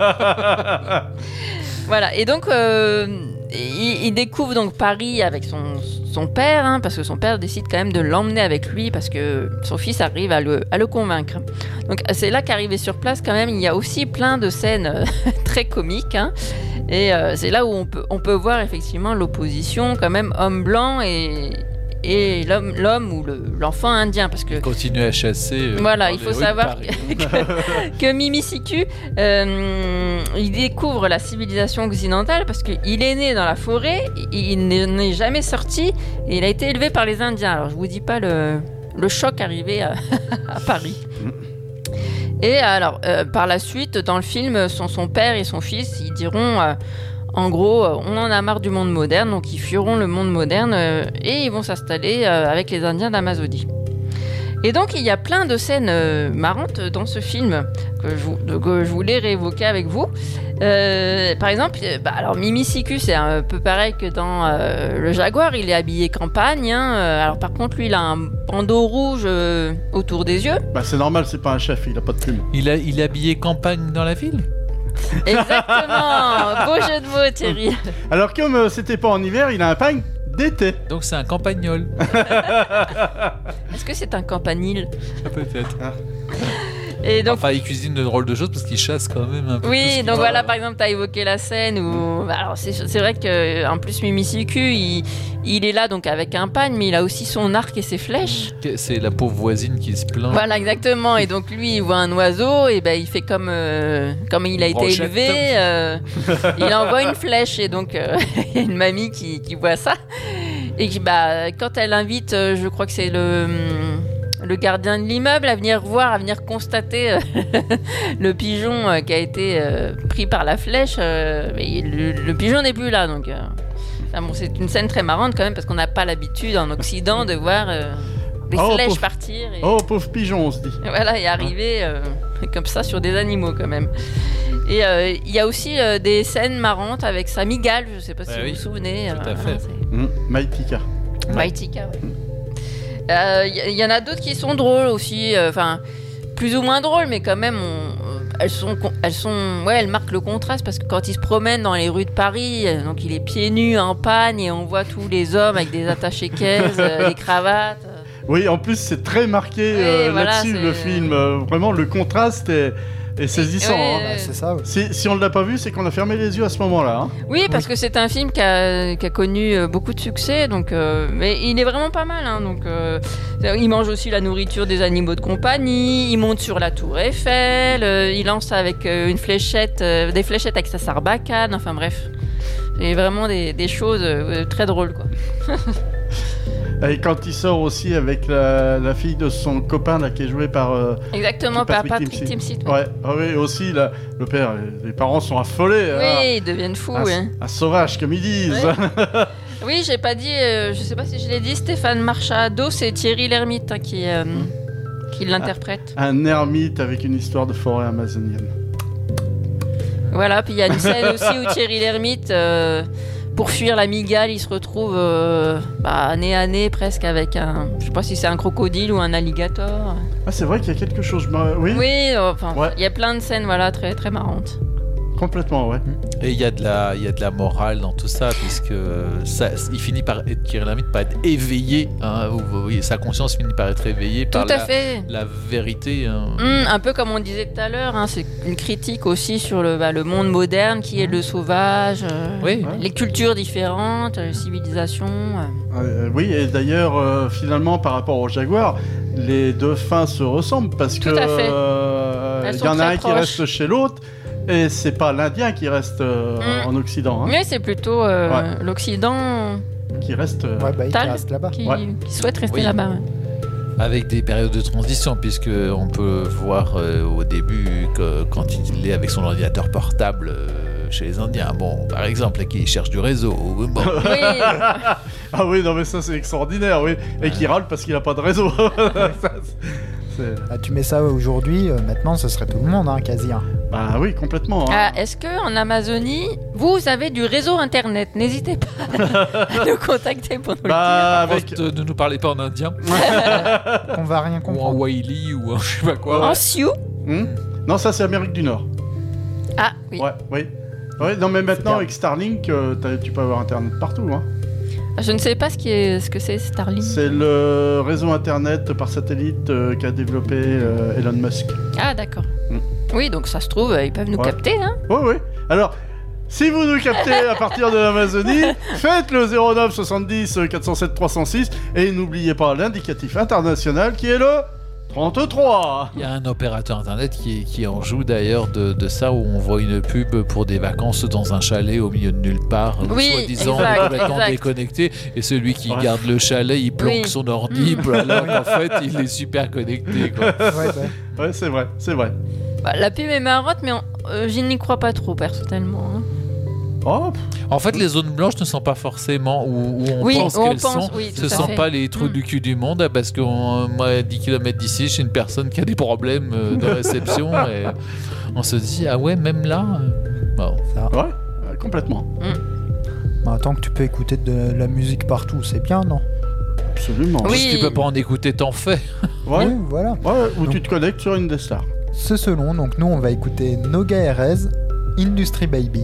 Voilà, et donc il découvre donc Paris avec son père, hein, parce que son père décide quand même de l'emmener avec lui parce que son fils arrive à le convaincre. Donc c'est là qu'arrivé sur place quand même, il y a aussi plein de scènes très comiques, hein, et c'est là où on peut voir effectivement l'opposition quand même homme blanc et l'homme ou l'enfant indien parce que il continue à chasser. Voilà, il faut savoir que Mimi Siku il découvre la civilisation occidentale parce qu'il est né dans la forêt, il n'est jamais sorti et il a été élevé par les Indiens. Alors je vous dis pas le choc arrivé à Paris. Et alors par la suite dans le film son père et son fils ils diront en gros, on en a marre du monde moderne, donc ils fuiront le monde moderne et ils vont s'installer avec les Indiens d'Amazonie. Et donc il y a plein de scènes marrantes dans ce film que je voulais réévoquer avec vous. Par exemple, alors Mimi Siku, c'est un peu pareil que dans Le Jaguar, il est habillé campagne. Alors par contre, lui, il a un bandeau rouge autour des yeux. Bah c'est normal, c'est pas un chef, il a pas de plume. Il est habillé campagne dans la ville. Exactement. Beau jeu de mots, Thierry. Alors comme c'était pas en hiver, il a un pagne d'été. Donc c'est un campagnol. Est-ce que c'est un campanile? Peut-être. Et donc, enfin, il cuisine de drôles de choses parce qu'il chasse quand même un peu. oui, donc voilà, par exemple, tu as évoqué la scène où. Alors, c'est vrai qu'en plus, Mimi Siku, il est là donc avec un pagne, mais il a aussi son arc et ses flèches. C'est la pauvre voisine qui se plaint. Voilà, exactement. Et donc, lui, il voit un oiseau, et ben, il fait comme il a été élevé, il envoie une flèche. Et donc, il y a une mamie qui voit ça. Et qui, quand elle invite, je crois que c'est le gardien de l'immeuble à venir voir, à venir constater le pigeon qui a été pris par la flèche. Mais le pigeon n'est plus là, donc bon, c'est une scène très marrante quand même parce qu'on n'a pas l'habitude en Occident de voir des flèches partir. Et... Oh, pauvre pigeon, on se dit. Voilà, et arriver comme ça sur des animaux quand même. Et il y a aussi des scènes marrantes avec sa migale, je ne sais pas si vous vous souvenez. Tout à fait. Maïtika. Maïtika, oui. Il y en a d'autres qui sont drôles aussi, plus ou moins drôles, mais quand même, elles marquent le contraste parce que quand il se promène dans les rues de Paris, donc il est pieds nus, en pagne, et on voit tous les hommes avec des attachés-caisses, des cravates. Oui, en plus c'est très marqué là-dessus le film. Vraiment, le contraste est saisissant. C'est ça. Ouais. Si on ne l'a pas vu, c'est qu'on a fermé les yeux à ce moment-là. Hein. Oui, parce que c'est un film qui a connu beaucoup de succès, donc, mais il est vraiment pas mal. Hein, donc, il mange aussi la nourriture des animaux de compagnie, il monte sur la tour Eiffel, il lance avec des fléchettes avec sa sarbacane, enfin bref. C'est vraiment des choses très drôles, quoi. Et quand il sort aussi avec la fille de son copain là, qui est joué par exactement, par Patrick Timsit. Ouais. Ah oui, aussi là, le père, les parents sont affolés. Oui, ils deviennent fous. Un sauvage, comme ils disent. Oui. Oui, j'ai pas dit, je sais pas si je l'ai dit, Stéphane Marchado, c'est Thierry Lhermitte qui l'interprète. Un ermite avec une histoire de forêt amazonienne. Voilà, puis il y a une scène aussi où Thierry Lhermitte, pour fuir la migale, il se retrouve nez à nez presque avec je sais pas si c'est un crocodile ou un alligator. Ah, c'est vrai qu'il y a quelque chose. Oui. Oui, il y a plein de scènes, voilà, très très marrantes. Complètement, ouais. Et il y a de la morale dans tout ça, puisque il finit par être éveillé. Hein, sa conscience finit par être éveillée par la vérité. Hein. Un peu comme on disait tout à l'heure, hein, c'est une critique aussi sur le monde moderne qui est le sauvage, les cultures différentes, les civilisations. Oui, et d'ailleurs, finalement, par rapport au Jaguar, les deux fins se ressemblent parce que il y en a un qui reste chez l'autre. Et c'est pas l'Indien qui reste en Occident. Hein. Mais c'est plutôt l'Occident qui reste, qui reste là-bas. Qui souhaite rester là-bas. Ouais. Avec des périodes de transition, puisque on peut voir au début quand il est avec son ordinateur portable chez les Indiens. Bon, par exemple, qui cherche du réseau. Bon. Oui. Ah oui, non mais ça c'est extraordinaire, oui. Et qui râle parce qu'il n'a pas de réseau. Tu mets ça aujourd'hui, maintenant ce serait tout le monde, hein, quasi. Hein. Bah oui, complètement. Hein. Est-ce qu'en Amazonie, vous avez du réseau internet? N'hésitez pas à nous contacter pour nous le dire. Ne nous parlez pas en indien. On va rien comprendre. Ou en Waili ou en je sais pas quoi. En Sioux. Non, ça c'est Amérique du Nord. Ah oui. Ouais, non mais maintenant avec Starlink, tu peux avoir internet partout. Hein. Je ne sais pas ce que c'est Starlink. C'est le réseau internet par satellite qu'a développé Elon Musk. Ah d'accord. Oui, donc ça se trouve, ils peuvent nous capter, hein. Oui. Alors, si vous nous captez à partir de l'Amazonie, faites le 09 70 407 306 et n'oubliez pas l'indicatif international qui est le 33. Il y a un opérateur internet qui en joue d'ailleurs de ça, où on voit une pub pour des vacances dans un chalet au milieu de nulle part, soi-disant complètement déconnecté, et celui qui garde le chalet, il planque son ordi, alors qu'en fait il est super connecté, quoi. Ouais, c'est vrai. La pub est marrante, mais je n'y crois pas trop personnellement. Hein. Oh. En fait, les zones blanches ne sont pas forcément où on pense qu'elles sont. Oui, ce ne sont pas les trous du cul du monde, parce que moi, à 10 km d'ici, j'ai une personne qui a des problèmes de réception et on se dit, ah ouais, même là bon. Ça. Ouais, complètement. Bah, tant que tu peux écouter de la musique partout, c'est bien, non? Absolument. Oui. Si tu peux pas en écouter, t'en fais. Ouais. Oui, voilà. Ouais, ou Donc, tu te connectes sur Indestar. Ce selon, donc nous on va écouter Noga Erez, Industry Baby.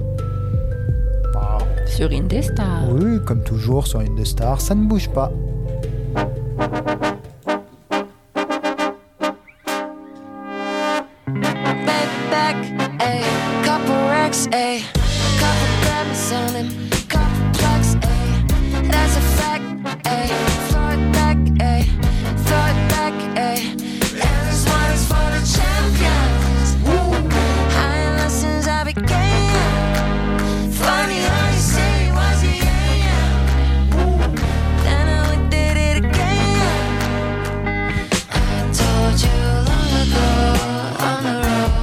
Sur Indestar. Oui, comme toujours sur Indestar, ça ne bouge pas. Back, ayy, couple racks, ayy, couple diamonds on him, couple plugs, ayy, that's a fact, ayy, throw it back, ayy, throw it back, ayy, and this one is for the champions. High lessons I began. Funny how you say it was a yeah. Then I did it again. I told you long ago on the road.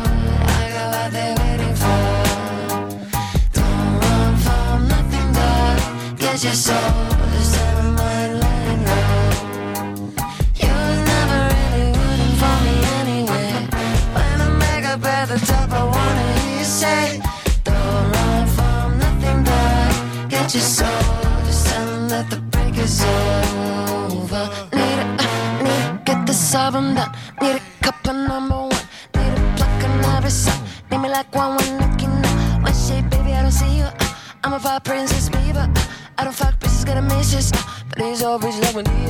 Get your soul, just set my mind letting go. You was never really rooting for me anyway. When I make up at the top, I wanna hear you say, don't run from nothing, but get your soul, just tell them that the break is over. Need to get this album done. Need a cup of number one. Need a pluck on every song. Need me like one looking up. One shape, baby, I don't see you. I'm a pop princess, baby. I don't fuck bitches, got a missus. But these old bitches like me,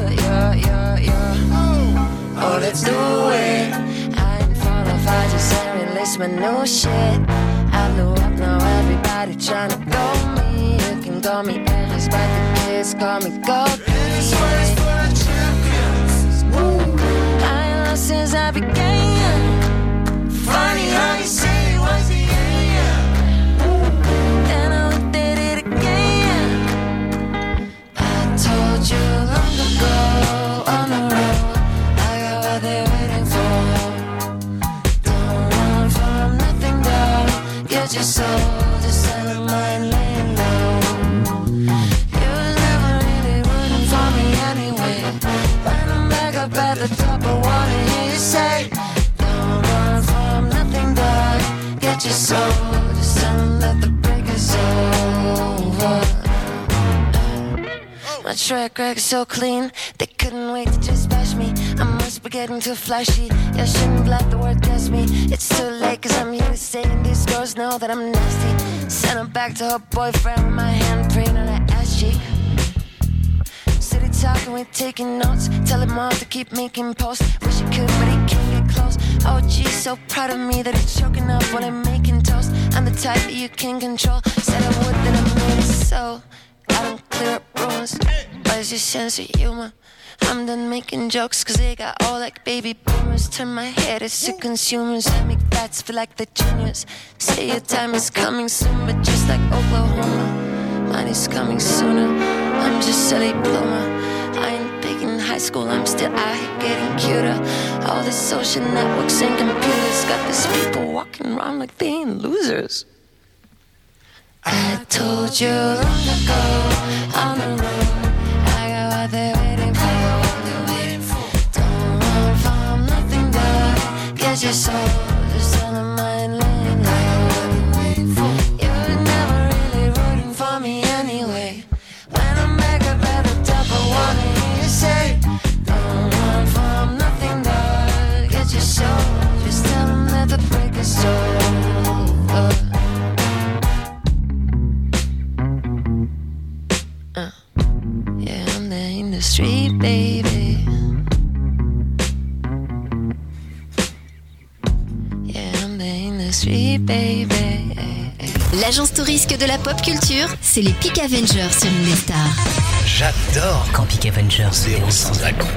yeah. Oh, let's do it. I ain't falling far, just ain't release my new shit. I blew up, now everybody tryna go me. You can call me Aries, but the kids call me Gold. This one is for the champions. I ain't lost since I began. Funny how you say it was the told you long ago on the road, I got what they're waiting for. Don't run from nothing, girl. Get your soul, just set your mind laying low. You was never really rooting for me anyway. When I'm back up at the top, I wanna hear you say, don't run from nothing, girl. Get your soul, just tell them that the break is over. My track record so clean, they couldn't wait to just bash me. I must be getting too flashy. Yeah, shouldn't let the word guess me. It's too late, cause I'm here to say, and these girls know that I'm nasty. Send her back to her boyfriend with my handprint on her ass cheek. City talking, we taking notes. Tell him all to keep making posts. Wish he could, but he can't get close. Oh, geez, so proud of me that he's choking up while I'm making toast. I'm the type that you can control. Said I would, then I made it so. I don't clear up ruins. Where's your sense of humor? I'm done making jokes, cause they got all like baby boomers. Turn my head as to consumers. I make bats feel like the genius. Say your time is coming soon, but just like Oklahoma, mine is coming sooner. I'm just silly bloomer. I ain't big in high school, I'm still out here getting cuter. All the social networks and computers got these people walking around like they ain't losers. I told you long ago on the road, I got what they're waiting for. Don't run from nothing, girl. Get your soul, just tell them mind laying low. You were never really rooting for me anyway. When I'm back up at the top, I wanna hear you say, don't run from nothing, girl. Get your soul, just tell them that the break is over. Yeah, I'm the industry, baby. Yeah, I'm the industry, baby. L'agence touristique de la pop culture, c'est les Peak Avengers sur Indestar. J'adore quand Peak Avengers est sans accroc.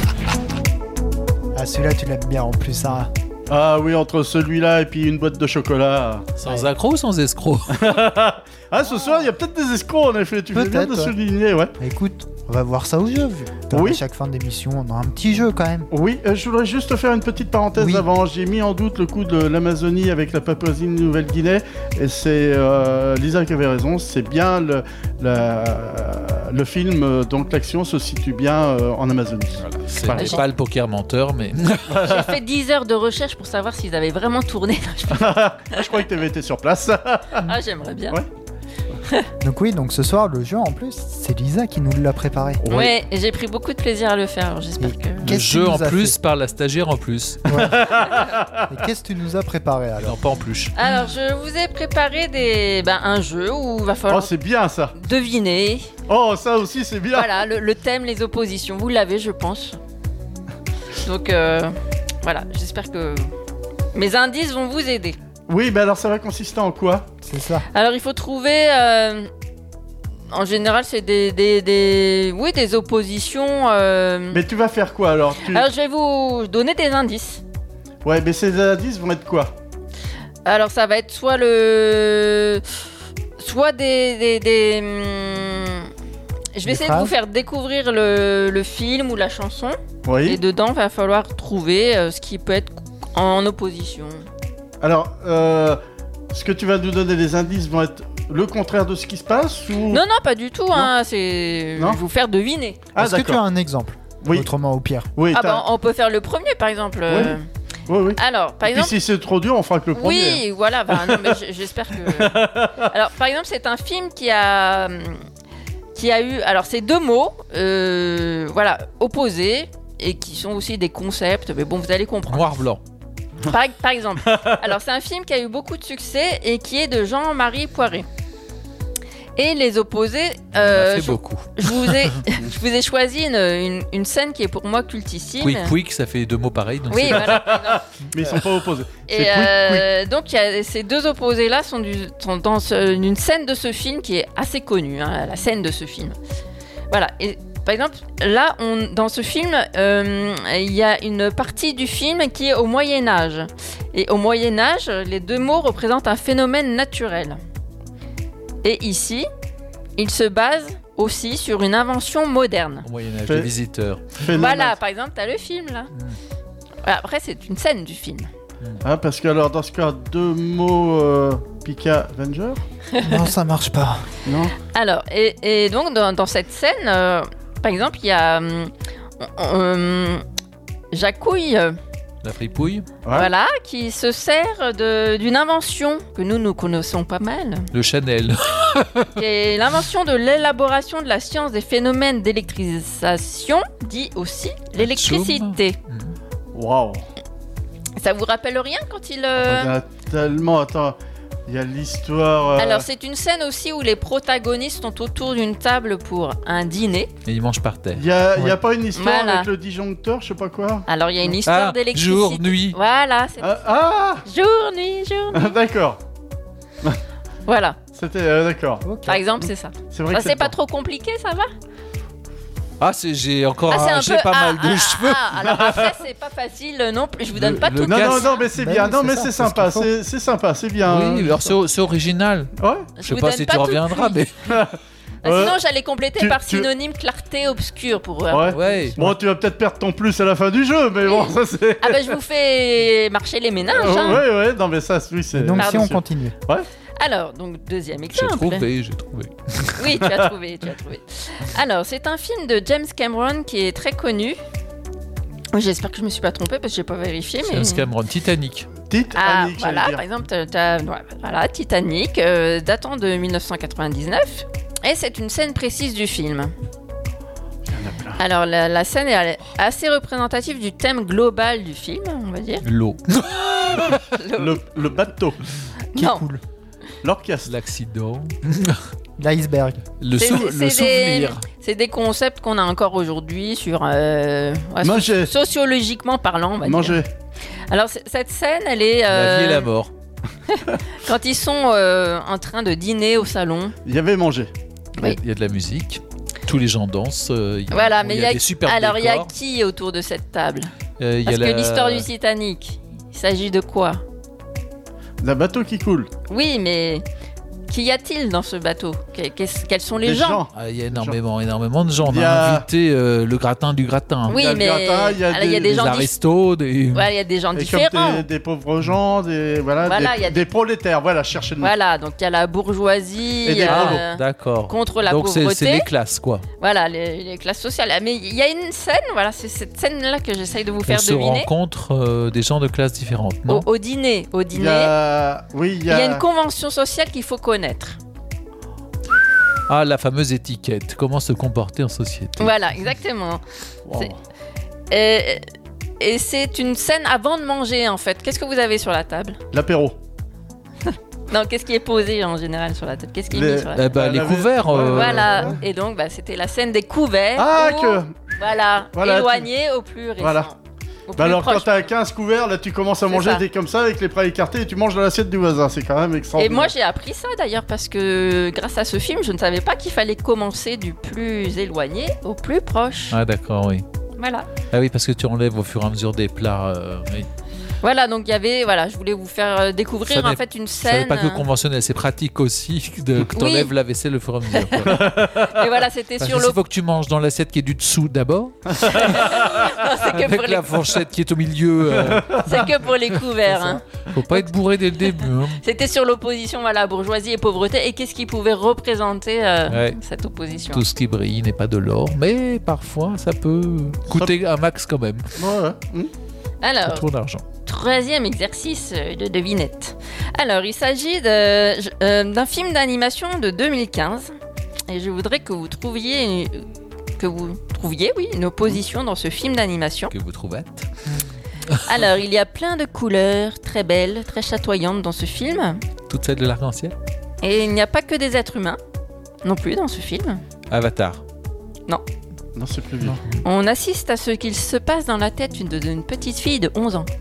Ah, celui-là, tu l'aimes bien en plus, hein. Ah oui, entre celui-là et puis une boîte de chocolat. Sans accroc ou sans escroc? Ah, ce soir, il y a peut-être des escrocs en effet, tu fais bien de souligner, ouais. Écoute, On va voir ça au jeu, vu. Oui. À chaque fin d'émission, on a un petit jeu quand même. Oui, je voudrais juste faire une petite parenthèse Oui. avant. J'ai mis en doute le coup de l'Amazonie avec la Papouasie-Nouvelle-Guinée. Et c'est Lisa qui avait raison. C'est bien le film, donc l'action se situe bien en Amazonie. C'est Voilà. pas le poker menteur, mais. J'ai fait 10 heures de recherche pour savoir s'ils avaient vraiment tourné. Je croyais que tu avais été sur place. Ah, j'aimerais bien. Ouais. Donc oui, donc ce soir, le jeu en plus, c'est Lisa qui nous l'a préparé. Ouais, et j'ai pris beaucoup de plaisir à le faire. Alors j'espère que. Le Qu'est-ce jeu que tu en nous as plus fait par la stagiaire en plus. Et qu'est-ce que tu nous as préparé alors? Non, pas en plus. Alors, je vous ai préparé un jeu où il va Oh, falloir c'est bien ça. deviner. Oh, ça aussi, c'est bien. Voilà, le thème, les oppositions. Vous l'avez, je pense. Donc, voilà, j'espère que mes indices vont vous aider. Oui, mais alors ça va consister en quoi? C'est ça. Alors, il faut trouver. En général, c'est des oppositions. Mais tu vas faire quoi alors? Alors, je vais vous donner des indices. Ouais, mais ces indices vont être quoi? Alors, ça va être soit des. Je vais essayer de vous faire découvrir le film ou la chanson. Oui. Et dedans, il va falloir trouver ce qui peut être en opposition. Alors, ce que tu vas nous donner des indices vont être le contraire de ce qui se passe ou... Non, pas du tout. Hein, c'est vous faire deviner. Ah, Est-ce que tu as un exemple? Oui. Autrement, au pire. Oui, On peut faire le premier, par exemple. Oui. Alors, par Et exemple. puis si c'est trop dur, on fera que le premier. Oui, voilà. Non, mais j'espère que. Alors, par exemple, c'est un film qui a eu. Alors, c'est deux mots, opposés et qui sont aussi des concepts. Mais bon, vous allez comprendre. Noir-blanc. Par exemple. Alors, c'est un film qui a eu beaucoup de succès et qui est de Jean-Marie Poiré. Et les opposés. Beaucoup. Je vous ai choisi une scène qui est pour moi cultissime. Quick, ça fait deux mots pareils. Donc oui, voilà. Mais ils sont pas opposés. Et donc, ces deux opposés-là sont dans une scène de ce film qui est assez connue, hein, la scène de ce film. Voilà. Et par exemple, là, dans ce film, il y a une partie du film qui est au Moyen-Âge. Et au Moyen-Âge, les deux mots représentent un phénomène naturel. Et ici, il se base aussi sur une invention moderne. Au Moyen-Âge, les visiteurs. Voilà, par exemple, t'as le film, là. Voilà, après, c'est une scène du film. Ah, parce que alors, dans ce cas, deux mots Pika Avenger. Non, ça marche pas. Non. Alors, et donc, dans cette scène, par exemple, il y a Jacouille. La fripouille. Voilà, qui se sert d'une invention que nous connaissons pas mal. Le Chanel. Qui est l'invention de l'élaboration de la science des phénomènes d'électrisation, dit aussi l'électricité. Waouh. Ça vous rappelle rien quand il... Il y a tellement... Attends, il y a l'histoire... Alors, c'est une scène aussi où les protagonistes sont autour d'une table pour un dîner. Et ils mangent par terre. Il y a pas une histoire Voilà. avec le disjoncteur, je sais pas quoi. Alors, il y a une histoire d'électricité. Jour, nuit. Voilà. Jour, nuit. D'accord. Voilà. C'était... d'accord. Par exemple, c'est ça. C'est vrai que c'est pas trop compliqué, ça va? Ah, j'ai encore c'est pas mal de cheveux. Alors après, c'est pas facile non plus. Je vous donne pas tout. Non, mais c'est bien. Non, mais c'est sympa. C'est sympa, c'est bien. Oui, alors c'est original. Ouais. Je sais pas si tu reviendras, mais... Sinon, j'allais compléter par synonyme clarté obscure pour... Ouais. Bon, tu vas peut-être perdre ton plus à la fin du jeu, mais bon, ça c'est... Ah bah, je vous fais marcher les méninges. Hein. Ouais, non, mais ça, oui, c'est... Donc si on continue. Ouais. Alors, donc, deuxième exemple. J'ai trouvé. Oui, tu as trouvé. Alors, c'est un film de James Cameron qui est très connu. J'espère que je me suis pas trompée parce que j'ai pas vérifié. James Cameron, Titanic. Ah, voilà, par exemple, voilà, Titanic, datant de 1999. Et c'est une scène précise du film. Alors, la scène est assez représentative du thème global du film, on va dire. L'eau. Le bateau. Qui coule. L'orchestre. L'accident. L'iceberg. Le souvenir. C'est des concepts qu'on a encore aujourd'hui sur... sociologiquement parlant, on va dire. Alors, cette scène, elle est... La vie et la mort. Quand ils sont en train de dîner au salon. Il y avait mangé. Oui. Il y a de la musique. Tous les gens dansent. Voilà, mais il y a des super décors. Alors, il y a qui autour de cette table? Parce que l'histoire du Titanic, il s'agit de quoi? D'un bateau qui coule. Oui, mais Qu'y a-t-il dans ce bateau? Quels sont les gens? Il y a énormément de gens. On Il y a a- invité le gratin du gratin. Oui, Il y a le mais gratin, il y a alors, il y a des des gens aristos, des... Voilà, il y a des gens Et différents. comme des pauvres gens, Voilà, il y a des prolétaires, voilà, cherchez le mot. Voilà, donc il y a la bourgeoisie Et des prolos. D'accord. contre la Donc pauvreté. c'est les classes, quoi. Voilà, les classes sociales. Ah, mais il y a une scène, voilà, c'est cette scène-là que j'essaye de vous On faire se deviner. rencontre des gens de classes différentes, non? Au dîner, Il y a... Oui, il y a une convention sociale qu'il faut connaître. Ah, la fameuse étiquette. Comment se comporter en société. Voilà, exactement. Wow. Et c'est une scène avant de manger, en fait. Qu'est-ce que vous avez sur la table? L'apéro. Non, qu'est-ce qui est posé en général sur la table? Qu'est-ce qui est mis sur la table? Les couverts. Voilà, et donc bah, c'était la scène des couverts. Ah, où- que... Voilà, Voilà, éloigné au plus récent. Voilà. Au plus Bah alors proche. quand t'as 15 couverts, là tu commences à C'est manger, ça. t'es comme ça avec les bras écartés et tu manges dans l'assiette du voisin, c'est quand même Et extraordinaire. moi j'ai appris ça d'ailleurs parce que grâce à ce film, je ne savais pas qu'il fallait commencer du plus éloigné au plus proche. Ah, d'accord, oui. Voilà. Ah oui, parce que tu enlèves au fur et à mesure des plats. Oui. Voilà, donc il y avait, voilà, je voulais vous faire découvrir Ça en n'est- fait une Ça n'est scène. pas que conventionnel, c'est pratique aussi que t'enlèves la vaisselle au fur et à mesure. quoi. Et voilà, c'était Parce sur que l'eau. il faut que tu manges dans l'assiette qui est du dessous d'abord, C'est que avec pour la les- fourchette qui est au milieu. C'est que pour les couverts. Hein. Faut pas être bourré dès le début. hein. C'était sur l'opposition, voilà, bourgeoisie et pauvreté. Et qu'est-ce qui pouvait représenter Ouais. cette opposition? Tout ce qui brille n'est pas de l'or, mais parfois ça peut coûter un max quand même. Ouais. Alors, Trop d'argent. troisième exercice de devinette. Alors, il s'agit d'un film d'animation de 2015. Et je voudrais que vous trouviez, oui, une opposition dans ce film d'animation. Que vous trouvez. Alors, il y a plein de couleurs très belles, très chatoyantes dans ce film. Toute celle de l'arc-en-ciel. Et il n'y a pas que des êtres humains, non plus, dans ce film. Avatar. Non. Non, c'est plus vieux. On assiste à ce qu'il se passe dans la tête d'une petite fille de 11 ans.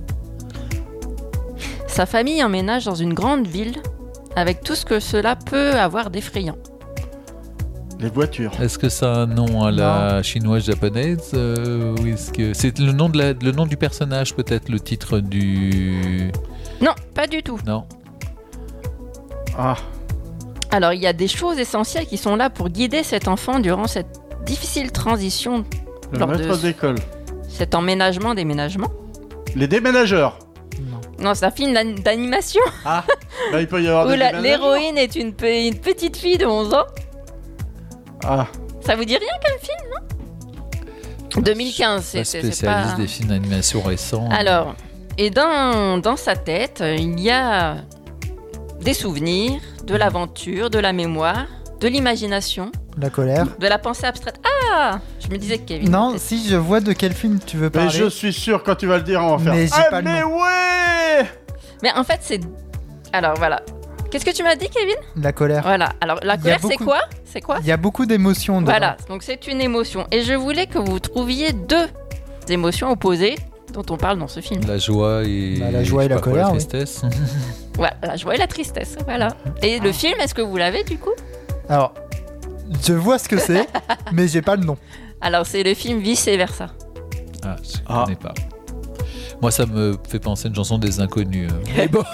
Sa famille emménage dans une grande ville avec tout ce que cela peut avoir d'effrayant. Les voitures. Est-ce que ça a un nom à la chinoise japonaise Oui, est-ce que c'est le nom du personnage peut-être le titre du Non, pas du tout. Non. Ah. Alors, il y a des choses essentielles qui sont là pour guider cet enfant durant cette difficile transition Le lors maître de d'école. cet déménagement. Les déménageurs. Non, c'est un film d'animation Ah. Bah il peut y avoir où des déménageurs. l'héroïne est une petite fille de 11 ans. Ah. Ça vous dit rien comme film, non 2015, Pas c'est spécialiste pas... des films d'animation récents. Alors, et dans sa tête, il y a des souvenirs, de l'aventure, de la mémoire, de l'imagination, La colère. de la pensée abstraite. Ah, je me disais que Kevin. Non, si je vois de quel film tu veux Mais parler. je suis sûr quand tu vas le dire on va faire. Mais j'ai Ah pas le mais nom. ouais. Mais en fait, c'est. Alors voilà. Qu'est-ce que tu m'as dit, Kevin? La colère. Voilà. Alors la Il y a colère, c'est beaucoup- quoi? C'est quoi? Il y a beaucoup d'émotions dedans. Voilà. Donc c'est une émotion. Et je voulais que vous trouviez deux émotions opposées dont on parle dans ce film. La joie et Bah, la joie et la colère, la oui. tristesse. Voilà, la joie et la tristesse. Voilà. Et le film, est-ce que vous l'avez du coup? Alors, je vois ce que c'est, mais j'ai pas le nom. Alors c'est le film Vice et Versa. Ah, je connais pas. Moi, ça me fait penser à une chanson des Inconnus. Mais bon.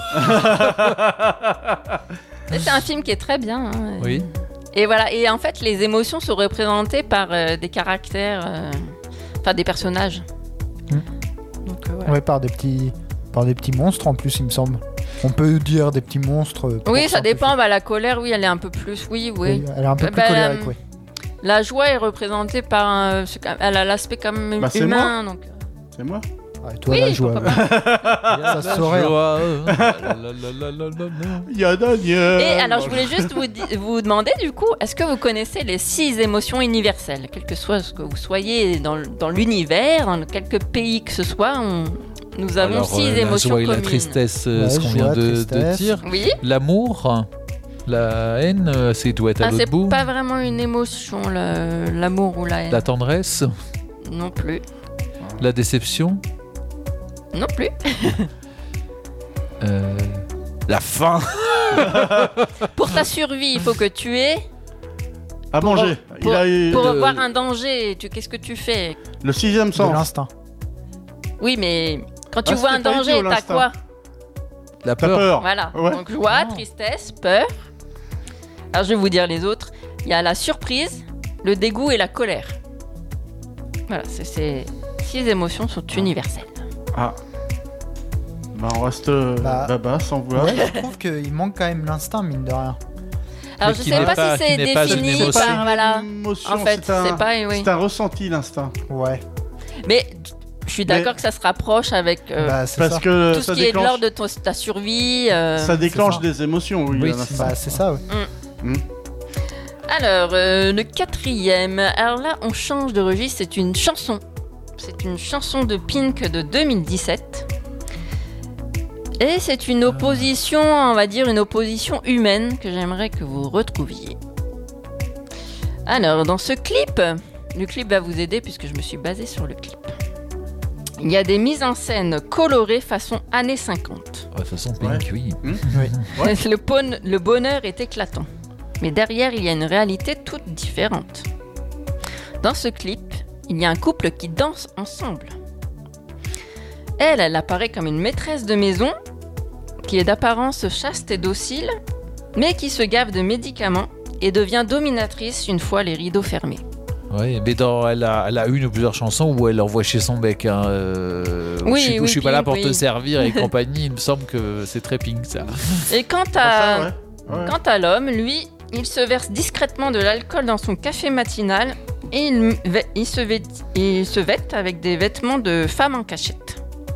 Mais c'est un film qui est très bien. Hein. Oui. Et voilà. Et en fait, les émotions sont représentées par des caractères, enfin des personnages. Donc, voilà. Ouais, par des petits monstres en plus, il me semble. On peut dire des petits monstres. pour Oui, ça simplifier. dépend. Bah, la colère, oui, elle est un peu plus. Oui, oui. Oui, elle est un peu plus Bah, colérique, oui. La joie est représentée par. Elle a l'aspect quand même Bah, c'est humain. moi. Donc... C'est moi. Ouais, toi, Oui, la joie. pourquoi Ça se saurait. Il y a Daniel. Et alors, je voulais juste vous demander, du coup, est-ce que vous connaissez les 6 émotions universelles? Quel que soit ce que vous soyez dans l'univers, dans quelque pays que ce soit, nous avons Alors, 6 la émotions joie et communes. la tristesse, Ouais, ce qu'on joie, vient de tristesse. dire. Oui. L'amour, la haine, c'est doit être à Ah, l'autre c'est bout. pas vraiment une émotion, l'amour ou la haine. La tendresse, Non plus. la déception, Non plus. la faim. Pour ta survie, il faut que tu aies. À manger. Pour, Il a eu pour de- voir un danger, qu'est-ce que tu fais? le sixième De sens. l'instinct. Oui, mais quand tu Ah, vois un c'était pas danger, idiot, t'as l'instinct. quoi? La T'as peur. peur. Voilà. Ouais. Donc joie, tristesse, peur. Alors je vais vous dire les autres. Il y a la surprise, le dégoût et la colère. Voilà, ces 6 émotions sont universelles. Ah. Bah, on reste baba sans vouloir. Ouais, je trouve qu'il manque quand même l'instinct, mine de rien. Alors je sais pas si c'est défini par voilà. Émotion, En fait, c'est pas oui. C'est un ressenti, l'instinct. Ouais. Mais je suis d'accord que ça se rapproche avec parce que tout ce qui est de l'ordre de ta survie. Ça déclenche des émotions, oui. C'est ça, ouais. Alors, le 4e. Alors là, on change de registre. C'est une chanson. C'est une chanson de Pink de 2017. Et c'est une opposition, on va dire, une opposition humaine que j'aimerais que vous retrouviez. Alors, dans ce clip, le clip va vous aider puisque je me suis basée sur le clip. Il y a des mises en scène colorées façon années 50. Ouais, façon Pink, oui. Le bonheur est éclatant. Mais derrière, il y a une réalité toute différente. Dans ce clip, il y a un couple qui danse ensemble. Elle apparaît comme une maîtresse de maison qui est d'apparence chaste et docile, mais qui se gave de médicaments et devient dominatrice une fois les rideaux fermés. Oui, mais elle a une ou plusieurs chansons où elle envoie chez son bec. Hein, je suis pas là pour te servir et compagnie. Il me semble que c'est très Pink, ça. Et quant à l'homme, lui, il se verse discrètement de l'alcool dans son café matinal et il se vête avec des vêtements de femme en cachette.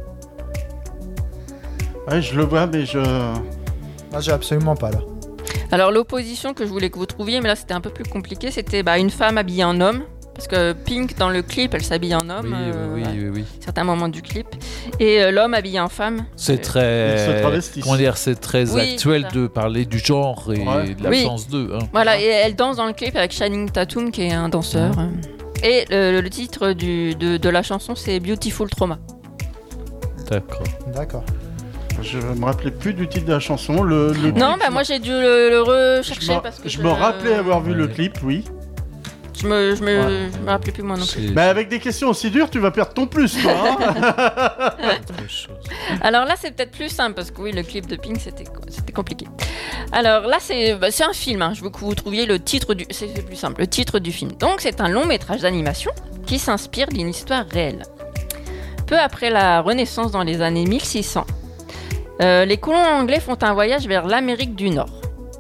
Ouais, je le vois, mais Moi, j'ai absolument pas là. Alors l'opposition que je voulais que vous trouviez, mais là c'était un peu plus compliqué, c'était une femme habillée en homme. Parce que Pink, dans le clip, elle s'habille en homme. Oui. Certains moments du clip. Et l'homme habillé en femme. C'est très... Comment dire, c'est très actuel de parler du genre et de l'absence d'eux. Hein. Voilà, et elle danse dans le clip avec Channing Tatum, qui est un danseur. Et le titre de la chanson, c'est Beautiful Trauma. D'accord. Je me rappelais plus du titre de la chanson. Non, moi j'ai dû le rechercher parce que je me rappelais avoir vu le clip, oui. Je me rappelais plus moi non plus. Mais avec des questions aussi dures, tu vas perdre ton plus, toi. Hein. Alors là, c'est peut-être plus simple parce que oui, le clip de Pink, c'était compliqué. Alors là, c'est un film. Hein. Je veux que vous trouviez le titre du. C'est plus simple. Le titre du film. Donc, c'est un long métrage d'animation qui s'inspire d'une histoire réelle. Peu après la Renaissance dans les années 1600, les colons anglais font un voyage vers l'Amérique du Nord.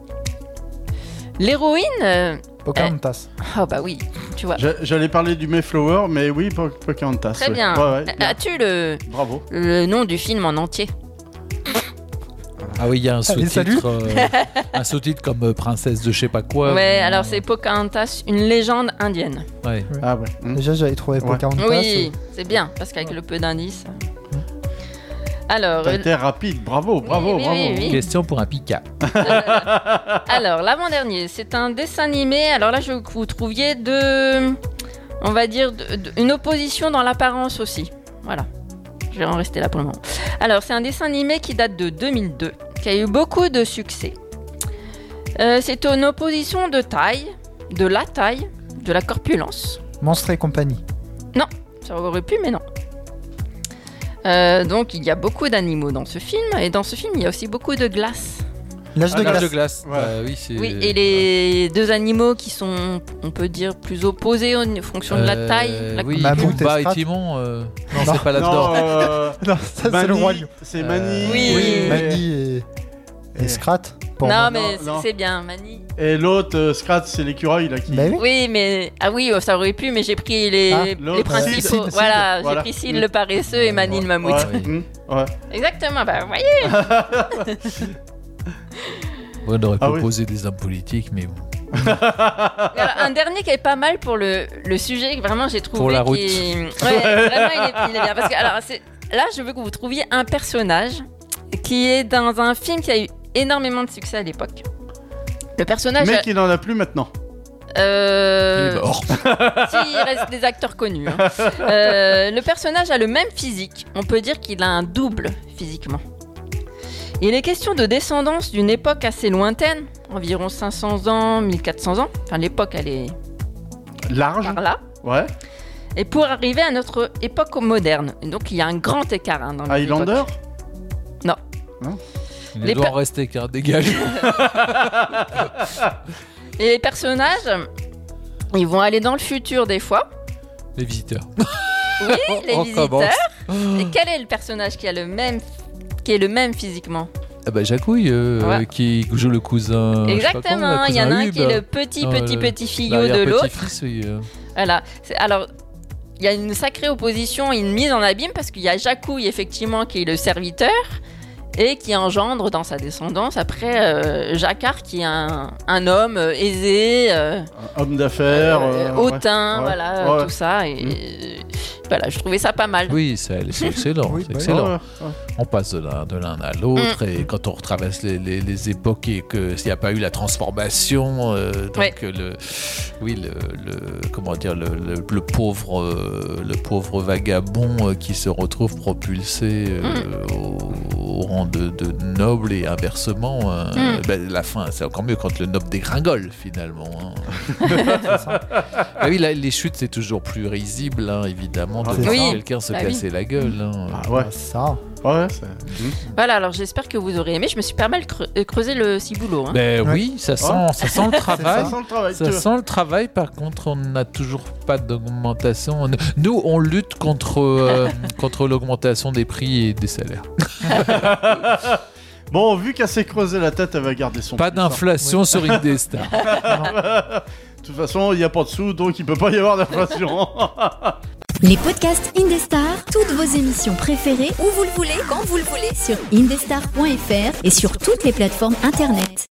L'héroïne. Pocahontas. Oh bah oui, tu vois. J'allais parler du Mayflower, mais oui, Pocahontas. Très bien. As-tu le nom du film en entier? Ah oui, il y a un sous-titre, un sous-titre comme Princesse de je sais pas quoi. Ouais, alors c'est Pocahontas, une légende indienne. Ouais. Ah ouais. Déjà, j'avais trouvé Pocahontas. Oui, c'est bien, parce qu'avec le peu d'indices... Alors, t'as été rapide, bravo. Oui. Question pour un Pika. Alors, l'avant-dernier, c'est un dessin animé. Alors là, je veux que vous trouviez on va dire, une opposition dans l'apparence aussi. Voilà. Je vais en rester là pour le moment. Alors, c'est un dessin animé qui date de 2002, qui a eu beaucoup de succès. C'est une opposition de taille, de la corpulence. Monstres et compagnie. Non, ça aurait pu, mais non. Donc il y a beaucoup d'animaux dans ce film, et dans ce film il y a aussi beaucoup de glace. L'âge de glace. Ouais. Oui, et les deux animaux qui sont, on peut dire, plus opposés en fonction de la taille. Pumba et Timon. Non, c'est pas là-dedans. Non, ça c'est le roi lion. C'est Mani. Oui. Mani et Scrat. Non, mais c'est bien, Mani. Et l'autre, Scrat, c'est l'écureuil là qui. Oui, mais ça aurait pu, mais j'ai pris les principaux. Voilà, j'ai pris Sid le paresseux et Mani le mammouth. Ouais. Exactement, vous voyez. On aurait proposé des hommes politiques, mais bon. Alors, un dernier qui est pas mal pour le sujet, vraiment j'ai trouvé. Pour la route. Ouais, vraiment il est bien. Parce que là, je veux que vous trouviez un personnage qui est dans un film qui a eu énormément de succès à l'époque. Le personnage. Mais qui n'en a plus maintenant. Il est mort. Il reste des acteurs connus. Hein. Le personnage a le même physique. On peut dire qu'il a un double physiquement. Il est question de descendance d'une époque assez lointaine, environ 500 ans, 1400 ans. Enfin, l'époque, elle est large. Par là. Ouais. Et pour arriver à notre époque moderne. Donc, il y a un grand écart dans les Highlander ? Non. Il doit en rester qu'un, dégage. Et les personnages, ils vont aller dans le futur des fois. Les visiteurs. Oui, les On visiteurs. commence. Et quel est le personnage qui est le même physiquement? Ah bah Jacouille Ouais. qui joue le cousin. Exactement, il y en a un qui est le petit fillot de l'autre. Petit-fils, oui. Voilà. Alors, il y a une sacrée opposition, une mise en abîme parce qu'il y a Jacouille effectivement qui est le serviteur et qui engendre dans sa descendance après Jacquard qui est un homme aisé, Homme d'affaires, hautain, ouais. voilà, Ouais. tout ça. Et voilà, je trouvais ça pas mal. Oui, c'est excellent. Oui, c'est bah, excellent. ouais. On passe de l'un à l'autre et quand on retraverse les époques et qu'il n'y a pas eu la transformation, donc comment dire, le pauvre vagabond qui se retrouve propulsé au rang de noble et inversement, la fin, c'est encore mieux quand le noble dégringole finalement. Ah oui, là, les chutes c'est toujours plus risible, hein, évidemment, de Oui. voir quelqu'un se Bah casser la gueule. Hein. Ah ouais. Ça. Ouais, Voilà, alors j'espère que vous aurez aimé. Je me suis pas mal creusé le ciboulot. Hein. Ben oui, ça sent le travail. Ça sent le travail. Ça sent le travail, par contre, on n'a toujours pas d'augmentation. Nous, on lutte contre l'augmentation des prix et des salaires. Bon, vu qu'elle s'est creusé la tête, elle va garder son Pas prix, ça. d'inflation sur Indestar. De toute façon, il n'y a pas de sous, donc il peut pas y avoir d'inflation. Les podcasts Indestar, toutes vos émissions préférées, où vous le voulez, quand vous le voulez, sur indestar.fr et sur toutes les plateformes internet.